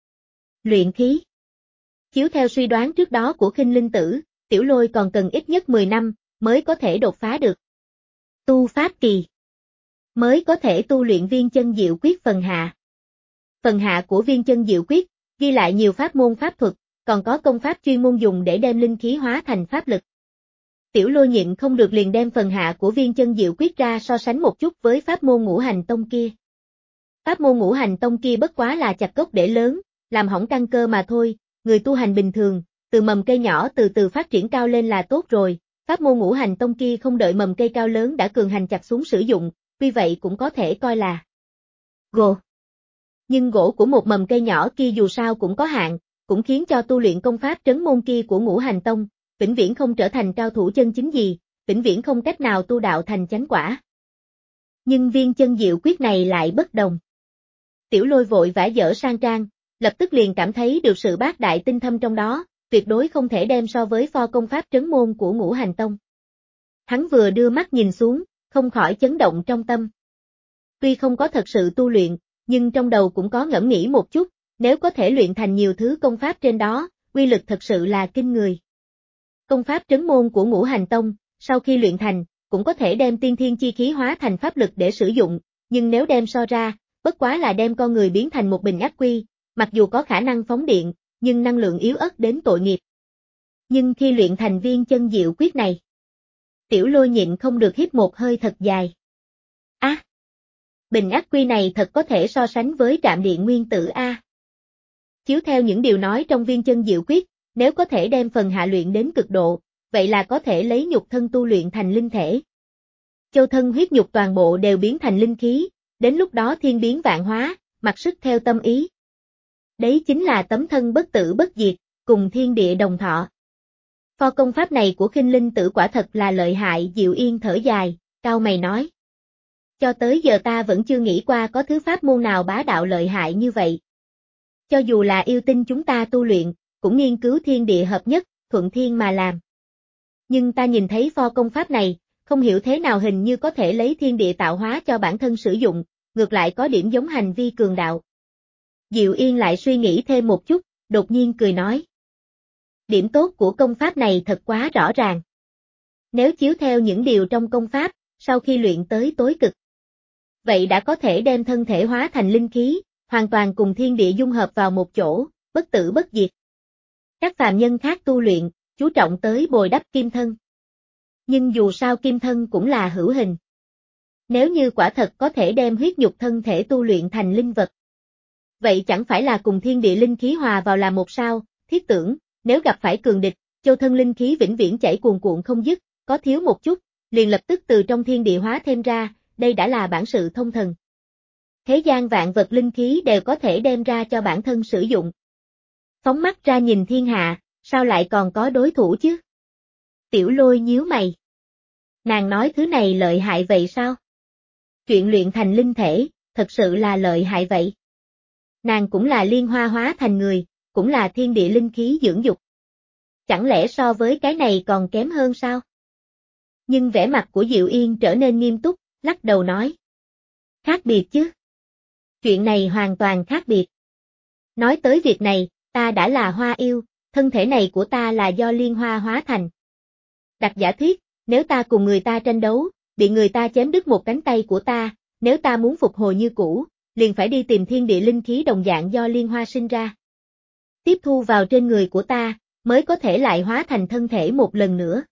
luyện khí. Chiếu theo suy đoán trước đó của Kinh linh tử, Tiểu Lôi còn cần ít nhất mười năm, mới có thể đột phá được tu pháp kỳ, mới có thể tu luyện viên chân diệu quyết phần hạ. Phần hạ của viên chân diệu quyết, ghi lại nhiều pháp môn pháp thuật, còn có công pháp chuyên môn dùng để đem linh khí hóa thành pháp lực. Tiểu Lôi nhịn không được liền đem phần hạ của viên chân diệu quyết ra so sánh một chút với pháp môn ngũ hành tông kia. Pháp môn ngũ hành tông kia bất quá là chặt gốc để lớn, làm hỏng căn cơ mà thôi, người tu hành bình thường, từ mầm cây nhỏ từ từ phát triển cao lên là tốt rồi, pháp môn ngũ hành tông kia không đợi mầm cây cao lớn đã cường hành chặt xuống sử dụng, vì vậy cũng có thể coi là gỗ. Nhưng gỗ của một mầm cây nhỏ kia dù sao cũng có hạn, cũng khiến cho tu luyện công pháp trấn môn kia của ngũ hành tông, vĩnh viễn không trở thành cao thủ chân chính gì, vĩnh viễn không cách nào tu đạo thành chánh quả. Nhưng viên chân diệu quyết này lại bất đồng. Tiểu Lôi vội vã dở sang trang, lập tức liền cảm thấy được sự bác đại tinh thâm trong đó, tuyệt đối không thể đem so với pho công pháp trấn môn của ngũ hành tông. Hắn vừa đưa mắt nhìn xuống, không khỏi chấn động trong tâm. Tuy không có thật sự tu luyện, nhưng trong đầu cũng có ngẫm nghĩ một chút, nếu có thể luyện thành nhiều thứ công pháp trên đó, uy lực thật sự là kinh người. Công pháp trấn môn của ngũ hành tông, sau khi luyện thành, cũng có thể đem tiên thiên chi khí hóa thành pháp lực để sử dụng, nhưng nếu đem so ra, bất quá là đem con người biến thành một bình ắc quy, mặc dù có khả năng phóng điện, nhưng năng lượng yếu ớt đến tội nghiệp. Nhưng khi luyện thành viên chân diệu quyết này, Tiểu Lôi nhịn không được hít một hơi thật dài. Á! À, bình ắc quy này thật có thể so sánh với trạm điện nguyên tử A. Chiếu theo những điều nói trong viên chân diệu quyết, nếu có thể đem phần hạ luyện đến cực độ, vậy là có thể lấy nhục thân tu luyện thành linh thể. Châu thân huyết nhục toàn bộ đều biến thành linh khí, đến lúc đó thiên biến vạn hóa, mặc sức theo tâm ý. Đấy chính là tấm thân bất tử bất diệt, cùng thiên địa đồng thọ. Pho công pháp này của Kinh linh tử quả thật là lợi hại. Diệu Yên thở dài, cau mày nói. Cho tới giờ ta vẫn chưa nghĩ qua có thứ pháp môn nào bá đạo lợi hại như vậy. Cho dù là yêu tinh chúng ta tu luyện, cũng nghiên cứu thiên địa hợp nhất, thuận thiên mà làm. Nhưng ta nhìn thấy pho công pháp này, không hiểu thế nào hình như có thể lấy thiên địa tạo hóa cho bản thân sử dụng, ngược lại có điểm giống hành vi cường đạo. Diệu Yên lại suy nghĩ thêm một chút, đột nhiên cười nói. Điểm tốt của công pháp này thật quá rõ ràng. Nếu chiếu theo những điều trong công pháp, sau khi luyện tới tối cực, vậy đã có thể đem thân thể hóa thành linh khí, hoàn toàn cùng thiên địa dung hợp vào một chỗ, bất tử bất diệt. Các phàm nhân khác tu luyện, chú trọng tới bồi đắp kim thân. Nhưng dù sao kim thân cũng là hữu hình. Nếu như quả thật có thể đem huyết nhục thân thể tu luyện thành linh vật. Vậy chẳng phải là cùng thiên địa linh khí hòa vào là một sao, thiết tưởng, nếu gặp phải cường địch, châu thân linh khí vĩnh viễn chảy cuồn cuộn không dứt, có thiếu một chút, liền lập tức từ trong thiên địa hóa thêm ra, đây đã là bản sự thông thần. Thế gian vạn vật linh khí đều có thể đem ra cho bản thân sử dụng. Phóng mắt ra nhìn thiên hạ, sao lại còn có đối thủ chứ? Tiểu Lôi nhíu mày. Nàng nói thứ này lợi hại vậy sao? Chuyện luyện thành linh thể, thật sự là lợi hại vậy. Nàng cũng là liên hoa hóa thành người, cũng là thiên địa linh khí dưỡng dục. Chẳng lẽ so với cái này còn kém hơn sao? Nhưng vẻ mặt của Diệu Yên trở nên nghiêm túc, lắc đầu nói. Khác biệt chứ? Chuyện này hoàn toàn khác biệt. Nói tới việc này, ta đã là hoa yêu, thân thể này của ta là do liên hoa hóa thành. Đặt giả thuyết, nếu ta cùng người ta tranh đấu, bị người ta chém đứt một cánh tay của ta, nếu ta muốn phục hồi như cũ, liền phải đi tìm thiên địa linh khí đồng dạng do liên hoa sinh ra. Tiếp thu vào trên người của ta, mới có thể lại hóa thành thân thể một lần nữa.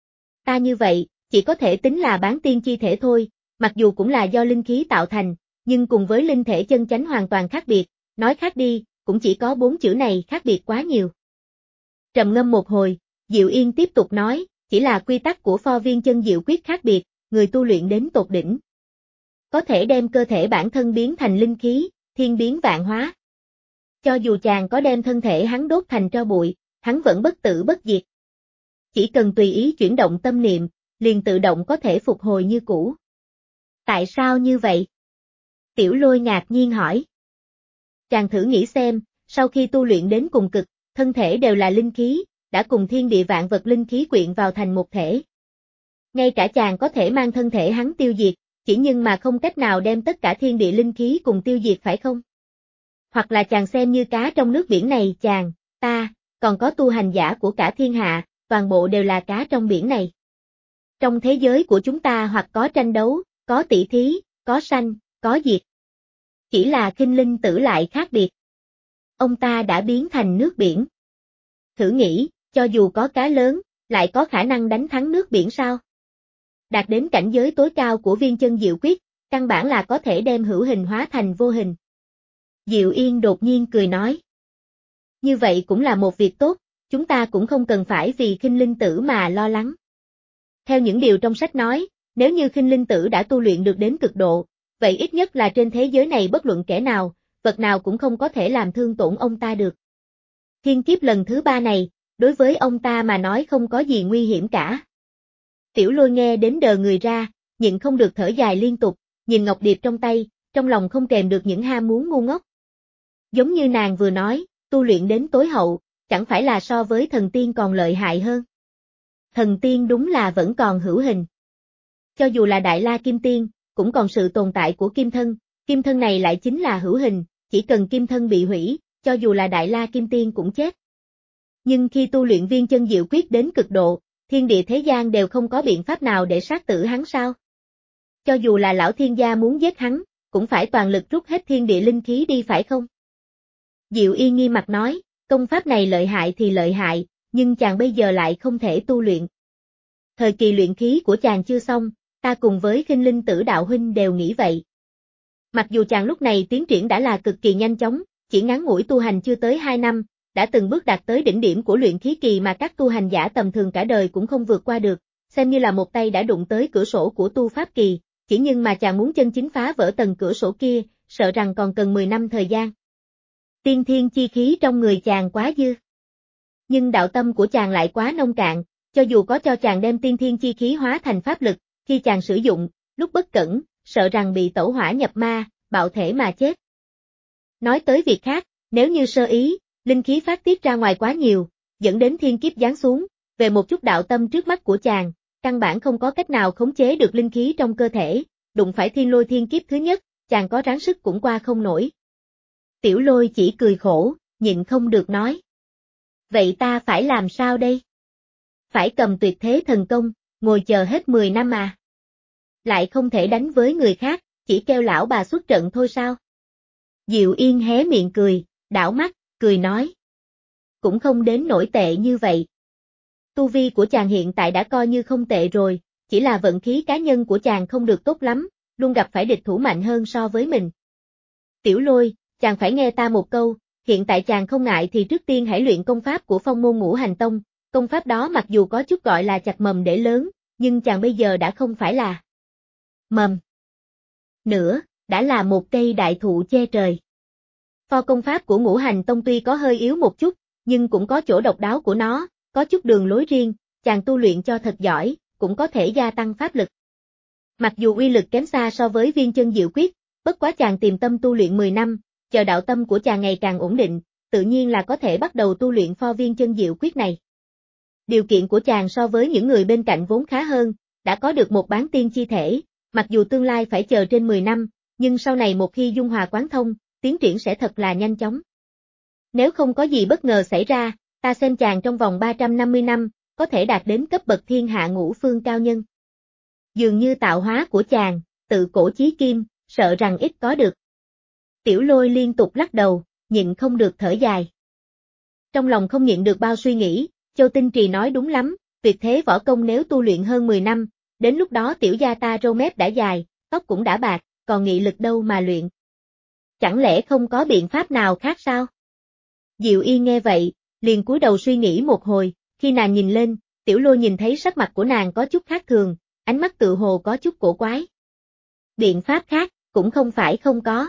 Ta như vậy, chỉ có thể tính là bán tiên chi thể thôi, mặc dù cũng là do linh khí tạo thành, nhưng cùng với linh thể chân chánh hoàn toàn khác biệt, nói khác đi, cũng chỉ có bốn chữ này khác biệt quá nhiều. Trầm ngâm một hồi, Diệu Yên tiếp tục nói, chỉ là quy tắc của pho viên chân diệu quyết khác biệt, người tu luyện đến tột đỉnh. Có thể đem cơ thể bản thân biến thành linh khí, thiên biến vạn hóa. Cho dù chàng có đem thân thể hắn đốt thành tro bụi, hắn vẫn bất tử bất diệt. Chỉ cần tùy ý chuyển động tâm niệm, liền tự động có thể phục hồi như cũ. Tại sao như vậy? Tiểu Lôi ngạc nhiên hỏi. Chàng thử nghĩ xem, sau khi tu luyện đến cùng cực, thân thể đều là linh khí, đã cùng thiên địa vạn vật linh khí quyện vào thành một thể. Ngay cả chàng có thể mang thân thể hắn tiêu diệt, chỉ nhưng mà không cách nào đem tất cả thiên địa linh khí cùng tiêu diệt phải không? Hoặc là chàng xem như cá trong nước biển này, chàng, ta, còn có tu hành giả của cả thiên hạ, toàn bộ đều là cá trong biển này. Trong thế giới của chúng ta hoặc có tranh đấu, có tỷ thí, có sanh, có diệt. Chỉ là khinh linh tử lại khác biệt. Ông ta đã biến thành nước biển. Thử nghĩ, cho dù có cá lớn, lại có khả năng đánh thắng nước biển sao? Đạt đến cảnh giới tối cao của viên chân diệu quyết, căn bản là có thể đem hữu hình hóa thành vô hình. Diệu Yên đột nhiên cười nói. Như vậy cũng là một việc tốt, chúng ta cũng không cần phải vì khinh linh tử mà lo lắng. Theo những điều trong sách nói, nếu như khinh linh tử đã tu luyện được đến cực độ, vậy ít nhất là trên thế giới này bất luận kẻ nào, vật nào cũng không có thể làm thương tổn ông ta được. Thiên kiếp lần thứ ba này, đối với ông ta mà nói không có gì nguy hiểm cả. Tiểu Lôi nghe đến đờ người ra, nhịn không được thở dài liên tục, nhìn ngọc điệp trong tay, trong lòng không kèm được những ham muốn ngu ngốc. Giống như nàng vừa nói, tu luyện đến tối hậu, chẳng phải là so với thần tiên còn lợi hại hơn. Thần tiên đúng là vẫn còn hữu hình. Cho dù là Đại La Kim Tiên, cũng còn sự tồn tại của kim thân, kim thân này lại chính là hữu hình, chỉ cần kim thân bị hủy, cho dù là Đại La Kim Tiên cũng chết. Nhưng khi tu luyện viên chân diệu quyết đến cực độ, thiên địa thế gian đều không có biện pháp nào để sát tử hắn sao? Cho dù là lão thiên gia muốn giết hắn, cũng phải toàn lực rút hết thiên địa linh khí đi phải không? Diệu Yên nghi mặt nói, công pháp này lợi hại thì lợi hại, nhưng chàng bây giờ lại không thể tu luyện. Thời kỳ luyện khí của chàng chưa xong, ta cùng với khinh linh tử đạo huynh đều nghĩ vậy. Mặc dù chàng lúc này tiến triển đã là cực kỳ nhanh chóng, chỉ ngắn ngủi tu hành chưa tới hai năm, đã từng bước đạt tới đỉnh điểm của luyện khí kỳ mà các tu hành giả tầm thường cả đời cũng không vượt qua được, xem như là một tay đã đụng tới cửa sổ của tu pháp kỳ, chỉ nhưng mà chàng muốn chân chính phá vỡ tầng cửa sổ kia, sợ rằng còn cần mười năm thời gian. Tiên thiên chi khí trong người chàng quá dư. Nhưng đạo tâm của chàng lại quá nông cạn, cho dù có cho chàng đem tiên thiên chi khí hóa thành pháp lực, khi chàng sử dụng, lúc bất cẩn, sợ rằng bị tẩu hỏa nhập ma, bạo thể mà chết. Nói tới việc khác, nếu như sơ ý, linh khí phát tiết ra ngoài quá nhiều, dẫn đến thiên kiếp giáng xuống, về một chút đạo tâm trước mắt của chàng, căn bản không có cách nào khống chế được linh khí trong cơ thể, đụng phải thiên lôi thiên kiếp thứ nhất, chàng có ráng sức cũng qua không nổi. Tiểu Lôi chỉ cười khổ, nhịn không được nói. Vậy ta phải làm sao đây? Phải cầm tuyệt thế thần công, ngồi chờ hết mười năm à? Lại không thể đánh với người khác, chỉ kêu lão bà xuất trận thôi sao? Diệu Yên hé miệng cười, đảo mắt, cười nói. cũng không đến nổi tệ như vậy. Tu vi của chàng hiện tại đã coi như không tệ rồi, chỉ là vận khí cá nhân của chàng không được tốt lắm, luôn gặp phải địch thủ mạnh hơn so với mình. Tiểu Lôi, chàng phải nghe ta một câu, hiện tại chàng không ngại thì trước tiên hãy luyện công pháp của Phong môn Ngũ Hành Tông, công pháp đó mặc dù có chút gọi là chặt mầm để lớn, nhưng chàng bây giờ đã không phải là mầm nữa, đã là một cây đại thụ che trời. Pho công pháp của Ngũ Hành Tông tuy có hơi yếu một chút, nhưng cũng có chỗ độc đáo của nó, có chút đường lối riêng, chàng tu luyện cho thật giỏi, cũng có thể gia tăng pháp lực. Mặc dù uy lực kém xa so với Viên Chân Diệu Quyết, bất quá chàng tìm tâm tu luyện mười năm, chờ đạo tâm của chàng ngày càng ổn định, tự nhiên là có thể bắt đầu tu luyện pho Viên Chân Diệu Quyết này. Điều kiện của chàng so với những người bên cạnh vốn khá hơn, đã có được một bán tiên chi thể, mặc dù tương lai phải chờ trên mười năm, nhưng sau này một khi dung hòa quán thông, tiến triển sẽ thật là nhanh chóng. Nếu không có gì bất ngờ xảy ra, ta xem chàng trong vòng ba trăm năm mươi năm, có thể đạt đến cấp bậc thiên hạ ngũ phương cao nhân. Dường như tạo hóa của chàng, tự cổ chí kim, sợ rằng ít có được. Tiểu Lôi liên tục lắc đầu, nhịn không được thở dài. Trong lòng không nhịn được bao suy nghĩ, Châu Tinh Trì nói đúng lắm, tuyệt thế võ công nếu tu luyện hơn mười năm, đến lúc đó tiểu gia ta râu mép đã dài, tóc cũng đã bạc, còn nghị lực đâu mà luyện. Chẳng lẽ không có biện pháp nào khác sao? Diệu Yên nghe vậy, liền cúi đầu suy nghĩ một hồi, khi nàng nhìn lên, Tiểu Lôi nhìn thấy sắc mặt của nàng có chút khác thường, ánh mắt tự hồ có chút cổ quái. Biện pháp khác, cũng không phải không có.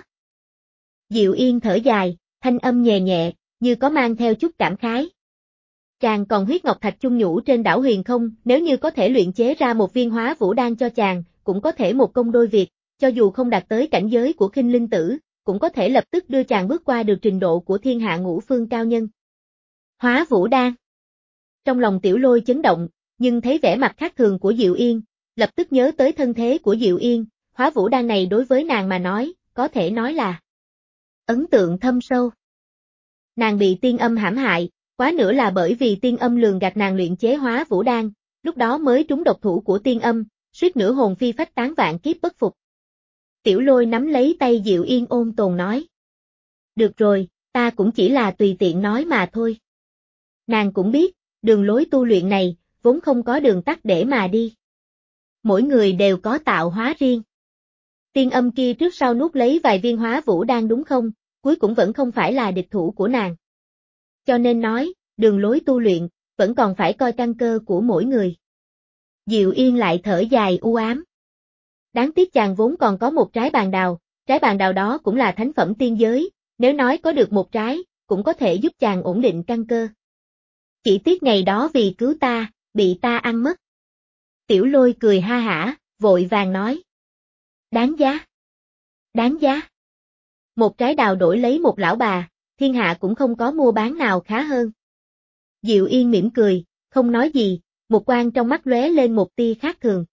Diệu Yên thở dài, thanh âm nhẹ nhẹ, như có mang theo chút cảm khái. Chàng còn huyết ngọc thạch chung nhũ trên đảo Huyền không, nếu như có thể luyện chế ra một viên hóa vũ đan cho chàng, cũng có thể một công đôi việc, cho dù không đạt tới cảnh giới của Khinh Linh Tử, cũng có thể lập tức đưa chàng bước qua được trình độ của thiên hạ ngũ phương cao nhân. Hóa vũ đan. Trong lòng Tiểu Lôi chấn động, nhưng thấy vẻ mặt khác thường của Diệu Yên, lập tức nhớ tới thân thế của Diệu Yên, hóa vũ đan này đối với nàng mà nói, có thể nói là ấn tượng thâm sâu. Nàng bị tiên âm hãm hại, quá nữa là bởi vì tiên âm lường gạt nàng luyện chế hóa vũ đan, lúc đó mới trúng độc thủ của tiên âm, suýt nữa hồn phi phách tán vạn kiếp bất phục. Tiểu Lôi nắm lấy tay Diệu Yên ôn tồn nói. Được rồi, ta cũng chỉ là tùy tiện nói mà thôi. Nàng cũng biết, đường lối tu luyện này, vốn không có đường tắt để mà đi. Mỗi người đều có tạo hóa riêng. Tiên âm kia trước sau nuốt lấy vài viên hóa vũ đan đúng không, cuối cũng vẫn không phải là địch thủ của nàng. Cho nên nói, đường lối tu luyện, vẫn còn phải coi căn cơ của mỗi người. Diệu Yên lại thở dài u ám. Đáng tiếc chàng vốn còn có một trái bàn đào, trái bàn đào đó cũng là thánh phẩm tiên giới, nếu nói có được một trái, cũng có thể giúp chàng ổn định căn cơ. Chỉ tiếc ngày đó vì cứu ta, bị ta ăn mất. Tiểu Lôi cười ha hả, vội vàng nói. Đáng giá. Đáng giá. Một trái đào đổi lấy một lão bà, thiên hạ cũng không có mua bán nào khá hơn. Diệu Yên mỉm cười, không nói gì, một quang trong mắt lóe lên một tia khác thường.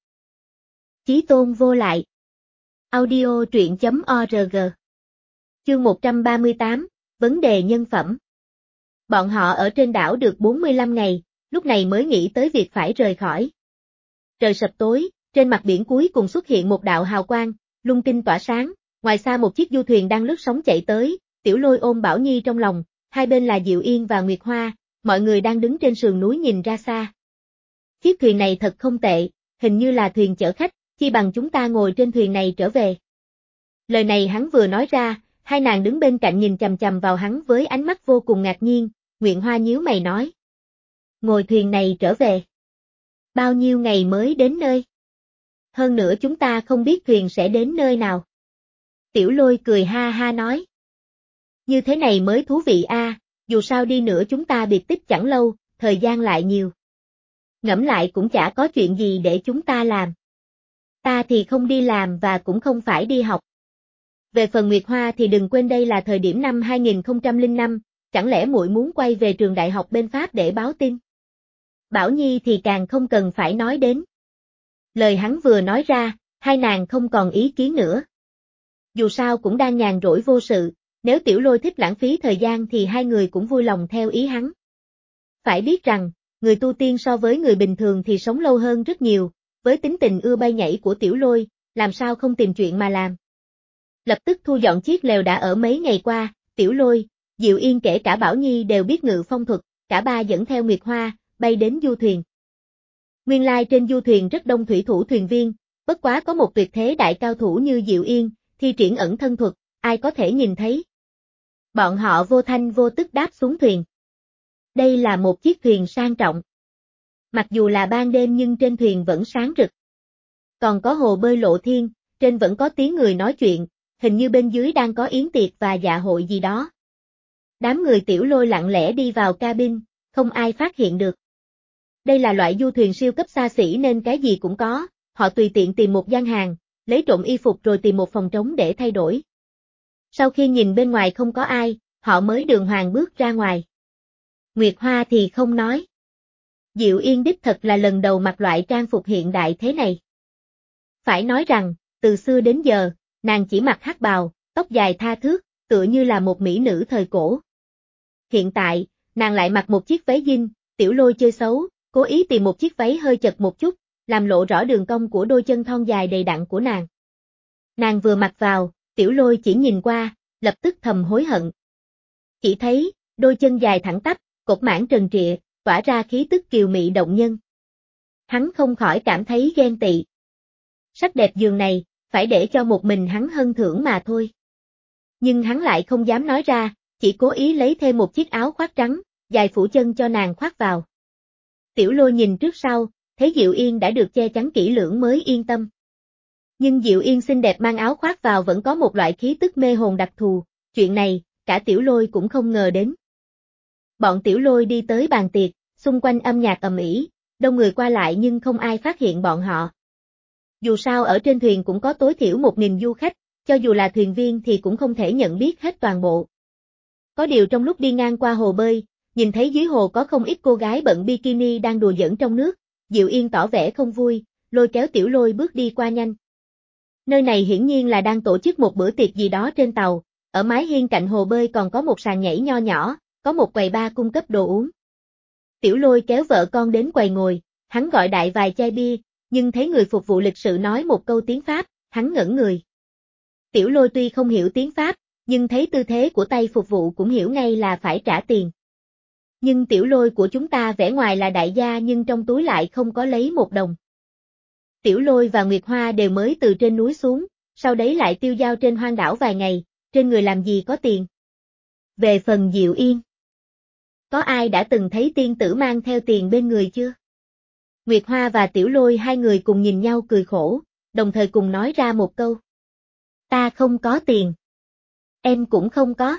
Chí tôn vô lại. Audio truyện chấm org. Chương một trăm ba mươi tám, vấn đề nhân phẩm. Bọn họ ở trên đảo được bốn mươi lăm ngày, lúc này mới nghĩ tới việc phải rời khỏi. Trời sập tối, trên mặt biển cuối cùng xuất hiện một đạo hào quang, lung tinh tỏa sáng, ngoài xa một chiếc du thuyền đang lướt sóng chạy tới, Tiểu Lôi ôm Bảo Nhi trong lòng, hai bên là Diệu Yên và Nguyệt Hoa, mọi người đang đứng trên sườn núi nhìn ra xa. Chiếc thuyền này thật không tệ, hình như là thuyền chở khách, chi bằng chúng ta ngồi trên thuyền này trở về. Lời này hắn vừa nói ra, hai nàng đứng bên cạnh nhìn chằm chằm vào hắn với ánh mắt vô cùng ngạc nhiên, Nguyệt Hoa nhíu mày nói. Ngồi thuyền này trở về. Bao nhiêu ngày mới đến nơi? Hơn nữa chúng ta không biết thuyền sẽ đến nơi nào. Tiểu Lôi cười ha ha nói. Như thế này mới thú vị a, dù sao đi nữa chúng ta biệt tích chẳng lâu, thời gian lại nhiều. Ngẫm lại cũng chả có chuyện gì để chúng ta làm. Ta thì không đi làm và cũng không phải đi học. Về phần Nguyệt Hoa thì đừng quên đây là thời điểm năm hai nghìn không trăm lẻ năm, chẳng lẽ muội muốn quay về trường đại học bên Pháp để báo tin? Bảo Nhi thì càng không cần phải nói đến. Lời hắn vừa nói ra, hai nàng không còn ý kiến nữa. Dù sao cũng đang nhàn rỗi vô sự, nếu Tiểu Lôi thích lãng phí thời gian thì hai người cũng vui lòng theo ý hắn. Phải biết rằng, người tu tiên so với người bình thường thì sống lâu hơn rất nhiều, với tính tình ưa bay nhảy của Tiểu Lôi, làm sao không tìm chuyện mà làm. Lập tức thu dọn chiếc lều đã ở mấy ngày qua, Tiểu Lôi, Diệu Yên kể cả Bảo Nhi đều biết ngự phong thuật, cả ba dẫn theo Nguyệt Hoa, bay đến du thuyền. Nguyên lai trên du thuyền rất đông thủy thủ thuyền viên, bất quá có một tuyệt thế đại cao thủ như Diệu Yên, thi triển ẩn thân thuật, ai có thể nhìn thấy. Bọn họ vô thanh vô tức đáp xuống thuyền. Đây là một chiếc thuyền sang trọng. Mặc dù là ban đêm nhưng trên thuyền vẫn sáng rực. Còn có hồ bơi lộ thiên, trên vẫn có tiếng người nói chuyện, hình như bên dưới đang có yến tiệc và dạ hội gì đó. Đám người Tiểu Lôi lặng lẽ đi vào cabin, không ai phát hiện được. Đây là loại du thuyền siêu cấp xa xỉ nên cái gì cũng có, họ tùy tiện tìm một gian hàng, lấy trộm y phục rồi tìm một phòng trống để thay đổi. Sau khi nhìn bên ngoài không có ai, họ mới đường hoàng bước ra ngoài. Nguyệt Hoa thì không nói. Diệu Yên đích thật là lần đầu mặc loại trang phục hiện đại thế này. Phải nói rằng, từ xưa đến giờ, nàng chỉ mặc hắc bào, tóc dài tha thướt, tựa như là một mỹ nữ thời cổ. Hiện tại, nàng lại mặc một chiếc váy jean, Tiểu Lôi chơi xấu, cố ý tìm một chiếc váy hơi chật một chút, làm lộ rõ đường cong của đôi chân thon dài đầy đặn của nàng. Nàng vừa mặc vào, Tiểu Lôi chỉ nhìn qua, lập tức thầm hối hận. Chỉ thấy, đôi chân dài thẳng tắp, cột mảng trần trịa, tỏa ra khí tức kiều mị động nhân. Hắn không khỏi cảm thấy ghen tị. Sắc đẹp giường này, phải để cho một mình hắn hân thưởng mà thôi. Nhưng hắn lại không dám nói ra, chỉ cố ý lấy thêm một chiếc áo khoác trắng, dài phủ chân cho nàng khoác vào. Tiểu Lôi nhìn trước sau, thấy Diệu Yên đã được che chắn kỹ lưỡng mới yên tâm. Nhưng Diệu Yên xinh đẹp mang áo khoác vào vẫn có một loại khí tức mê hồn đặc thù, chuyện này, cả Tiểu Lôi cũng không ngờ đến. Bọn Tiểu Lôi đi tới bàn tiệc, xung quanh âm nhạc ầm ĩ, đông người qua lại nhưng không ai phát hiện bọn họ. Dù sao ở trên thuyền cũng có tối thiểu một nghìn du khách, cho dù là thuyền viên thì cũng không thể nhận biết hết toàn bộ. Có điều trong lúc đi ngang qua hồ bơi, nhìn thấy dưới hồ có không ít cô gái bận bikini đang đùa giỡn trong nước, Diệu Yên tỏ vẻ không vui, lôi kéo Tiểu Lôi bước đi qua nhanh. Nơi này hiển nhiên là đang tổ chức một bữa tiệc gì đó trên tàu, ở mái hiên cạnh hồ bơi còn có một sàn nhảy nho nhỏ, có một quầy bar cung cấp đồ uống. Tiểu Lôi kéo vợ con đến quầy ngồi, hắn gọi đại vài chai bia, nhưng thấy người phục vụ lịch sự nói một câu tiếng Pháp, hắn ngẩn người. Tiểu Lôi tuy không hiểu tiếng Pháp, nhưng thấy tư thế của tay phục vụ cũng hiểu ngay là phải trả tiền. Nhưng Tiểu Lôi của chúng ta vẻ ngoài là đại gia nhưng trong túi lại không có lấy một đồng. Tiểu Lôi và Nguyệt Hoa đều mới từ trên núi xuống, sau đấy lại tiêu dao trên hoang đảo vài ngày, trên người làm gì có tiền. Về phần Diệu Yên, có ai đã từng thấy tiên tử mang theo tiền bên người chưa? Nguyệt Hoa và Tiểu Lôi hai người cùng nhìn nhau cười khổ, đồng thời cùng nói ra một câu. Ta không có tiền. Em cũng không có.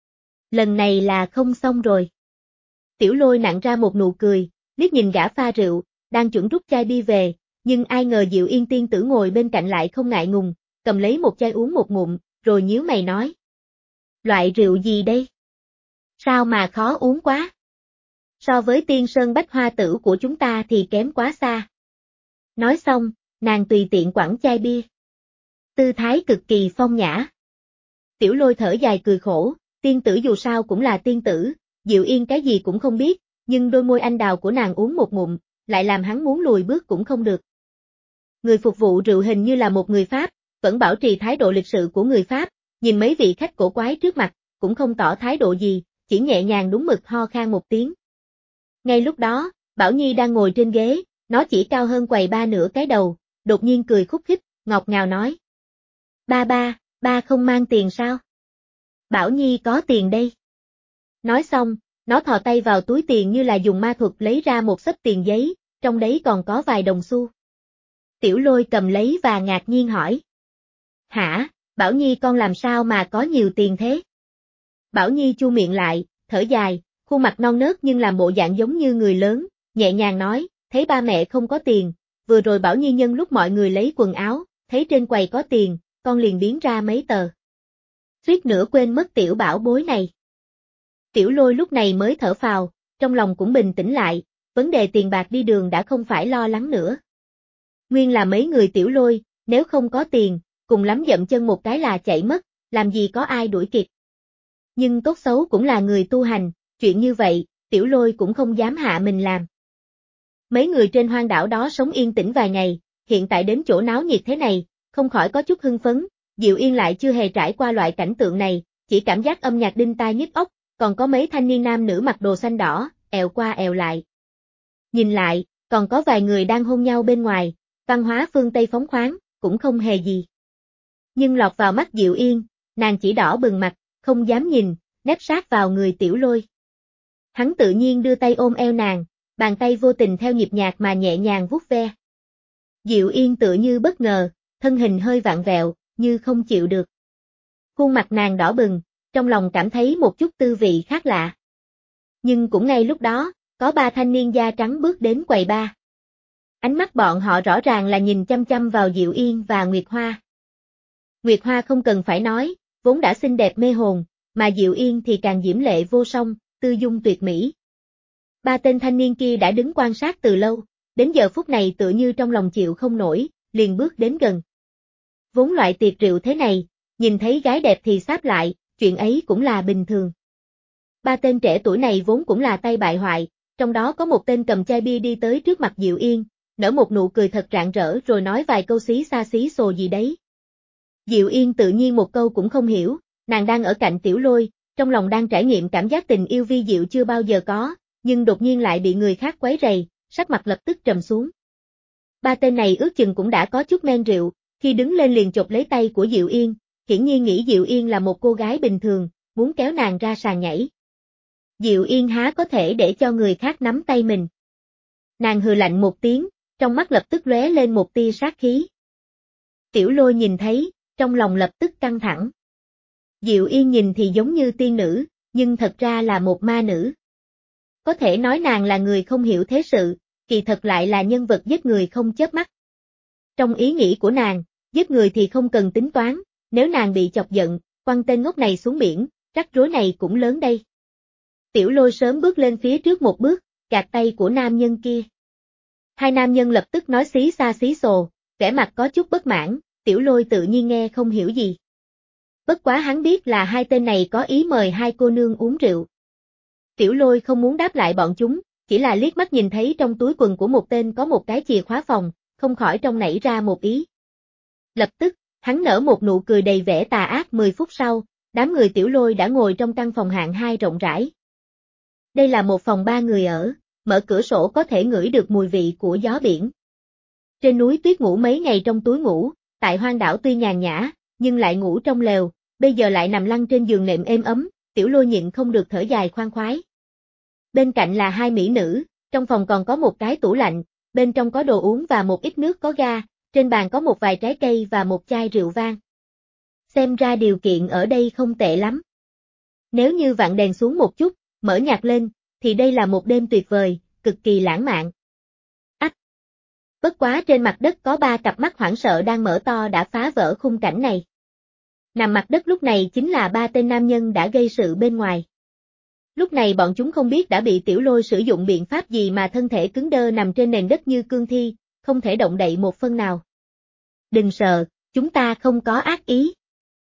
Lần này là không xong rồi. Tiểu Lôi nặn ra một nụ cười, liếc nhìn gã pha rượu, đang chuẩn rút chai bia về, nhưng ai ngờ Diệu Yên tiên tử ngồi bên cạnh lại không ngại ngùng, cầm lấy một chai uống một ngụm, rồi nhíu mày nói. Loại rượu gì đây? Sao mà khó uống quá? So với tiên sơn bách hoa tử của chúng ta thì kém quá xa. Nói xong, nàng tùy tiện quẳng chai bia. Tư thái cực kỳ phong nhã. Tiểu Lôi thở dài cười khổ, tiên tử dù sao cũng là tiên tử, Diệu Yên cái gì cũng không biết, nhưng đôi môi anh đào của nàng uống một ngụm, lại làm hắn muốn lùi bước cũng không được. Người phục vụ rượu hình như là một người Pháp, vẫn bảo trì thái độ lịch sự của người Pháp, nhìn mấy vị khách cổ quái trước mặt, cũng không tỏ thái độ gì, chỉ nhẹ nhàng đúng mực ho khan một tiếng. Ngay lúc đó, Bảo Nhi đang ngồi trên ghế, nó chỉ cao hơn quầy ba nửa cái đầu, đột nhiên cười khúc khích, ngọt ngào nói. Ba ba, ba không mang tiền sao? Bảo Nhi có tiền đây. Nói xong, nó thò tay vào túi tiền như là dùng ma thuật lấy ra một xấp tiền giấy, trong đấy còn có vài đồng xu. Tiểu Lôi cầm lấy và ngạc nhiên hỏi. Hả, Bảo Nhi con làm sao mà có nhiều tiền thế? Bảo Nhi chu miệng lại, thở dài, khuôn mặt non nớt nhưng làm bộ dạng giống như người lớn, nhẹ nhàng nói, thấy ba mẹ không có tiền, vừa rồi Bảo Nhi nhân lúc mọi người lấy quần áo, thấy trên quầy có tiền, con liền biến ra mấy tờ. Suýt nữa quên mất tiểu bảo bối này. Tiểu Lôi lúc này mới thở phào, trong lòng cũng bình tĩnh lại, vấn đề tiền bạc đi đường đã không phải lo lắng nữa. Nguyên là mấy người Tiểu Lôi, nếu không có tiền, cùng lắm dậm chân một cái là chạy mất, làm gì có ai đuổi kịp. Nhưng tốt xấu cũng là người tu hành, chuyện như vậy, Tiểu Lôi cũng không dám hạ mình làm. Mấy người trên hoang đảo đó sống yên tĩnh vài ngày, hiện tại đến chỗ náo nhiệt thế này, không khỏi có chút hưng phấn, Diệu Yên lại chưa hề trải qua loại cảnh tượng này, chỉ cảm giác âm nhạc đinh tai nhức óc, còn có mấy thanh niên nam nữ mặc đồ xanh đỏ, èo qua èo lại. Nhìn lại, còn có vài người đang hôn nhau bên ngoài, văn hóa phương Tây phóng khoáng, cũng không hề gì. Nhưng lọt vào mắt Diệu Yên, nàng chỉ đỏ bừng mặt, không dám nhìn, nép sát vào người Tiểu Lôi. Hắn tự nhiên đưa tay ôm eo nàng, bàn tay vô tình theo nhịp nhạc mà nhẹ nhàng vuốt ve. Diệu Yên tựa như bất ngờ, thân hình hơi vặn vẹo, như không chịu được. Khuôn mặt nàng đỏ bừng, trong lòng cảm thấy một chút tư vị khác lạ. Nhưng cũng ngay lúc đó, có ba thanh niên da trắng bước đến quầy bar. Ánh mắt bọn họ rõ ràng là nhìn chăm chăm vào Diệu Yên và Nguyệt Hoa. Nguyệt Hoa không cần phải nói, vốn đã xinh đẹp mê hồn, mà Diệu Yên thì càng diễm lệ vô song, tư dung tuyệt mỹ. Ba tên thanh niên kia đã đứng quan sát từ lâu, đến giờ phút này tựa như trong lòng chịu không nổi, liền bước đến gần. Vốn loại tiệc rượu thế này, nhìn thấy gái đẹp thì sáp lại, chuyện ấy cũng là bình thường. Ba tên trẻ tuổi này vốn cũng là tay bại hoại, trong đó có một tên cầm chai bia đi tới trước mặt Diệu Yên, nở một nụ cười thật rạng rỡ rồi nói vài câu xí xa xí xồ gì đấy. Diệu Yên tự nhiên một câu cũng không hiểu, nàng đang ở cạnh Tiểu Lôi, trong lòng đang trải nghiệm cảm giác tình yêu vi diệu chưa bao giờ có, nhưng đột nhiên lại bị người khác quấy rầy, sắc mặt lập tức trầm xuống. Ba tên này ước chừng cũng đã có chút men rượu, khi đứng lên liền chộp lấy tay của Diệu Yên, hiển nhiên nghĩ Diệu Yên là một cô gái bình thường, muốn kéo nàng ra sàn nhảy. Diệu Yên há có thể để cho người khác nắm tay mình. Nàng hừ lạnh một tiếng, trong mắt lập tức lóe lên một tia sát khí. Tiểu Lôi nhìn thấy, trong lòng lập tức căng thẳng. Diệu Yên nhìn thì giống như tiên nữ, nhưng thật ra là một ma nữ. Có thể nói nàng là người không hiểu thế sự, kỳ thật lại là nhân vật giết người không chớp mắt. Trong ý nghĩ của nàng, giết người thì không cần tính toán, nếu nàng bị chọc giận, quăng tên ngốc này xuống biển, rắc rối này cũng lớn đây. Tiểu Lôi sớm bước lên phía trước một bước, gạt tay của nam nhân kia. Hai nam nhân lập tức nói xí xa xí xồ, vẻ mặt có chút bất mãn, Tiểu Lôi tự nhiên nghe không hiểu gì. Bất quá hắn biết là hai tên này có ý mời hai cô nương uống rượu. Tiểu Lôi không muốn đáp lại bọn chúng, chỉ là liếc mắt nhìn thấy trong túi quần của một tên có một cái chìa khóa phòng, không khỏi trong nảy ra một ý. Lập tức, hắn nở một nụ cười đầy vẻ tà ác. Mười phút sau, đám người Tiểu Lôi đã ngồi trong căn phòng hạng hai rộng rãi. Đây là một phòng ba người ở, mở cửa sổ có thể ngửi được mùi vị của gió biển. Trên núi tuyết ngủ mấy ngày trong túi ngủ, tại hoang đảo tuy nhàn nhã, nhưng lại ngủ trong lều, bây giờ lại nằm lăn trên giường nệm êm ấm, Tiểu Lôi nhịn không được thở dài khoan khoái. Bên cạnh là hai mỹ nữ, trong phòng còn có một cái tủ lạnh, bên trong có đồ uống và một ít nước có ga, trên bàn có một vài trái cây và một chai rượu vang. Xem ra điều kiện ở đây không tệ lắm. Nếu như vặn đèn xuống một chút, mở nhạc lên, thì đây là một đêm tuyệt vời, cực kỳ lãng mạn. Ách! Bất quá trên mặt đất có ba cặp mắt hoảng sợ đang mở to đã phá vỡ khung cảnh này. Nằm mặt đất lúc này chính là ba tên nam nhân đã gây sự bên ngoài. Lúc này bọn chúng không biết đã bị Tiểu Lôi sử dụng biện pháp gì mà thân thể cứng đơ nằm trên nền đất như cương thi, không thể động đậy một phân nào. Đừng sợ, chúng ta không có ác ý.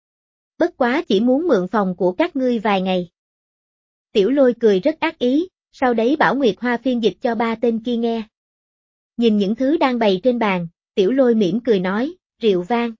Bất quá chỉ muốn mượn phòng của các ngươi vài ngày. Tiểu Lôi cười rất ác ý, sau đấy bảo Nguyệt Hoa phiên dịch cho ba tên kia nghe. Nhìn những thứ đang bày trên bàn, Tiểu Lôi mỉm cười nói, rượu vang.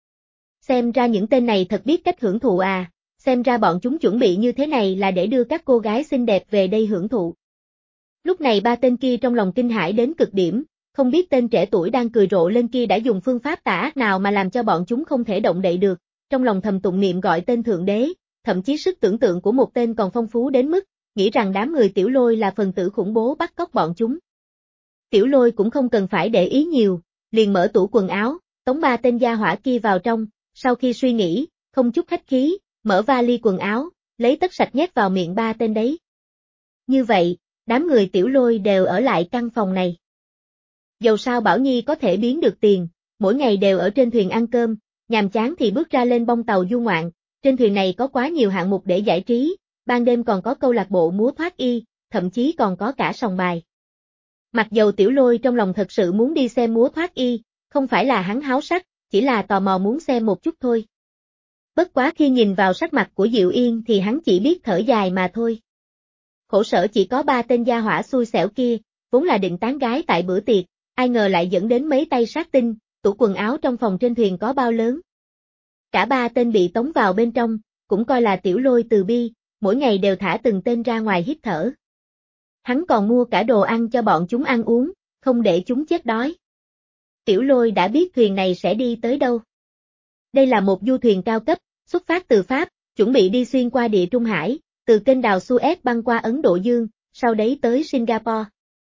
Xem ra những tên này thật biết cách hưởng thụ à, xem ra bọn chúng chuẩn bị như thế này là để đưa các cô gái xinh đẹp về đây hưởng thụ. Lúc này ba tên kia trong lòng kinh hãi đến cực điểm, không biết tên trẻ tuổi đang cười rộ lên kia đã dùng phương pháp tà ác nào mà làm cho bọn chúng không thể động đậy được, trong lòng thầm tụng niệm gọi tên Thượng Đế, thậm chí sức tưởng tượng của một tên còn phong phú đến mức, nghĩ rằng đám người Tiểu Lôi là phần tử khủng bố bắt cóc bọn chúng. Tiểu Lôi cũng không cần phải để ý nhiều, liền mở tủ quần áo, tống ba tên gia hỏa kia vào trong, sau khi suy nghĩ, không chút khách khí, mở vali quần áo, lấy tất sạch nhét vào miệng ba tên đấy. Như vậy, đám người Tiểu Lôi đều ở lại căn phòng này. Dầu sao Bảo Nhi có thể biến được tiền, mỗi ngày đều ở trên thuyền ăn cơm, nhàm chán thì bước ra lên bông tàu du ngoạn, trên thuyền này có quá nhiều hạng mục để giải trí, ban đêm còn có câu lạc bộ múa thoát y, thậm chí còn có cả sòng bài. Mặc dầu Tiểu Lôi trong lòng thật sự muốn đi xem múa thoát y, không phải là hắn háo sắc, chỉ là tò mò muốn xem một chút thôi. Bất quá khi nhìn vào sắc mặt của Diệu Yên thì hắn chỉ biết thở dài mà thôi. Khổ sở chỉ có ba tên gia hỏa xui xẻo kia, vốn là định tán gái tại bữa tiệc, ai ngờ lại dẫn đến mấy tay sát tinh, tủ quần áo trong phòng trên thuyền có bao lớn. Cả ba tên bị tống vào bên trong, cũng coi là Tiểu Lôi từ bi, mỗi ngày đều thả từng tên ra ngoài hít thở. Hắn còn mua cả đồ ăn cho bọn chúng ăn uống, không để chúng chết đói. Tiểu Lôi đã biết thuyền này sẽ đi tới đâu. Đây là một du thuyền cao cấp, xuất phát từ Pháp, chuẩn bị đi xuyên qua Địa Trung Hải, từ kênh đào Suez băng qua Ấn Độ Dương, sau đấy tới Singapore.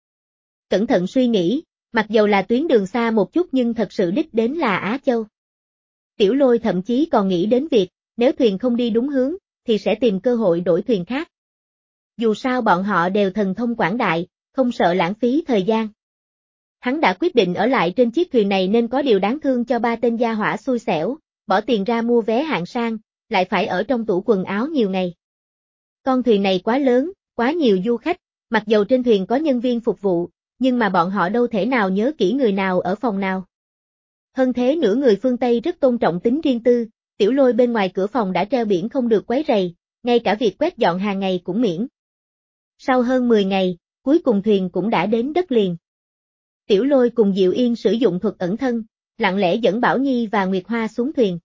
Cẩn thận suy nghĩ, mặc dầu là tuyến đường xa một chút nhưng thật sự đích đến là Á Châu. Tiểu Lôi thậm chí còn nghĩ đến việc, nếu thuyền không đi đúng hướng, thì sẽ tìm cơ hội đổi thuyền khác. Dù sao bọn họ đều thần thông quảng đại, không sợ lãng phí thời gian. Hắn đã quyết định ở lại trên chiếc thuyền này nên có điều đáng thương cho ba tên gia hỏa xui xẻo, bỏ tiền ra mua vé hạng sang, lại phải ở trong tủ quần áo nhiều ngày. Con thuyền này quá lớn, quá nhiều du khách, mặc dầu trên thuyền có nhân viên phục vụ, nhưng mà bọn họ đâu thể nào nhớ kỹ người nào ở phòng nào. Hơn thế nữa người phương Tây rất tôn trọng tính riêng tư, Tiểu Lôi bên ngoài cửa phòng đã treo biển không được quấy rầy, ngay cả việc quét dọn hàng ngày cũng miễn. Sau hơn mười ngày, cuối cùng thuyền cũng đã đến đất liền. Tiểu Lôi cùng Diệu Yên sử dụng thuật ẩn thân, lặng lẽ dẫn Bảo Nhi và Nguyệt Hoa xuống thuyền.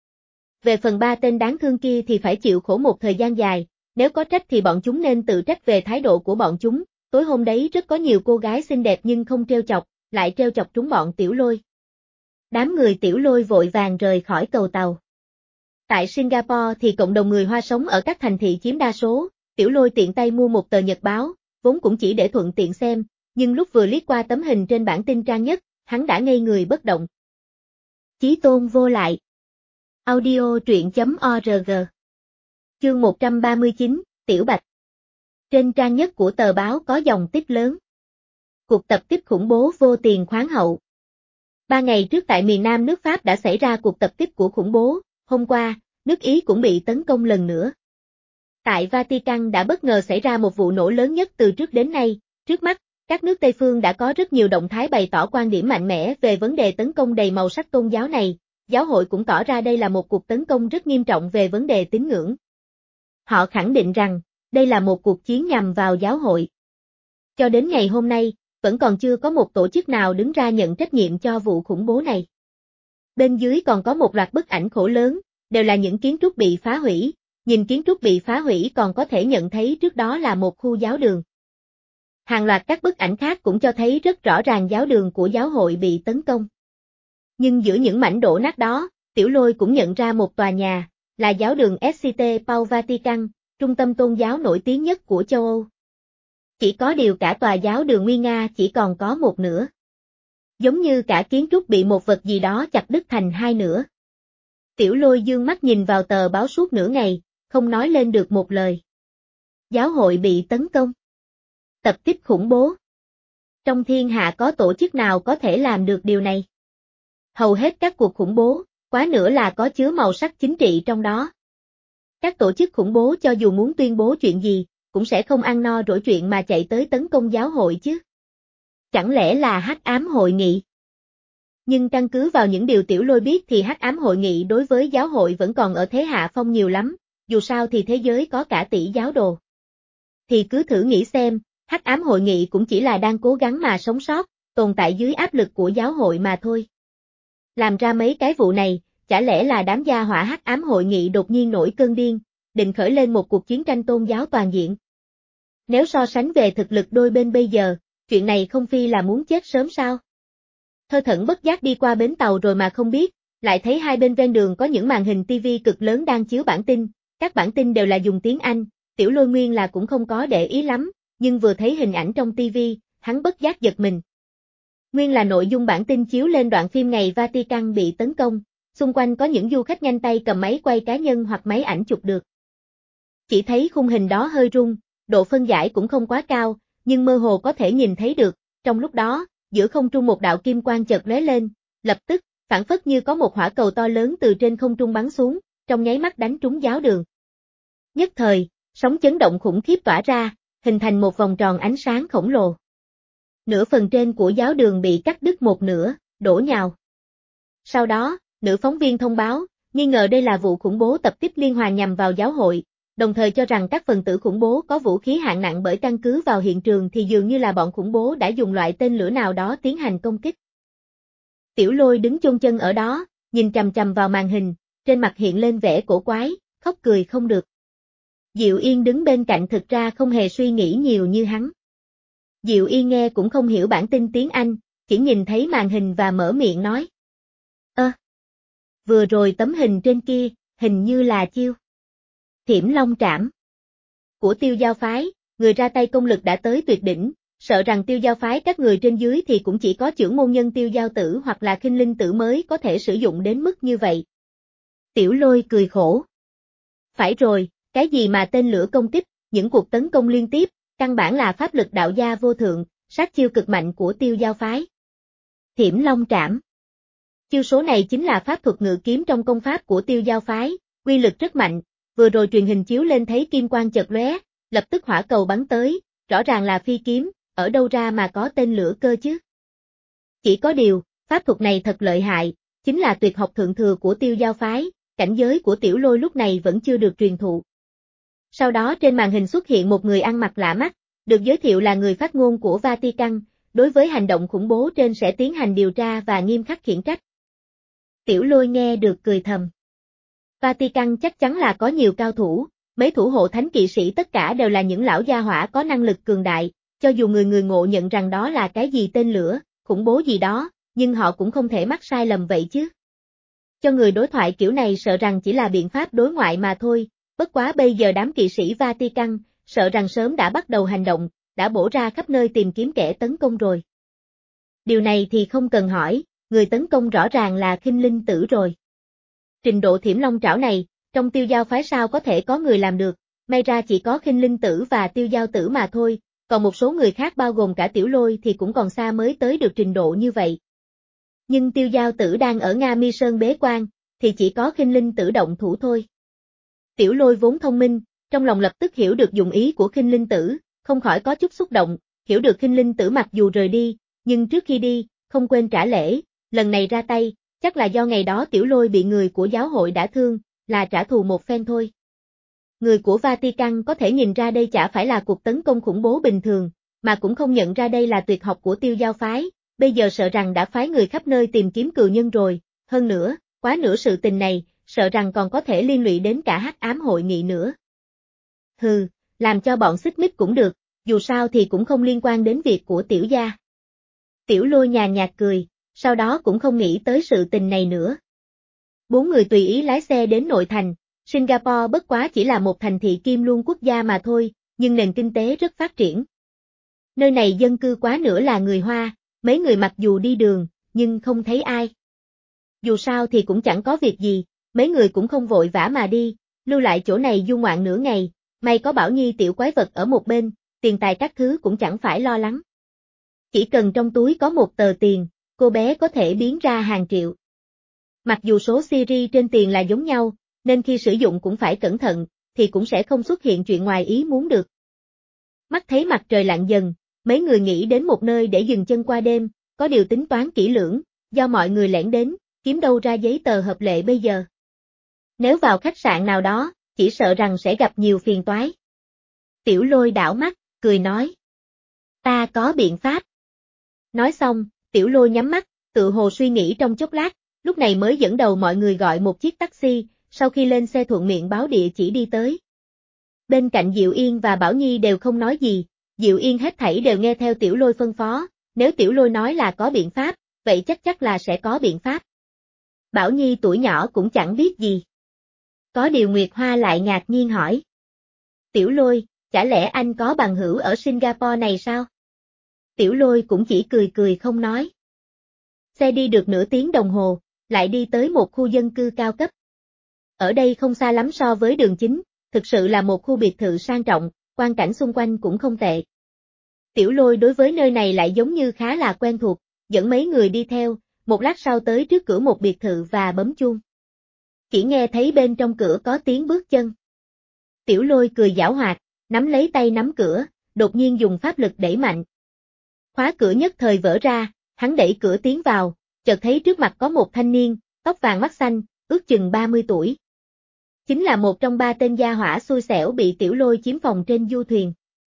Về phần ba tên đáng thương kia thì phải chịu khổ một thời gian dài, nếu có trách thì bọn chúng nên tự trách về thái độ của bọn chúng, tối hôm đấy rất có nhiều cô gái xinh đẹp nhưng không trêu chọc, lại trêu chọc trúng bọn Tiểu Lôi. Đám người Tiểu Lôi vội vàng rời khỏi cầu tàu. Tại Singapore thì cộng đồng người Hoa sống ở các thành thị chiếm đa số, Tiểu Lôi tiện tay mua một tờ nhật báo, vốn cũng chỉ để thuận tiện xem, nhưng lúc vừa liếc qua tấm hình trên bản tin trang nhất, hắn đã ngây người bất động. Chí tôn vô lại. Audio truyện chấm org. Chương một trăm ba mươi chín, Tiểu Bạch. Trên trang nhất của tờ báo có dòng tích lớn. Cuộc tập kích khủng bố vô tiền khoáng hậu. Ba ngày trước tại miền Nam nước Pháp đã xảy ra cuộc tập kích của khủng bố, hôm qua, nước Ý cũng bị tấn công lần nữa. Tại Vatican đã bất ngờ xảy ra một vụ nổ lớn nhất từ trước đến nay, trước mắt, các nước Tây phương đã có rất nhiều động thái bày tỏ quan điểm mạnh mẽ về vấn đề tấn công đầy màu sắc tôn giáo này, giáo hội cũng tỏ ra đây là một cuộc tấn công rất nghiêm trọng về vấn đề tín ngưỡng. Họ khẳng định rằng, đây là một cuộc chiến nhằm vào giáo hội. Cho đến ngày hôm nay, vẫn còn chưa có một tổ chức nào đứng ra nhận trách nhiệm cho vụ khủng bố này. Bên dưới còn có một loạt bức ảnh khổ lớn, đều là những kiến trúc bị phá hủy, nhìn kiến trúc bị phá hủy còn có thể nhận thấy trước đó là một khu giáo đường. Hàng loạt các bức ảnh khác cũng cho thấy rất rõ ràng giáo đường của giáo hội bị tấn công. Nhưng giữa những mảnh đổ nát đó, Tiểu Lôi cũng nhận ra một tòa nhà, là giáo đường Saint Paul Vatican, trung tâm tôn giáo nổi tiếng nhất của châu Âu. Chỉ có điều cả tòa giáo đường nguy nga chỉ còn có một nửa. Giống như cả kiến trúc bị một vật gì đó chặt đứt thành hai nửa. Tiểu Lôi dương mắt nhìn vào tờ báo suốt nửa ngày, không nói lên được một lời. Giáo hội bị tấn công. Tập kích khủng bố. Trong thiên hạ có tổ chức nào có thể làm được điều này? Hầu hết các cuộc khủng bố, quá nữa là có chứa màu sắc chính trị trong đó. Các tổ chức khủng bố cho dù muốn tuyên bố chuyện gì, cũng sẽ không ăn no rỗi chuyện mà chạy tới tấn công giáo hội chứ. Chẳng lẽ là hắc ám hội nghị? Nhưng căn cứ vào những điều Tiểu Lôi biết thì hắc ám hội nghị đối với giáo hội vẫn còn ở thế hạ phong nhiều lắm, dù sao thì thế giới có cả tỷ giáo đồ. Thì cứ thử nghĩ xem, hắc ám hội nghị cũng chỉ là đang cố gắng mà sống sót, tồn tại dưới áp lực của giáo hội mà thôi. Làm ra mấy cái vụ này, chả lẽ là đám gia hỏa hắc ám hội nghị đột nhiên nổi cơn điên, định khởi lên một cuộc chiến tranh tôn giáo toàn diện. Nếu so sánh về thực lực đôi bên bây giờ, chuyện này không phi là muốn chết sớm sao? Thơ thẩn bất giác đi qua bến tàu rồi mà không biết, lại thấy hai bên ven đường có những màn hình tivi cực lớn đang chiếu bản tin, các bản tin đều là dùng tiếng Anh, Tiểu Lôi nguyên là cũng không có để ý lắm, nhưng vừa thấy hình ảnh trong tivi, hắn bất giác giật mình. Nguyên là nội dung bản tin chiếu lên đoạn phim ngày Vatican bị tấn công, xung quanh có những du khách nhanh tay cầm máy quay cá nhân hoặc máy ảnh chụp được. Chỉ thấy khung hình đó hơi rung, độ phân giải cũng không quá cao, nhưng mơ hồ có thể nhìn thấy được, trong lúc đó, giữa không trung một đạo kim quang chợt lóe lên, lập tức, phảng phất như có một hỏa cầu to lớn từ trên không trung bắn xuống, trong nháy mắt đánh trúng giáo đường. Nhất thời, sóng chấn động khủng khiếp tỏa ra, hình thành một vòng tròn ánh sáng khổng lồ. Nửa phần trên của giáo đường bị cắt đứt một nửa, đổ nhào. Sau đó, nữ phóng viên thông báo, nghi ngờ đây là vụ khủng bố tập kích liên hoàn nhằm vào giáo hội, đồng thời cho rằng các phần tử khủng bố có vũ khí hạng nặng bởi căn cứ vào hiện trường thì dường như là bọn khủng bố đã dùng loại tên lửa nào đó tiến hành công kích. Tiểu Lôi đứng chôn chân ở đó, nhìn chằm chằm vào màn hình, trên mặt hiện lên vẻ cổ quái, khóc cười không được. Diệu Yên đứng bên cạnh thực ra không hề suy nghĩ nhiều như hắn. Diệu Yên nghe cũng không hiểu bản tin tiếng Anh, chỉ nhìn thấy màn hình và mở miệng nói. Ơ, vừa rồi tấm hình trên kia, hình như là chiêu Thiểm Long Trảm của Tiêu Giao phái, người ra tay công lực đã tới tuyệt đỉnh, sợ rằng Tiêu Giao phái các người trên dưới thì cũng chỉ có chưởng môn nhân Tiêu Giao tử hoặc là Khinh Linh tử mới có thể sử dụng đến mức như vậy. Tiểu Lôi cười khổ. Phải rồi, cái gì mà tên lửa công kích, những cuộc tấn công liên tiếp, căn bản là pháp lực đạo gia vô thượng, sát chiêu cực mạnh của Tiêu Giao phái. Thiểm Long Trảm. Chiêu số này chính là pháp thuật ngự kiếm trong công pháp của Tiêu Giao phái, uy lực rất mạnh, vừa rồi truyền hình chiếu lên thấy kim quang chợt lóe, lập tức hỏa cầu bắn tới, rõ ràng là phi kiếm, ở đâu ra mà có tên lửa cơ chứ? Chỉ có điều, pháp thuật này thật lợi hại, chính là tuyệt học thượng thừa của Tiêu Giao phái, cảnh giới của Tiểu Lôi lúc này vẫn chưa được truyền thụ. Sau đó trên màn hình xuất hiện một người ăn mặc lạ mắt, được giới thiệu là người phát ngôn của Vatican, đối với hành động khủng bố trên sẽ tiến hành điều tra và nghiêm khắc khiển trách. Tiểu Lôi nghe được cười thầm. Vatican chắc chắn là có nhiều cao thủ, mấy thủ hộ thánh kỵ sĩ tất cả đều là những lão gia hỏa có năng lực cường đại, cho dù người người ngộ nhận rằng đó là cái gì tên lửa, khủng bố gì đó, nhưng họ cũng không thể mắc sai lầm vậy chứ. Cho người đối thoại kiểu này sợ rằng chỉ là biện pháp đối ngoại mà thôi, bất quá bây giờ đám kỵ sĩ Vatican, sợ rằng sớm đã bắt đầu hành động, đã bổ ra khắp nơi tìm kiếm kẻ tấn công rồi. Điều này thì không cần hỏi, người tấn công rõ ràng là Khinh Linh tử rồi. Trình độ Thiểm Long Trảo này, trong Tiêu Giao phái sao có thể có người làm được, may ra chỉ có Khinh Linh tử và Tiêu Giao tử mà thôi, còn một số người khác bao gồm cả Tiểu Lôi thì cũng còn xa mới tới được trình độ như vậy. Nhưng Tiêu Giao tử đang ở Nga Mi Sơn bế quan, thì chỉ có Khinh Linh tử động thủ thôi. Tiểu Lôi vốn thông minh, trong lòng lập tức hiểu được dụng ý của Khinh Linh tử, không khỏi có chút xúc động, hiểu được Khinh Linh tử mặc dù rời đi, nhưng trước khi đi, không quên trả lễ, lần này ra tay, chắc là do ngày đó Tiểu Lôi bị người của giáo hội đã thương, là trả thù một phen thôi. Người của Vatican có thể nhìn ra đây chả phải là cuộc tấn công khủng bố bình thường, mà cũng không nhận ra đây là tuyệt học của Tiêu Giao phái, bây giờ sợ rằng đã phái người khắp nơi tìm kiếm cừu nhân rồi, hơn nữa, quá nửa sự tình này, sợ rằng còn có thể liên lụy đến cả Hắc Ám hội nghị nữa. Hừ, làm cho bọn xích mích cũng được, dù sao thì cũng không liên quan đến việc của Tiểu gia. Tiểu Lôi nhàn nhạt cười, sau đó cũng không nghĩ tới sự tình này nữa. Bốn người tùy ý lái xe đến nội thành, Singapore bất quá chỉ là một thành thị kim luân quốc gia mà thôi, nhưng nền kinh tế rất phát triển. Nơi này dân cư quá nửa là người Hoa, mấy người mặc dù đi đường, nhưng không thấy ai. Dù sao thì cũng chẳng có việc gì, mấy người cũng không vội vã mà đi, lưu lại chỗ này du ngoạn nửa ngày, may có Bảo Nhi tiểu quái vật ở một bên, tiền tài các thứ cũng chẳng phải lo lắng. Chỉ cần trong túi có một tờ tiền, cô bé có thể biến ra hàng triệu. Mặc dù số series trên tiền là giống nhau, nên khi sử dụng cũng phải cẩn thận, thì cũng sẽ không xuất hiện chuyện ngoài ý muốn được. Mắt thấy mặt trời lặn dần, mấy người nghĩ đến một nơi để dừng chân qua đêm, có điều tính toán kỹ lưỡng, do mọi người lẻn đến, kiếm đâu ra giấy tờ hợp lệ bây giờ. Nếu vào khách sạn nào đó, chỉ sợ rằng sẽ gặp nhiều phiền toái. Tiểu Lôi đảo mắt, cười nói. Ta có biện pháp. Nói xong, Tiểu Lôi nhắm mắt, tự hồ suy nghĩ trong chốc lát, lúc này mới dẫn đầu mọi người gọi một chiếc taxi, sau khi lên xe thuận miệng báo địa chỉ đi tới. Bên cạnh Diệu Yên và Bảo Nhi đều không nói gì, Diệu Yên hết thảy đều nghe theo Tiểu Lôi phân phó, nếu Tiểu Lôi nói là có biện pháp, vậy chắc chắc là sẽ có biện pháp. Bảo Nhi tuổi nhỏ cũng chẳng biết gì. Có điều Nguyệt Hoa lại ngạc nhiên hỏi. Tiểu Lôi, chả lẽ anh có bằng hữu ở Singapore này sao? Tiểu Lôi cũng chỉ cười cười không nói. Xe đi được nửa tiếng đồng hồ, lại đi tới một khu dân cư cao cấp. Ở đây không xa lắm so với đường chính, thực sự là một khu biệt thự sang trọng, quang cảnh xung quanh cũng không tệ. Tiểu Lôi đối với nơi này lại giống như khá là quen thuộc, dẫn mấy người đi theo, một lát sau tới trước cửa một biệt thự và bấm chuông. Chỉ nghe thấy bên trong cửa có tiếng bước chân. Tiểu Lôi cười giảo hoạt, nắm lấy tay nắm cửa, đột nhiên dùng pháp lực đẩy mạnh. Khóa cửa nhất thời vỡ ra, hắn đẩy cửa tiến vào, chợt thấy trước mặt có một thanh niên, tóc vàng mắt xanh, ước chừng ba mươi tuổi. Chính là một trong ba tên gia hỏa xui xẻo bị Tiểu Lôi chiếm phòng trên du thuyền.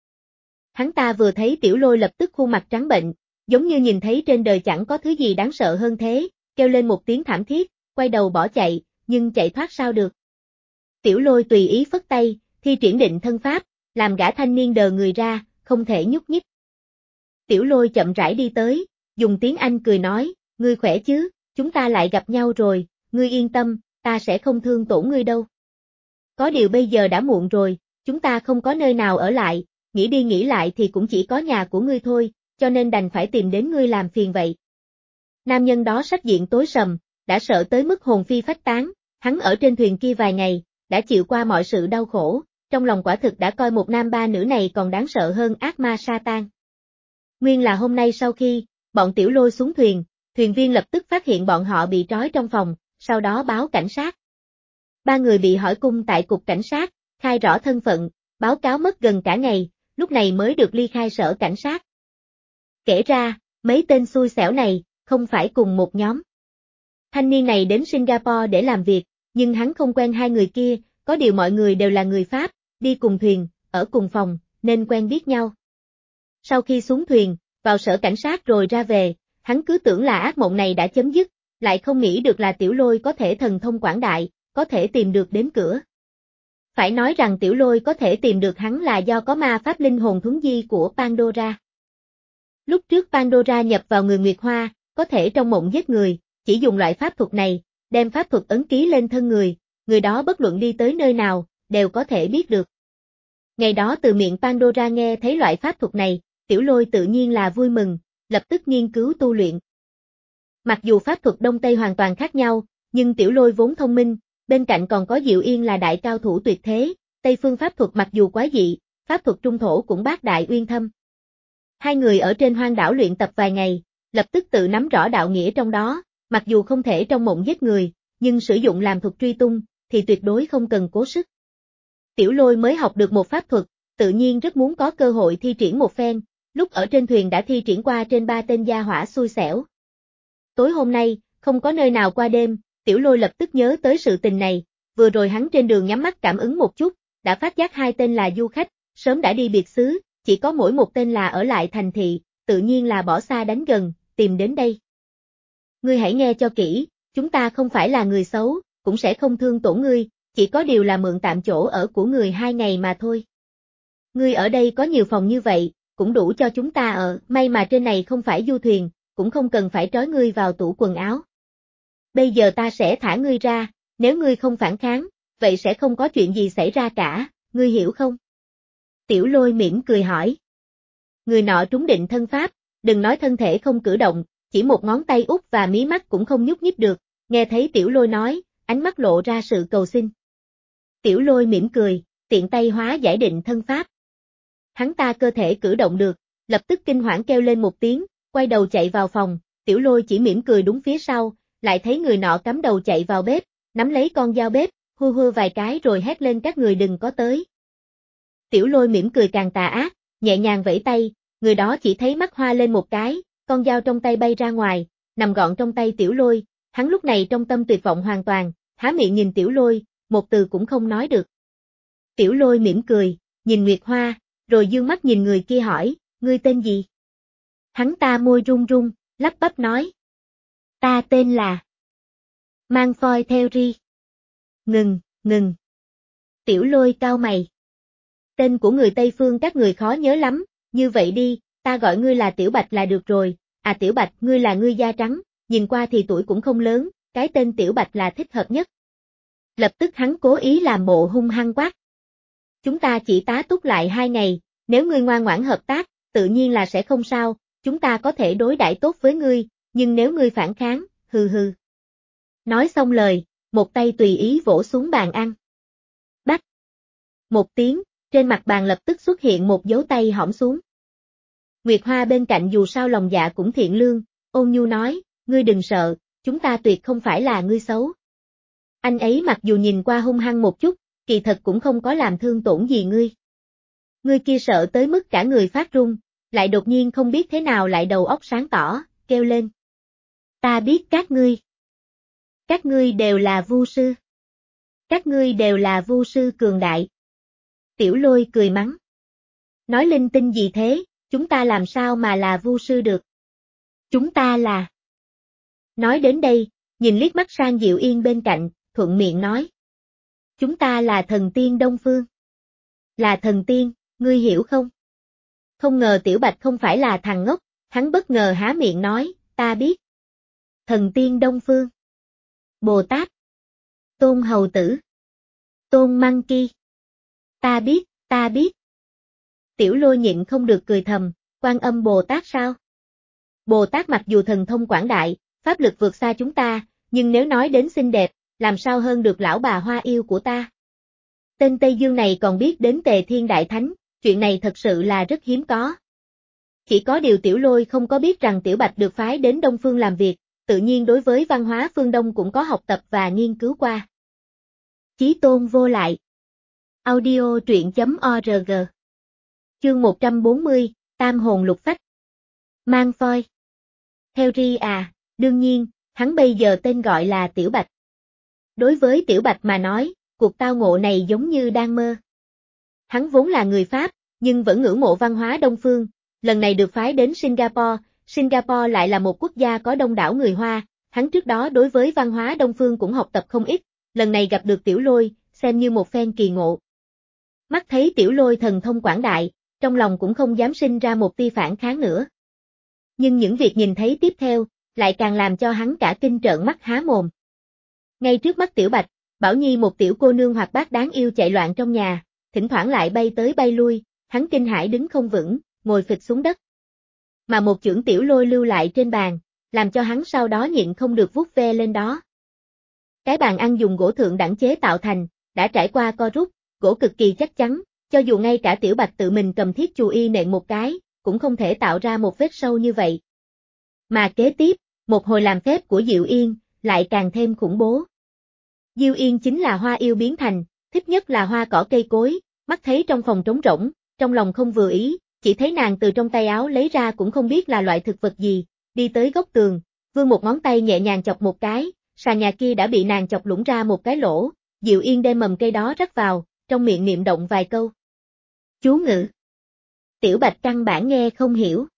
Hắn ta vừa thấy Tiểu Lôi lập tức khuôn mặt trắng bệnh, giống như nhìn thấy trên đời chẳng có thứ gì đáng sợ hơn thế, kêu lên một tiếng thảm thiết, quay đầu bỏ chạy, nhưng chạy thoát sao được. Tiểu Lôi tùy ý phất tay, thi triển định thân pháp, làm gã thanh niên đờ người ra, không thể nhúc nhích. Tiểu Lôi chậm rãi đi tới, dùng tiếng Anh cười nói, ngươi khỏe chứ, chúng ta lại gặp nhau rồi, ngươi yên tâm, ta sẽ không thương tổn ngươi đâu. Có điều bây giờ đã muộn rồi, chúng ta không có nơi nào ở lại, nghĩ đi nghĩ lại thì cũng chỉ có nhà của ngươi thôi, cho nên đành phải tìm đến ngươi làm phiền vậy. Nam nhân đó sắc diện tối sầm, đã sợ tới mức hồn phi phách tán, hắn ở trên thuyền kia vài ngày, đã chịu qua mọi sự đau khổ, trong lòng quả thực đã coi một nam ba nữ này còn đáng sợ hơn ác ma Satan. Nguyên là hôm nay sau khi, bọn Tiểu Lôi xuống thuyền, thuyền viên lập tức phát hiện bọn họ bị trói trong phòng, sau đó báo cảnh sát. Ba người bị hỏi cung tại cục cảnh sát, khai rõ thân phận, báo cáo mất gần cả ngày, lúc này mới được ly khai sở cảnh sát. Kể ra, mấy tên xui xẻo này, không phải cùng một nhóm. Thanh niên này đến Singapore để làm việc, nhưng hắn không quen hai người kia, có điều mọi người đều là người Pháp, đi cùng thuyền, ở cùng phòng, nên quen biết nhau. Sau khi xuống thuyền, vào sở cảnh sát rồi ra về, hắn cứ tưởng là ác mộng này đã chấm dứt, lại không nghĩ được là Tiểu Lôi có thể thần thông quảng đại, có thể tìm được đến cửa. Phải nói rằng Tiểu Lôi có thể tìm được hắn là do có ma pháp linh hồn thuấn di của Pandora. Lúc trước Pandora nhập vào người Nguyệt Hoa, có thể trong mộng giết người, chỉ dùng loại pháp thuật này, đem pháp thuật ấn ký lên thân người, người đó bất luận đi tới nơi nào, đều có thể biết được. Ngày đó từ miệng Pandora nghe thấy loại pháp thuật này, Tiểu Lôi tự nhiên là vui mừng, lập tức nghiên cứu tu luyện. Mặc dù pháp thuật Đông Tây hoàn toàn khác nhau, nhưng Tiểu Lôi vốn thông minh, bên cạnh còn có Diệu Yên là đại cao thủ tuyệt thế, Tây phương pháp thuật mặc dù quái dị, pháp thuật trung thổ cũng bác đại uyên thâm. Hai người ở trên hoang đảo luyện tập vài ngày, lập tức tự nắm rõ đạo nghĩa trong đó, mặc dù không thể trong mộng giết người, nhưng sử dụng làm thuật truy tung, thì tuyệt đối không cần cố sức. Tiểu Lôi mới học được một pháp thuật, tự nhiên rất muốn có cơ hội thi triển một phen, lúc ở trên thuyền đã thi triển qua trên ba tên gia hỏa xui xẻo. Tối hôm nay, không có nơi nào qua đêm, Tiểu Lôi lập tức nhớ tới sự tình này, vừa rồi hắn trên đường nhắm mắt cảm ứng một chút, đã phát giác hai tên là du khách, sớm đã đi biệt xứ, chỉ có mỗi một tên là ở lại thành thị, tự nhiên là bỏ xa đánh gần, tìm đến đây. Ngươi hãy nghe cho kỹ, chúng ta không phải là người xấu, cũng sẽ không thương tổn ngươi, chỉ có điều là mượn tạm chỗ ở của người hai ngày mà thôi. Ngươi ở đây có nhiều phòng như vậy, cũng đủ cho chúng ta ở, may mà trên này không phải du thuyền, cũng không cần phải trói ngươi vào tủ quần áo. Bây giờ ta sẽ thả ngươi ra, nếu ngươi không phản kháng, vậy sẽ không có chuyện gì xảy ra cả, ngươi hiểu không? Tiểu Lôi mỉm cười hỏi. Người nọ trúng định thân pháp, đừng nói thân thể không cử động, chỉ một ngón tay út và mí mắt cũng không nhúc nhích được, nghe thấy Tiểu Lôi nói, ánh mắt lộ ra sự cầu xin. Tiểu Lôi mỉm cười, tiện tay hóa giải định thân pháp. Hắn ta cơ thể cử động được, lập tức kinh hoảng kêu lên một tiếng, quay đầu chạy vào phòng, Tiểu Lôi chỉ mỉm cười đúng phía sau, lại thấy người nọ cắm đầu chạy vào bếp, nắm lấy con dao bếp, hư hư vài cái rồi hét lên các người đừng có tới. Tiểu Lôi mỉm cười càng tà ác, nhẹ nhàng vẫy tay, người đó chỉ thấy mắt hoa lên một cái, con dao trong tay bay ra ngoài, nằm gọn trong tay Tiểu Lôi, hắn lúc này trong tâm tuyệt vọng hoàn toàn, há miệng nhìn Tiểu Lôi, một từ cũng không nói được. Tiểu Lôi mỉm cười, nhìn Nguyệt Hoa, rồi dương mắt nhìn người kia hỏi, ngươi tên gì? Hắn ta môi run run, lắp bắp nói. Ta tên là Mang Phoi Theo Ri. Ngừng, ngừng. Tiểu Lôi cau mày. Tên của người Tây Phương các người khó nhớ lắm, như vậy đi, ta gọi ngươi là Tiểu Bạch là được rồi, à Tiểu Bạch ngươi là ngươi da trắng, nhìn qua thì tuổi cũng không lớn, cái tên Tiểu Bạch là thích hợp nhất. Lập tức hắn cố ý làm bộ hung hăng quát. Chúng ta chỉ tá túc lại hai ngày, nếu ngươi ngoan ngoãn hợp tác, tự nhiên là sẽ không sao, chúng ta có thể đối đãi tốt với ngươi, nhưng nếu ngươi phản kháng, hừ hừ. Nói xong lời, một tay tùy ý vỗ xuống bàn ăn. Bách. Một tiếng, trên mặt bàn lập tức xuất hiện một dấu tay hõm xuống. Nguyệt Hoa bên cạnh dù sao lòng dạ cũng thiện lương, ôn nhu nói, ngươi đừng sợ, chúng ta tuyệt không phải là ngươi xấu. Anh ấy mặc dù nhìn qua hung hăng một chút, kỳ thật cũng không có làm thương tổn gì ngươi. Ngươi kia sợ tới mức cả người phát run, lại đột nhiên không biết thế nào lại đầu óc sáng tỏ, kêu lên. Ta biết các ngươi. Các ngươi đều là vu sư. Các ngươi đều là vu sư cường đại. Tiểu Lôi cười mắng. Nói linh tinh gì thế, chúng ta làm sao mà là vu sư được. Chúng ta là. Nói đến đây, nhìn liếc mắt sang Diệu Yên bên cạnh, thuận miệng nói. Chúng ta là thần tiên Đông Phương. Là thần tiên, ngươi hiểu không? Không ngờ Tiểu Bạch không phải là thằng ngốc, hắn bất ngờ há miệng nói, ta biết. Thần tiên Đông Phương. Bồ Tát. Tôn Hầu Tử. Tôn Măng Ki. Ta biết, ta biết. Tiểu Lôi nhịn không được cười thầm, Quan Âm Bồ Tát sao? Bồ Tát mặc dù thần thông quảng đại, pháp lực vượt xa chúng ta, nhưng nếu nói đến xinh đẹp, làm sao hơn được lão bà Hoa Yêu của ta? Tên Tây Dương này còn biết đến Tề Thiên Đại Thánh, chuyện này thật sự là rất hiếm có. Chỉ có điều Tiểu Lôi không có biết rằng Tiểu Bạch được phái đến Đông Phương làm việc, tự nhiên đối với văn hóa phương Đông cũng có học tập và nghiên cứu qua. Chí Tôn Vô Lại. Audio truyện chấm org. Chương một trăm bốn mươi, Tam Hồn Lục Phách. Mang phoi. Theo Ri à, đương nhiên, hắn bây giờ tên gọi là Tiểu Bạch. Đối với Tiểu Bạch mà nói, cuộc tao ngộ này giống như đang mơ. Hắn vốn là người Pháp, nhưng vẫn ngưỡng mộ văn hóa Đông Phương, lần này được phái đến Singapore, Singapore lại là một quốc gia có đông đảo người Hoa, hắn trước đó đối với văn hóa Đông Phương cũng học tập không ít, lần này gặp được Tiểu Lôi, xem như một phen kỳ ngộ. Mắt thấy Tiểu Lôi thần thông quảng đại, trong lòng cũng không dám sinh ra một tia phản kháng nữa. Nhưng những việc nhìn thấy tiếp theo, lại càng làm cho hắn cả kinh trợn mắt há mồm. Ngay trước mắt Tiểu Bạch, Bảo Nhi một tiểu cô nương hoạt bát đáng yêu chạy loạn trong nhà, thỉnh thoảng lại bay tới bay lui, hắn kinh hãi đứng không vững, ngồi phịch xuống đất. Mà một chưởng Tiểu Lôi lưu lại trên bàn, làm cho hắn sau đó nhịn không được vuốt ve lên đó. Cái bàn ăn dùng gỗ thượng đẳng chế tạo thành, đã trải qua co rút, gỗ cực kỳ chắc chắn, cho dù ngay cả Tiểu Bạch tự mình cầm thiết chù y nện một cái, cũng không thể tạo ra một vết sâu như vậy. Mà kế tiếp, một hồi làm phép của Diệu Yên, lại càng thêm khủng bố. Diệu Yên chính là hoa yêu biến thành, thích nhất là hoa cỏ cây cối, mắt thấy trong phòng trống rỗng, trong lòng không vừa ý, chỉ thấy nàng từ trong tay áo lấy ra cũng không biết là loại thực vật gì, đi tới góc tường, vươn một ngón tay nhẹ nhàng chọc một cái, sàn nhà kia đã bị nàng chọc lũng ra một cái lỗ, Diệu Yên đem mầm cây đó rắc vào, trong miệng niệm động vài câu. Chú ngữ. Tiểu Bạch căn bản nghe không hiểu.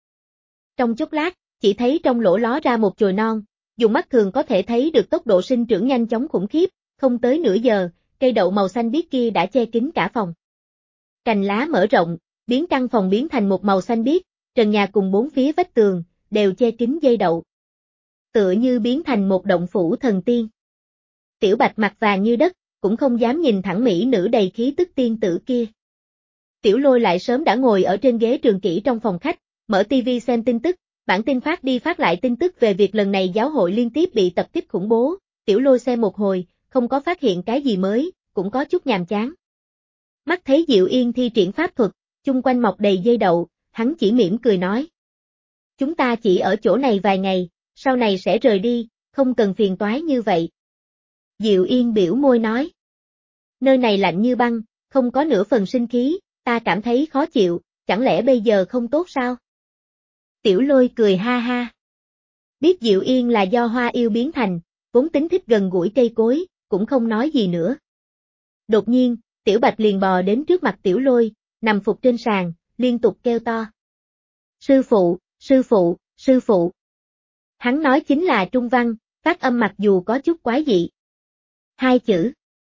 Trong chốc lát, chỉ thấy trong lỗ ló ra một chồi non, dùng mắt thường có thể thấy được tốc độ sinh trưởng nhanh chóng khủng khiếp, không tới nửa giờ, cây đậu màu xanh biếc kia đã che kín cả phòng. Cành lá mở rộng, biến căn phòng biến thành một màu xanh biếc, trần nhà cùng bốn phía vách tường, đều che kín dây đậu. Tựa như biến thành một động phủ thần tiên. Tiểu Bạch mặt vàng như đất, cũng không dám nhìn thẳng mỹ nữ đầy khí tức tiên tử kia. Tiểu Lôi lại sớm đã ngồi ở trên ghế trường kỷ trong phòng khách, mở tivi xem tin tức, bản tin phát đi phát lại tin tức về việc lần này giáo hội liên tiếp bị tập kích khủng bố, Tiểu Lôi xem một hồi, không có phát hiện cái gì mới, cũng có chút nhàm chán. Mắt thấy Diệu Yên thi triển pháp thuật, chung quanh mọc đầy dây đậu, hắn chỉ mỉm cười nói. Chúng ta chỉ ở chỗ này vài ngày, sau này sẽ rời đi, không cần phiền toái như vậy. Diệu Yên biểu môi nói. Nơi này lạnh như băng, không có nửa phần sinh khí, ta cảm thấy khó chịu, chẳng lẽ bây giờ không tốt sao? Tiểu Lôi cười ha ha. Biết Diệu Yên là do hoa yêu biến thành, vốn tính thích gần gũi cây cối, cũng không nói gì nữa. Đột nhiên, Tiểu Bạch liền bò đến trước mặt Tiểu Lôi, nằm phục trên sàn, liên tục kêu to. Sư phụ, sư phụ, sư phụ. Hắn nói chính là Trung Văn, phát âm mặc dù có chút quái dị. Hai chữ.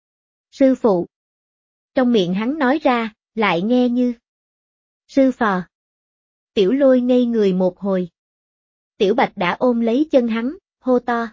Sư phụ. Trong miệng hắn nói ra, lại nghe như. Sư phò. Tiểu Lôi ngây người một hồi. Tiểu Bạch đã ôm lấy chân hắn, hô to.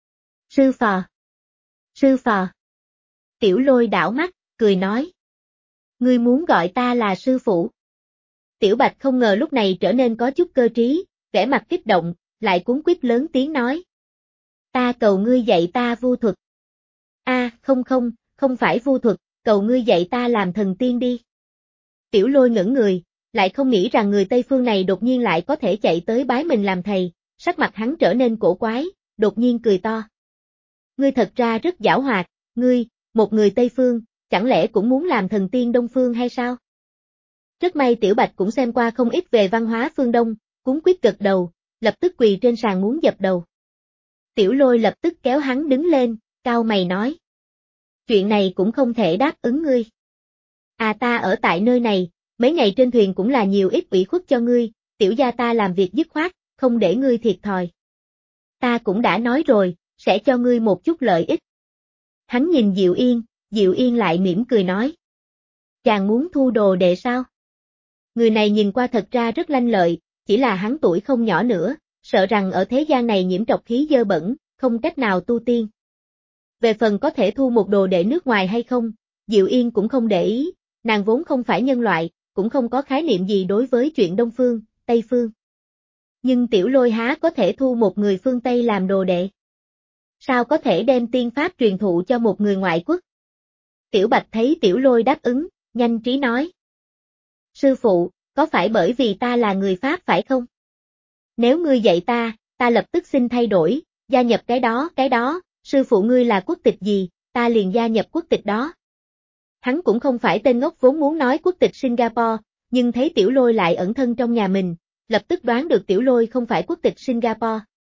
Sư phò. Sư phò. Tiểu Lôi đảo mắt, cười nói. Ngươi muốn gọi ta là sư phụ. Tiểu Bạch không ngờ lúc này trở nên có chút cơ trí, vẻ mặt kích động, lại cuống quýt lớn tiếng nói. Ta cầu ngươi dạy ta vu thuật. A, à, không không, không phải vu thuật, cầu ngươi dạy ta làm thần tiên đi. Tiểu Lôi ngẩn người, lại không nghĩ rằng người Tây Phương này đột nhiên lại có thể chạy tới bái mình làm thầy, sắc mặt hắn trở nên cổ quái, đột nhiên cười to. Ngươi thật ra rất giảo hoạt, ngươi, một người Tây Phương, chẳng lẽ cũng muốn làm thần tiên Đông Phương hay sao? Rất may Tiểu Bạch cũng xem qua không ít về văn hóa phương Đông, cuống quýt gật đầu, lập tức quỳ trên sàn muốn dập đầu. Tiểu Lôi lập tức kéo hắn đứng lên, cau mày nói. Chuyện này cũng không thể đáp ứng ngươi. À ta ở tại nơi này, mấy ngày trên thuyền cũng là nhiều ít ủy khuất cho ngươi, tiểu gia ta làm việc dứt khoát, không để ngươi thiệt thòi. Ta cũng đã nói rồi, sẽ cho ngươi một chút lợi ích. Hắn nhìn Diệu Yên, Diệu Yên lại mỉm cười nói. Chàng muốn thu đồ đệ sao? Người này nhìn qua thật ra rất lanh lợi, chỉ là hắn tuổi không nhỏ nữa, sợ rằng ở thế gian này nhiễm trọc khí dơ bẩn, không cách nào tu tiên. Về phần có thể thu một đồ đệ nước ngoài hay không, Diệu Yên cũng không để ý, nàng vốn không phải nhân loại, cũng không có khái niệm gì đối với chuyện Đông Phương, Tây Phương. Nhưng Tiểu Lôi há có thể thu một người phương Tây làm đồ đệ? Sao có thể đem tiên pháp truyền thụ cho một người ngoại quốc? Tiểu Bạch thấy Tiểu Lôi đáp ứng, nhanh trí nói. Sư phụ, có phải bởi vì ta là người Pháp phải không? Nếu ngươi dạy ta, ta lập tức xin thay đổi, gia nhập cái đó, cái đó, sư phụ ngươi là quốc tịch gì, ta liền gia nhập quốc tịch đó. Hắn cũng không phải tên ngốc vốn muốn nói quốc tịch Singapore, nhưng thấy Tiểu Lôi lại ẩn thân trong nhà mình, lập tức đoán được Tiểu Lôi không phải quốc tịch Singapore.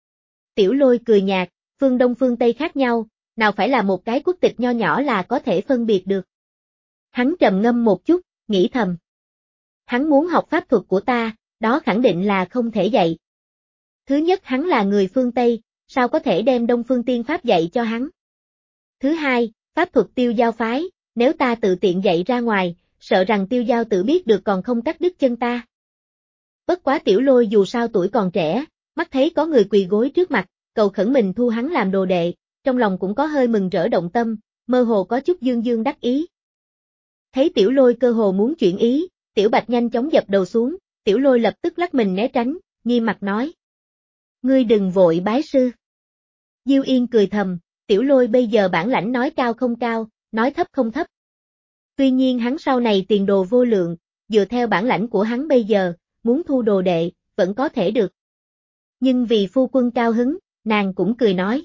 Tiểu Lôi cười nhạt, phương Đông phương Tây khác nhau, nào phải là một cái quốc tịch nho nhỏ là có thể phân biệt được. Hắn trầm ngâm một chút, nghĩ thầm. Hắn muốn học pháp thuật của ta, đó khẳng định là không thể dạy. Thứ nhất hắn là người phương Tây, sao có thể đem Đông phương tiên pháp dạy cho hắn? Thứ hai, pháp thuật Tiêu Giao phái, nếu ta tự tiện dạy ra ngoài, sợ rằng Tiêu Giao tự biết được còn không cắt đứt chân ta. Bất quá Tiểu Lôi dù sao tuổi còn trẻ, mắt thấy có người quỳ gối trước mặt, cầu khẩn mình thu hắn làm đồ đệ, trong lòng cũng có hơi mừng rỡ động tâm, mơ hồ có chút dương dương đắc ý. Thấy Tiểu Lôi cơ hồ muốn chuyển ý, Tiểu Bạch nhanh chóng dập đầu xuống, Tiểu Lôi lập tức lắc mình né tránh, nghiêm mặt nói. Ngươi đừng vội bái sư. Diêu Yên cười thầm, Tiểu Lôi bây giờ bản lãnh nói cao không cao, nói thấp không thấp. Tuy nhiên hắn sau này tiền đồ vô lượng, dựa theo bản lãnh của hắn bây giờ, muốn thu đồ đệ, vẫn có thể được. Nhưng vì phu quân cao hứng, nàng cũng cười nói.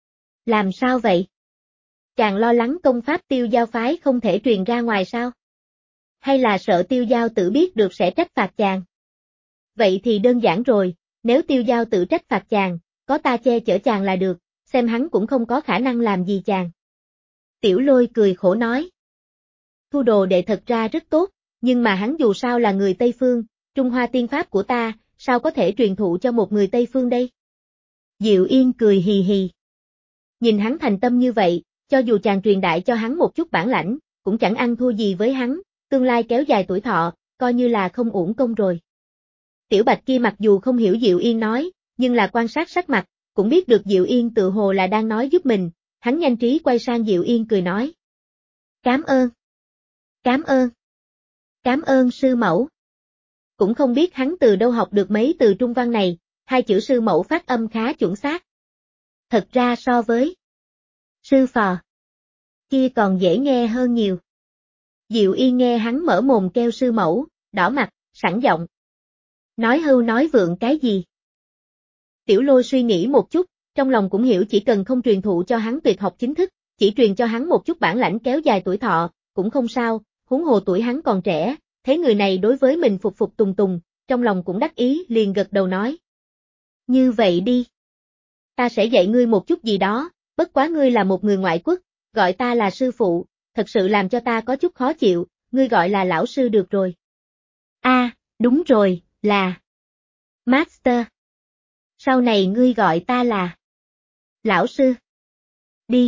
Làm sao vậy? Chàng lo lắng công pháp Tiêu Giao phái không thể truyền ra ngoài sao? Hay là sợ Tiêu Giao tự biết được sẽ trách phạt chàng? Vậy thì đơn giản rồi, nếu Tiêu Giao tự trách phạt chàng, có ta che chở chàng là được, xem hắn cũng không có khả năng làm gì chàng. Tiểu Lôi cười khổ nói. Thu đồ đệ thật ra rất tốt, nhưng mà hắn dù sao là người Tây Phương, Trung Hoa tiên pháp của ta, sao có thể truyền thụ cho một người Tây Phương đây? Diệu Yên cười hì hì. Nhìn hắn thành tâm như vậy, cho dù chàng truyền đại cho hắn một chút bản lãnh, cũng chẳng ăn thua gì với hắn, tương lai kéo dài tuổi thọ, coi như là không uổng công rồi. Tiểu Bạch kia mặc dù không hiểu Diệu Yên nói, nhưng là quan sát sắc mặt, cũng biết được Diệu Yên tự hồ là đang nói giúp mình, hắn nhanh trí quay sang Diệu Yên cười nói. Cám ơn. Cám ơn. Cám ơn sư mẫu. Cũng không biết hắn từ đâu học được mấy từ trung văn này, hai chữ sư mẫu phát âm khá chuẩn xác. Thật ra so với sư phò kia còn dễ nghe hơn nhiều. Diệu Yên nghe hắn mở mồm kêu sư mẫu, đỏ mặt, sẵn giọng. Nói hưu nói vượng cái gì? Tiểu Lôi suy nghĩ một chút, trong lòng cũng hiểu chỉ cần không truyền thụ cho hắn tuyệt học chính thức, chỉ truyền cho hắn một chút bản lãnh kéo dài tuổi thọ, cũng không sao, huống hồ tuổi hắn còn trẻ, thấy người này đối với mình phục phục tùng tùng, trong lòng cũng đắc ý liền gật đầu nói. Như vậy đi. Ta sẽ dạy ngươi một chút gì đó, bất quá ngươi là một người ngoại quốc, gọi ta là sư phụ, thật sự làm cho ta có chút khó chịu, ngươi gọi là lão sư được rồi. A, à, đúng rồi, là Master. Sau này ngươi gọi ta là lão sư. Đi.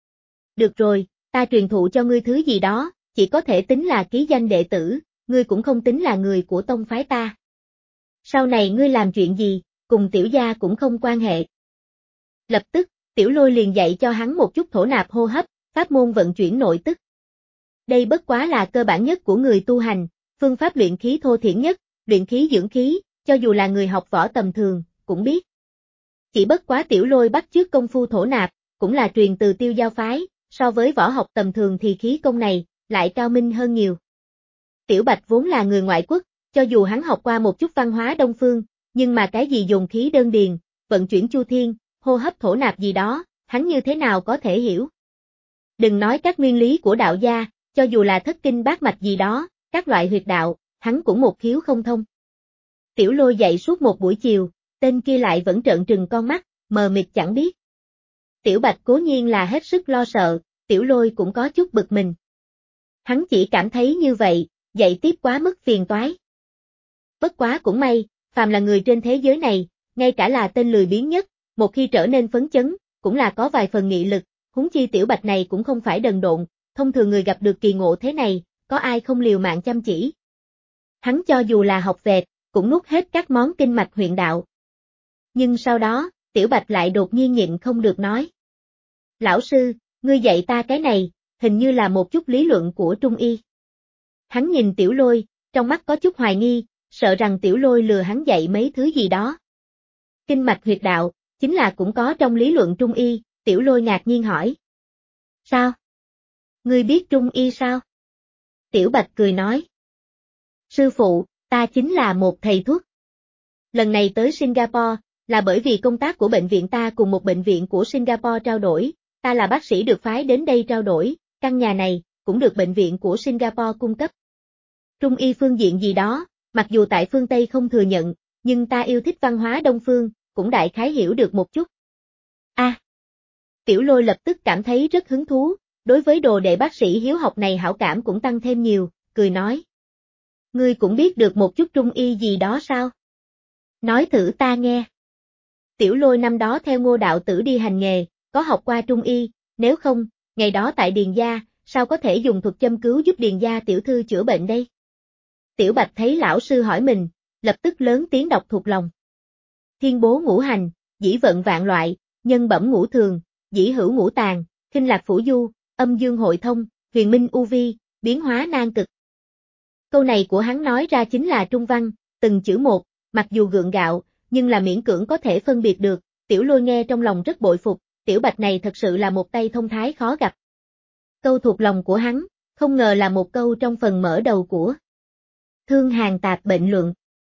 Được rồi, ta truyền thụ cho ngươi thứ gì đó, chỉ có thể tính là ký danh đệ tử, ngươi cũng không tính là người của tông phái ta. Sau này ngươi làm chuyện gì, cùng tiểu gia cũng không quan hệ. Lập tức, Tiểu Lôi liền dạy cho hắn một chút thổ nạp hô hấp, pháp môn vận chuyển nội tức. Đây bất quá là cơ bản nhất của người tu hành, phương pháp luyện khí thô thiển nhất, luyện khí dưỡng khí, cho dù là người học võ tầm thường, cũng biết. Chỉ bất quá Tiểu Lôi bắt chước công phu thổ nạp, cũng là truyền từ Tiêu Giao phái, so với võ học tầm thường thì khí công này, lại cao minh hơn nhiều. Tiểu Bạch vốn là người ngoại quốc, cho dù hắn học qua một chút văn hóa đông phương, nhưng mà cái gì dùng khí đơn điền, vận chuyển chu thiên, hô hấp thổ nạp gì đó, hắn như thế nào có thể hiểu. Đừng nói các nguyên lý của đạo gia, cho dù là thất kinh bát mạch gì đó, các loại huyệt đạo, hắn cũng một khiếu không thông. Tiểu Lôi dạy suốt một buổi chiều, tên kia lại vẫn trợn trừng con mắt, mờ mịt chẳng biết. Tiểu Bạch cố nhiên là hết sức lo sợ, Tiểu Lôi cũng có chút bực mình. Hắn chỉ cảm thấy như vậy, dạy tiếp quá mức phiền toái. Bất quá cũng may, phàm là người trên thế giới này, ngay cả là tên lười biếng nhất, một khi trở nên phấn chấn, cũng là có vài phần nghị lực, huống chi Tiểu Bạch này cũng không phải đần độn, thông thường người gặp được kỳ ngộ thế này, có ai không liều mạng chăm chỉ. Hắn cho dù là học vẹt, cũng nuốt hết các món kinh mạch huyện đạo. Nhưng sau đó, Tiểu Bạch lại đột nhiên nhịn không được nói. Lão sư, ngươi dạy ta cái này, hình như là một chút lý luận của Trung Y. Hắn nhìn Tiểu Lôi, trong mắt có chút hoài nghi, sợ rằng Tiểu Lôi lừa hắn dạy mấy thứ gì đó. Kinh mạch huyệt đạo, chính là cũng có trong lý luận Trung Y, Tiểu Lôi ngạc nhiên hỏi. Sao? Ngươi biết Trung Y sao? Tiểu Bạch cười nói. Sư phụ, ta chính là một thầy thuốc. Lần này tới Singapore, là bởi vì công tác của bệnh viện ta cùng một bệnh viện của Singapore trao đổi, ta là bác sĩ được phái đến đây trao đổi, căn nhà này, cũng được bệnh viện của Singapore cung cấp. Trung Y phương diện gì đó, mặc dù tại phương Tây không thừa nhận, nhưng ta yêu thích văn hóa Đông phương, cũng đại khái hiểu được một chút. A. À, Tiểu Lôi lập tức cảm thấy rất hứng thú, đối với đồ đệ bác sĩ hiếu học này hảo cảm cũng tăng thêm nhiều, cười nói. Ngươi cũng biết được một chút Trung Y gì đó sao? Nói thử ta nghe. Tiểu Lôi năm đó theo Ngô đạo tử đi hành nghề, có học qua Trung Y, nếu không, ngày đó tại Điền gia, sao có thể dùng thuật châm cứu giúp Điền gia tiểu thư chữa bệnh đây? Tiểu Bạch thấy lão sư hỏi mình, lập tức lớn tiếng đọc thuộc lòng. Thiên bố ngũ hành, dĩ vận vạn loại, nhân bẩm ngũ thường, dĩ hữu ngũ tàng, khinh lạc phủ du, âm dương hội thông, huyền minh u vi, biến hóa nan cực. Câu này của hắn nói ra chính là trung văn, từng chữ một, mặc dù gượng gạo, nhưng là miễn cưỡng có thể phân biệt được, Tiểu Lôi nghe trong lòng rất bội phục, Tiểu Bạch này thật sự là một tay thông thái khó gặp. Câu thuộc lòng của hắn, không ngờ là một câu trong phần mở đầu của Thương Hàn Tạp Bệnh Luận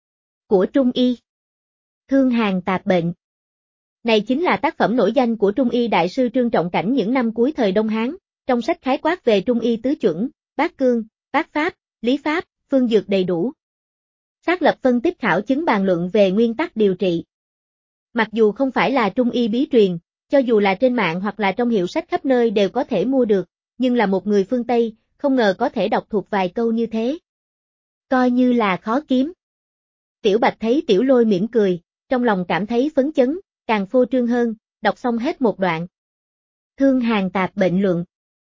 của Trung Y. Thương Hàn Tạp Bệnh. Này chính là tác phẩm nổi danh của Trung Y Đại sư Trương Trọng Cảnh những năm cuối thời Đông Hán, trong sách khái quát về Trung Y tứ chuẩn, bát cương, bát pháp, lý pháp, phương dược đầy đủ. Xác lập phân tích khảo chứng bàn luận về nguyên tắc điều trị. Mặc dù không phải là Trung Y bí truyền, cho dù là trên mạng hoặc là trong hiệu sách khắp nơi đều có thể mua được, nhưng là một người phương Tây, không ngờ có thể đọc thuộc vài câu như thế. Coi như là khó kiếm. Tiểu Bạch thấy Tiểu Lôi mỉm cười, trong lòng cảm thấy phấn chấn, càng phô trương hơn, đọc xong hết một đoạn. Thương Hàn Tạp Bệnh Luận.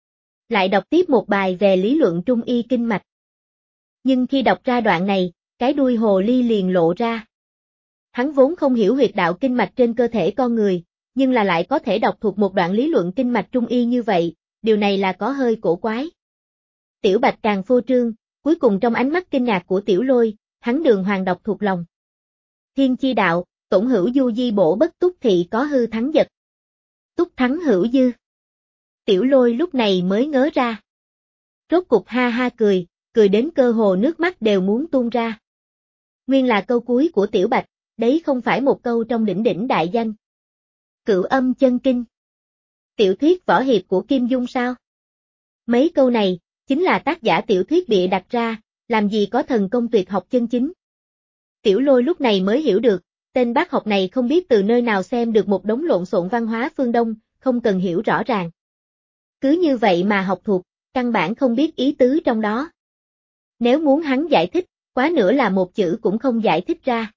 Lại đọc tiếp một bài về lý luận Trung Y kinh mạch. Nhưng khi đọc ra đoạn này, cái đuôi hồ ly liền lộ ra. Hắn vốn không hiểu huyệt đạo kinh mạch trên cơ thể con người, nhưng là lại có thể đọc thuộc một đoạn lý luận kinh mạch Trung Y như vậy, điều này là có hơi cổ quái. Tiểu Bạch càng phô trương, cuối cùng trong ánh mắt kinh ngạc của Tiểu Lôi, hắn đường hoàng đọc thuộc lòng. Thiên chi đạo, tổn hữu du di bổ bất túc thị có hư thắng giật. Túc thắng hữu dư. Tiểu Lôi lúc này mới ngớ ra. Rốt cục ha ha cười, cười đến cơ hồ nước mắt đều muốn tuôn ra. Nguyên là câu cuối của Tiểu Bạch, đấy không phải một câu trong đỉnh đỉnh đại danh. Cửu âm chân kinh. Tiểu thuyết võ hiệp của Kim Dung sao? Mấy câu này, chính là tác giả tiểu thuyết bịa đặt ra, làm gì có thần công tuyệt học chân chính. Tiểu Lôi lúc này mới hiểu được, tên bác học này không biết từ nơi nào xem được một đống lộn xộn văn hóa phương Đông, không cần hiểu rõ ràng. Cứ như vậy mà học thuộc, căn bản không biết ý tứ trong đó. Nếu muốn hắn giải thích, quá nữa là một chữ cũng không giải thích ra.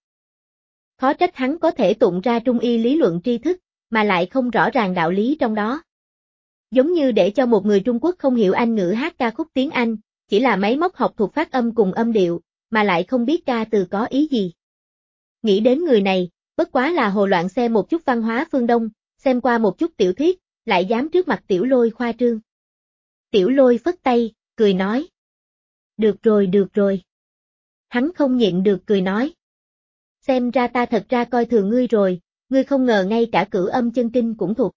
Khó trách hắn có thể tụng ra Trung Y lý luận tri thức, mà lại không rõ ràng đạo lý trong đó. Giống như để cho một người Trung Quốc không hiểu Anh ngữ hát ca khúc tiếng Anh, chỉ là máy móc học thuộc phát âm cùng âm điệu, mà lại không biết ca từ có ý gì. Nghĩ đến người này, bất quá là hồ loạn xem một chút văn hóa phương Đông, xem qua một chút tiểu thuyết, lại dám trước mặt Tiểu Lôi khoa trương. Tiểu Lôi phất tay, cười nói. Được rồi được rồi. Hắn không nhịn được cười nói. Xem ra ta thật ra coi thường ngươi rồi, ngươi không ngờ ngay cả cửu âm chân kinh cũng thuộc.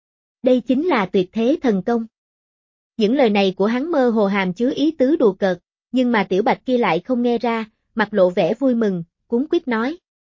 Đây chính là tuyệt thế thần công. Những lời này của hắn mơ hồ hàm chứa ý tứ đùa cợt, nhưng mà Tiểu Bạch kia lại không nghe ra, mặt lộ vẻ vui mừng, cuống quýt nói.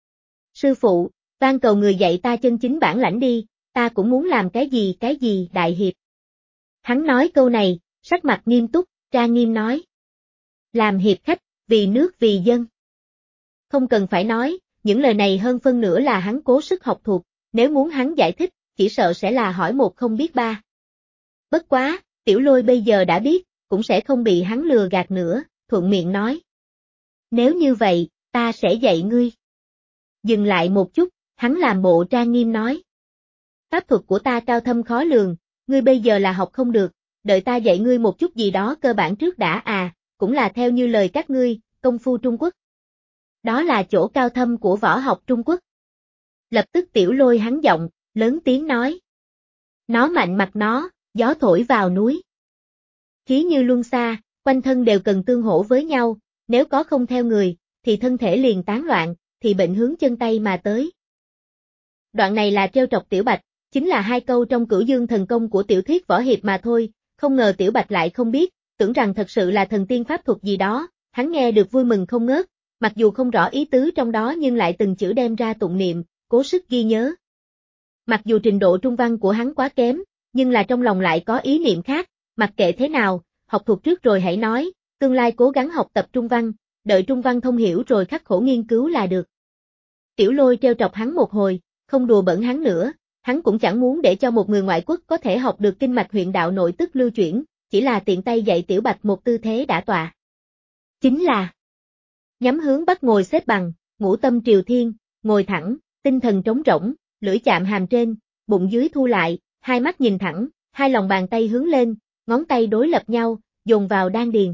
Sư phụ, van cầu người dạy ta chân chính bản lãnh đi, ta cũng muốn làm cái gì cái gì đại hiệp. Hắn nói câu này, sắc mặt nghiêm túc, tra nghiêm nói. Làm hiệp khách, vì nước vì dân. Không cần phải nói, những lời này hơn phân nửa là hắn cố sức học thuộc, nếu muốn hắn giải thích, chỉ sợ sẽ là hỏi một không biết ba. Bất quá, Tiểu Lôi bây giờ đã biết, cũng sẽ không bị hắn lừa gạt nữa, thuận miệng nói. Nếu như vậy, ta sẽ dạy ngươi. Dừng lại một chút, hắn làm bộ trang nghiêm nói. Pháp thuật của ta cao thâm khó lường, ngươi bây giờ là học không được, đợi ta dạy ngươi một chút gì đó cơ bản trước đã à, cũng là theo như lời các ngươi, công phu Trung Quốc. Đó là chỗ cao thâm của võ học Trung Quốc. Lập tức Tiểu Lôi hắn giọng, lớn tiếng nói. Nó mạnh mặt nó, gió thổi vào núi. Khí như luân xa, quanh thân đều cần tương hỗ với nhau, nếu có không theo người, thì thân thể liền tán loạn, thì bệnh hướng chân tay mà tới. Đoạn này là trêu trọc Tiểu Bạch, chính là hai câu trong Cửu Dương thần công của tiểu thuyết võ hiệp mà thôi, không ngờ Tiểu Bạch lại không biết, tưởng rằng thật sự là thần tiên pháp thuật gì đó, hắn nghe được vui mừng không ngớt, mặc dù không rõ ý tứ trong đó nhưng lại từng chữ đem ra tụng niệm, cố sức ghi nhớ. Mặc dù trình độ trung văn của hắn quá kém, nhưng là trong lòng lại có ý niệm khác, mặc kệ thế nào, học thuộc trước rồi hãy nói, tương lai cố gắng học tập trung văn, đợi trung văn thông hiểu rồi khắc khổ nghiên cứu là được. Tiểu Lôi trêu chọc hắn một hồi, không đùa bẩn hắn nữa, hắn cũng chẳng muốn để cho một người ngoại quốc có thể học được kinh mạch huyện đạo nội tức lưu chuyển, chỉ là tiện tay dạy Tiểu Bạch một tư thế đã tọa. Chính là nhắm hướng Bắc ngồi xếp bằng, ngũ tâm triều thiên, ngồi thẳng, tinh thần trống rỗng, lưỡi chạm hàm trên, bụng dưới thu lại, hai mắt nhìn thẳng, hai lòng bàn tay hướng lên, ngón tay đối lập nhau, dồn vào đan điền.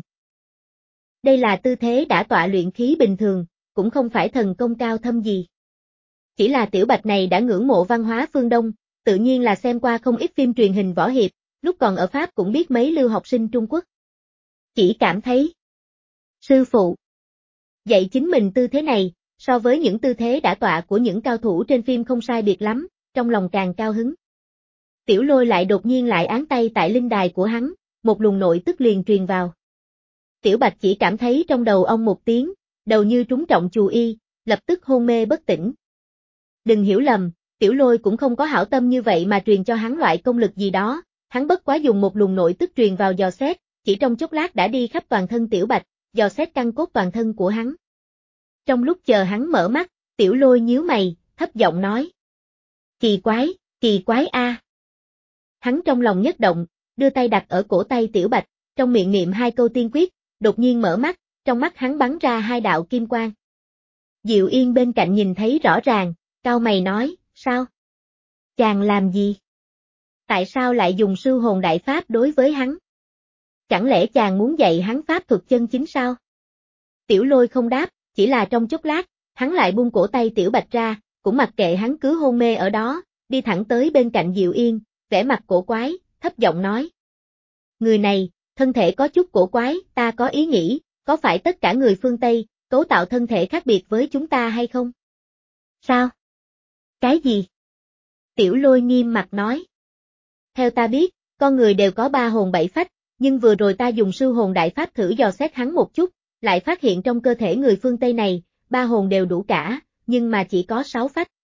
Đây là tư thế đã tọa luyện khí bình thường, cũng không phải thần công cao thâm gì. Chỉ là Tiểu Bạch này đã ngưỡng mộ văn hóa phương Đông, tự nhiên là xem qua không ít phim truyền hình võ hiệp, lúc còn ở Pháp cũng biết mấy lưu học sinh Trung Quốc. Chỉ cảm thấy, sư phụ, dạy chính mình tư thế này, so với những tư thế đã tọa của những cao thủ trên phim không sai biệt lắm, trong lòng càng cao hứng. Tiểu Lôi lại đột nhiên lại án tay tại linh đài của hắn, một luồng nội tức liền truyền vào. Tiểu Bạch chỉ cảm thấy trong đầu ông một tiếng, đầu như trúng trọng chù y, lập tức hôn mê bất tỉnh. Đừng hiểu lầm, Tiểu Lôi cũng không có hảo tâm như vậy mà truyền cho hắn loại công lực gì đó, hắn bất quá dùng một luồng nội tức truyền vào dò xét, chỉ trong chốc lát đã đi khắp toàn thân Tiểu Bạch, dò xét căn cốt toàn thân của hắn. Trong lúc chờ hắn mở mắt, Tiểu Lôi nhíu mày, thấp giọng nói. Kỳ quái, kỳ quái a. Hắn trong lòng nhất động, đưa tay đặt ở cổ tay Tiểu Bạch, trong miệng niệm hai câu tiên quyết, đột nhiên mở mắt, trong mắt hắn bắn ra hai đạo kim quang. Diệu Yên bên cạnh nhìn thấy rõ ràng, cau mày nói, sao? Chàng làm gì? Tại sao lại dùng sư hồn đại pháp đối với hắn? Chẳng lẽ chàng muốn dạy hắn pháp thuật chân chính sao? Tiểu Lôi không đáp, chỉ là trong chốc lát, hắn lại buông cổ tay Tiểu Bạch ra, cũng mặc kệ hắn cứ hôn mê ở đó, đi thẳng tới bên cạnh Diệu Yên, vẻ mặt cổ quái, thấp giọng nói. Người này, thân thể có chút cổ quái, ta có ý nghĩ, có phải tất cả người phương Tây, cấu tạo thân thể khác biệt với chúng ta hay không? Sao? Cái gì? Tiểu Lôi nghiêm mặt nói. Theo ta biết, con người đều có ba hồn bảy phách, nhưng vừa rồi ta dùng sư hồn đại pháp thử dò xét hắn một chút, lại phát hiện trong cơ thể người phương Tây này, ba hồn đều đủ cả, nhưng mà chỉ có sáu phách.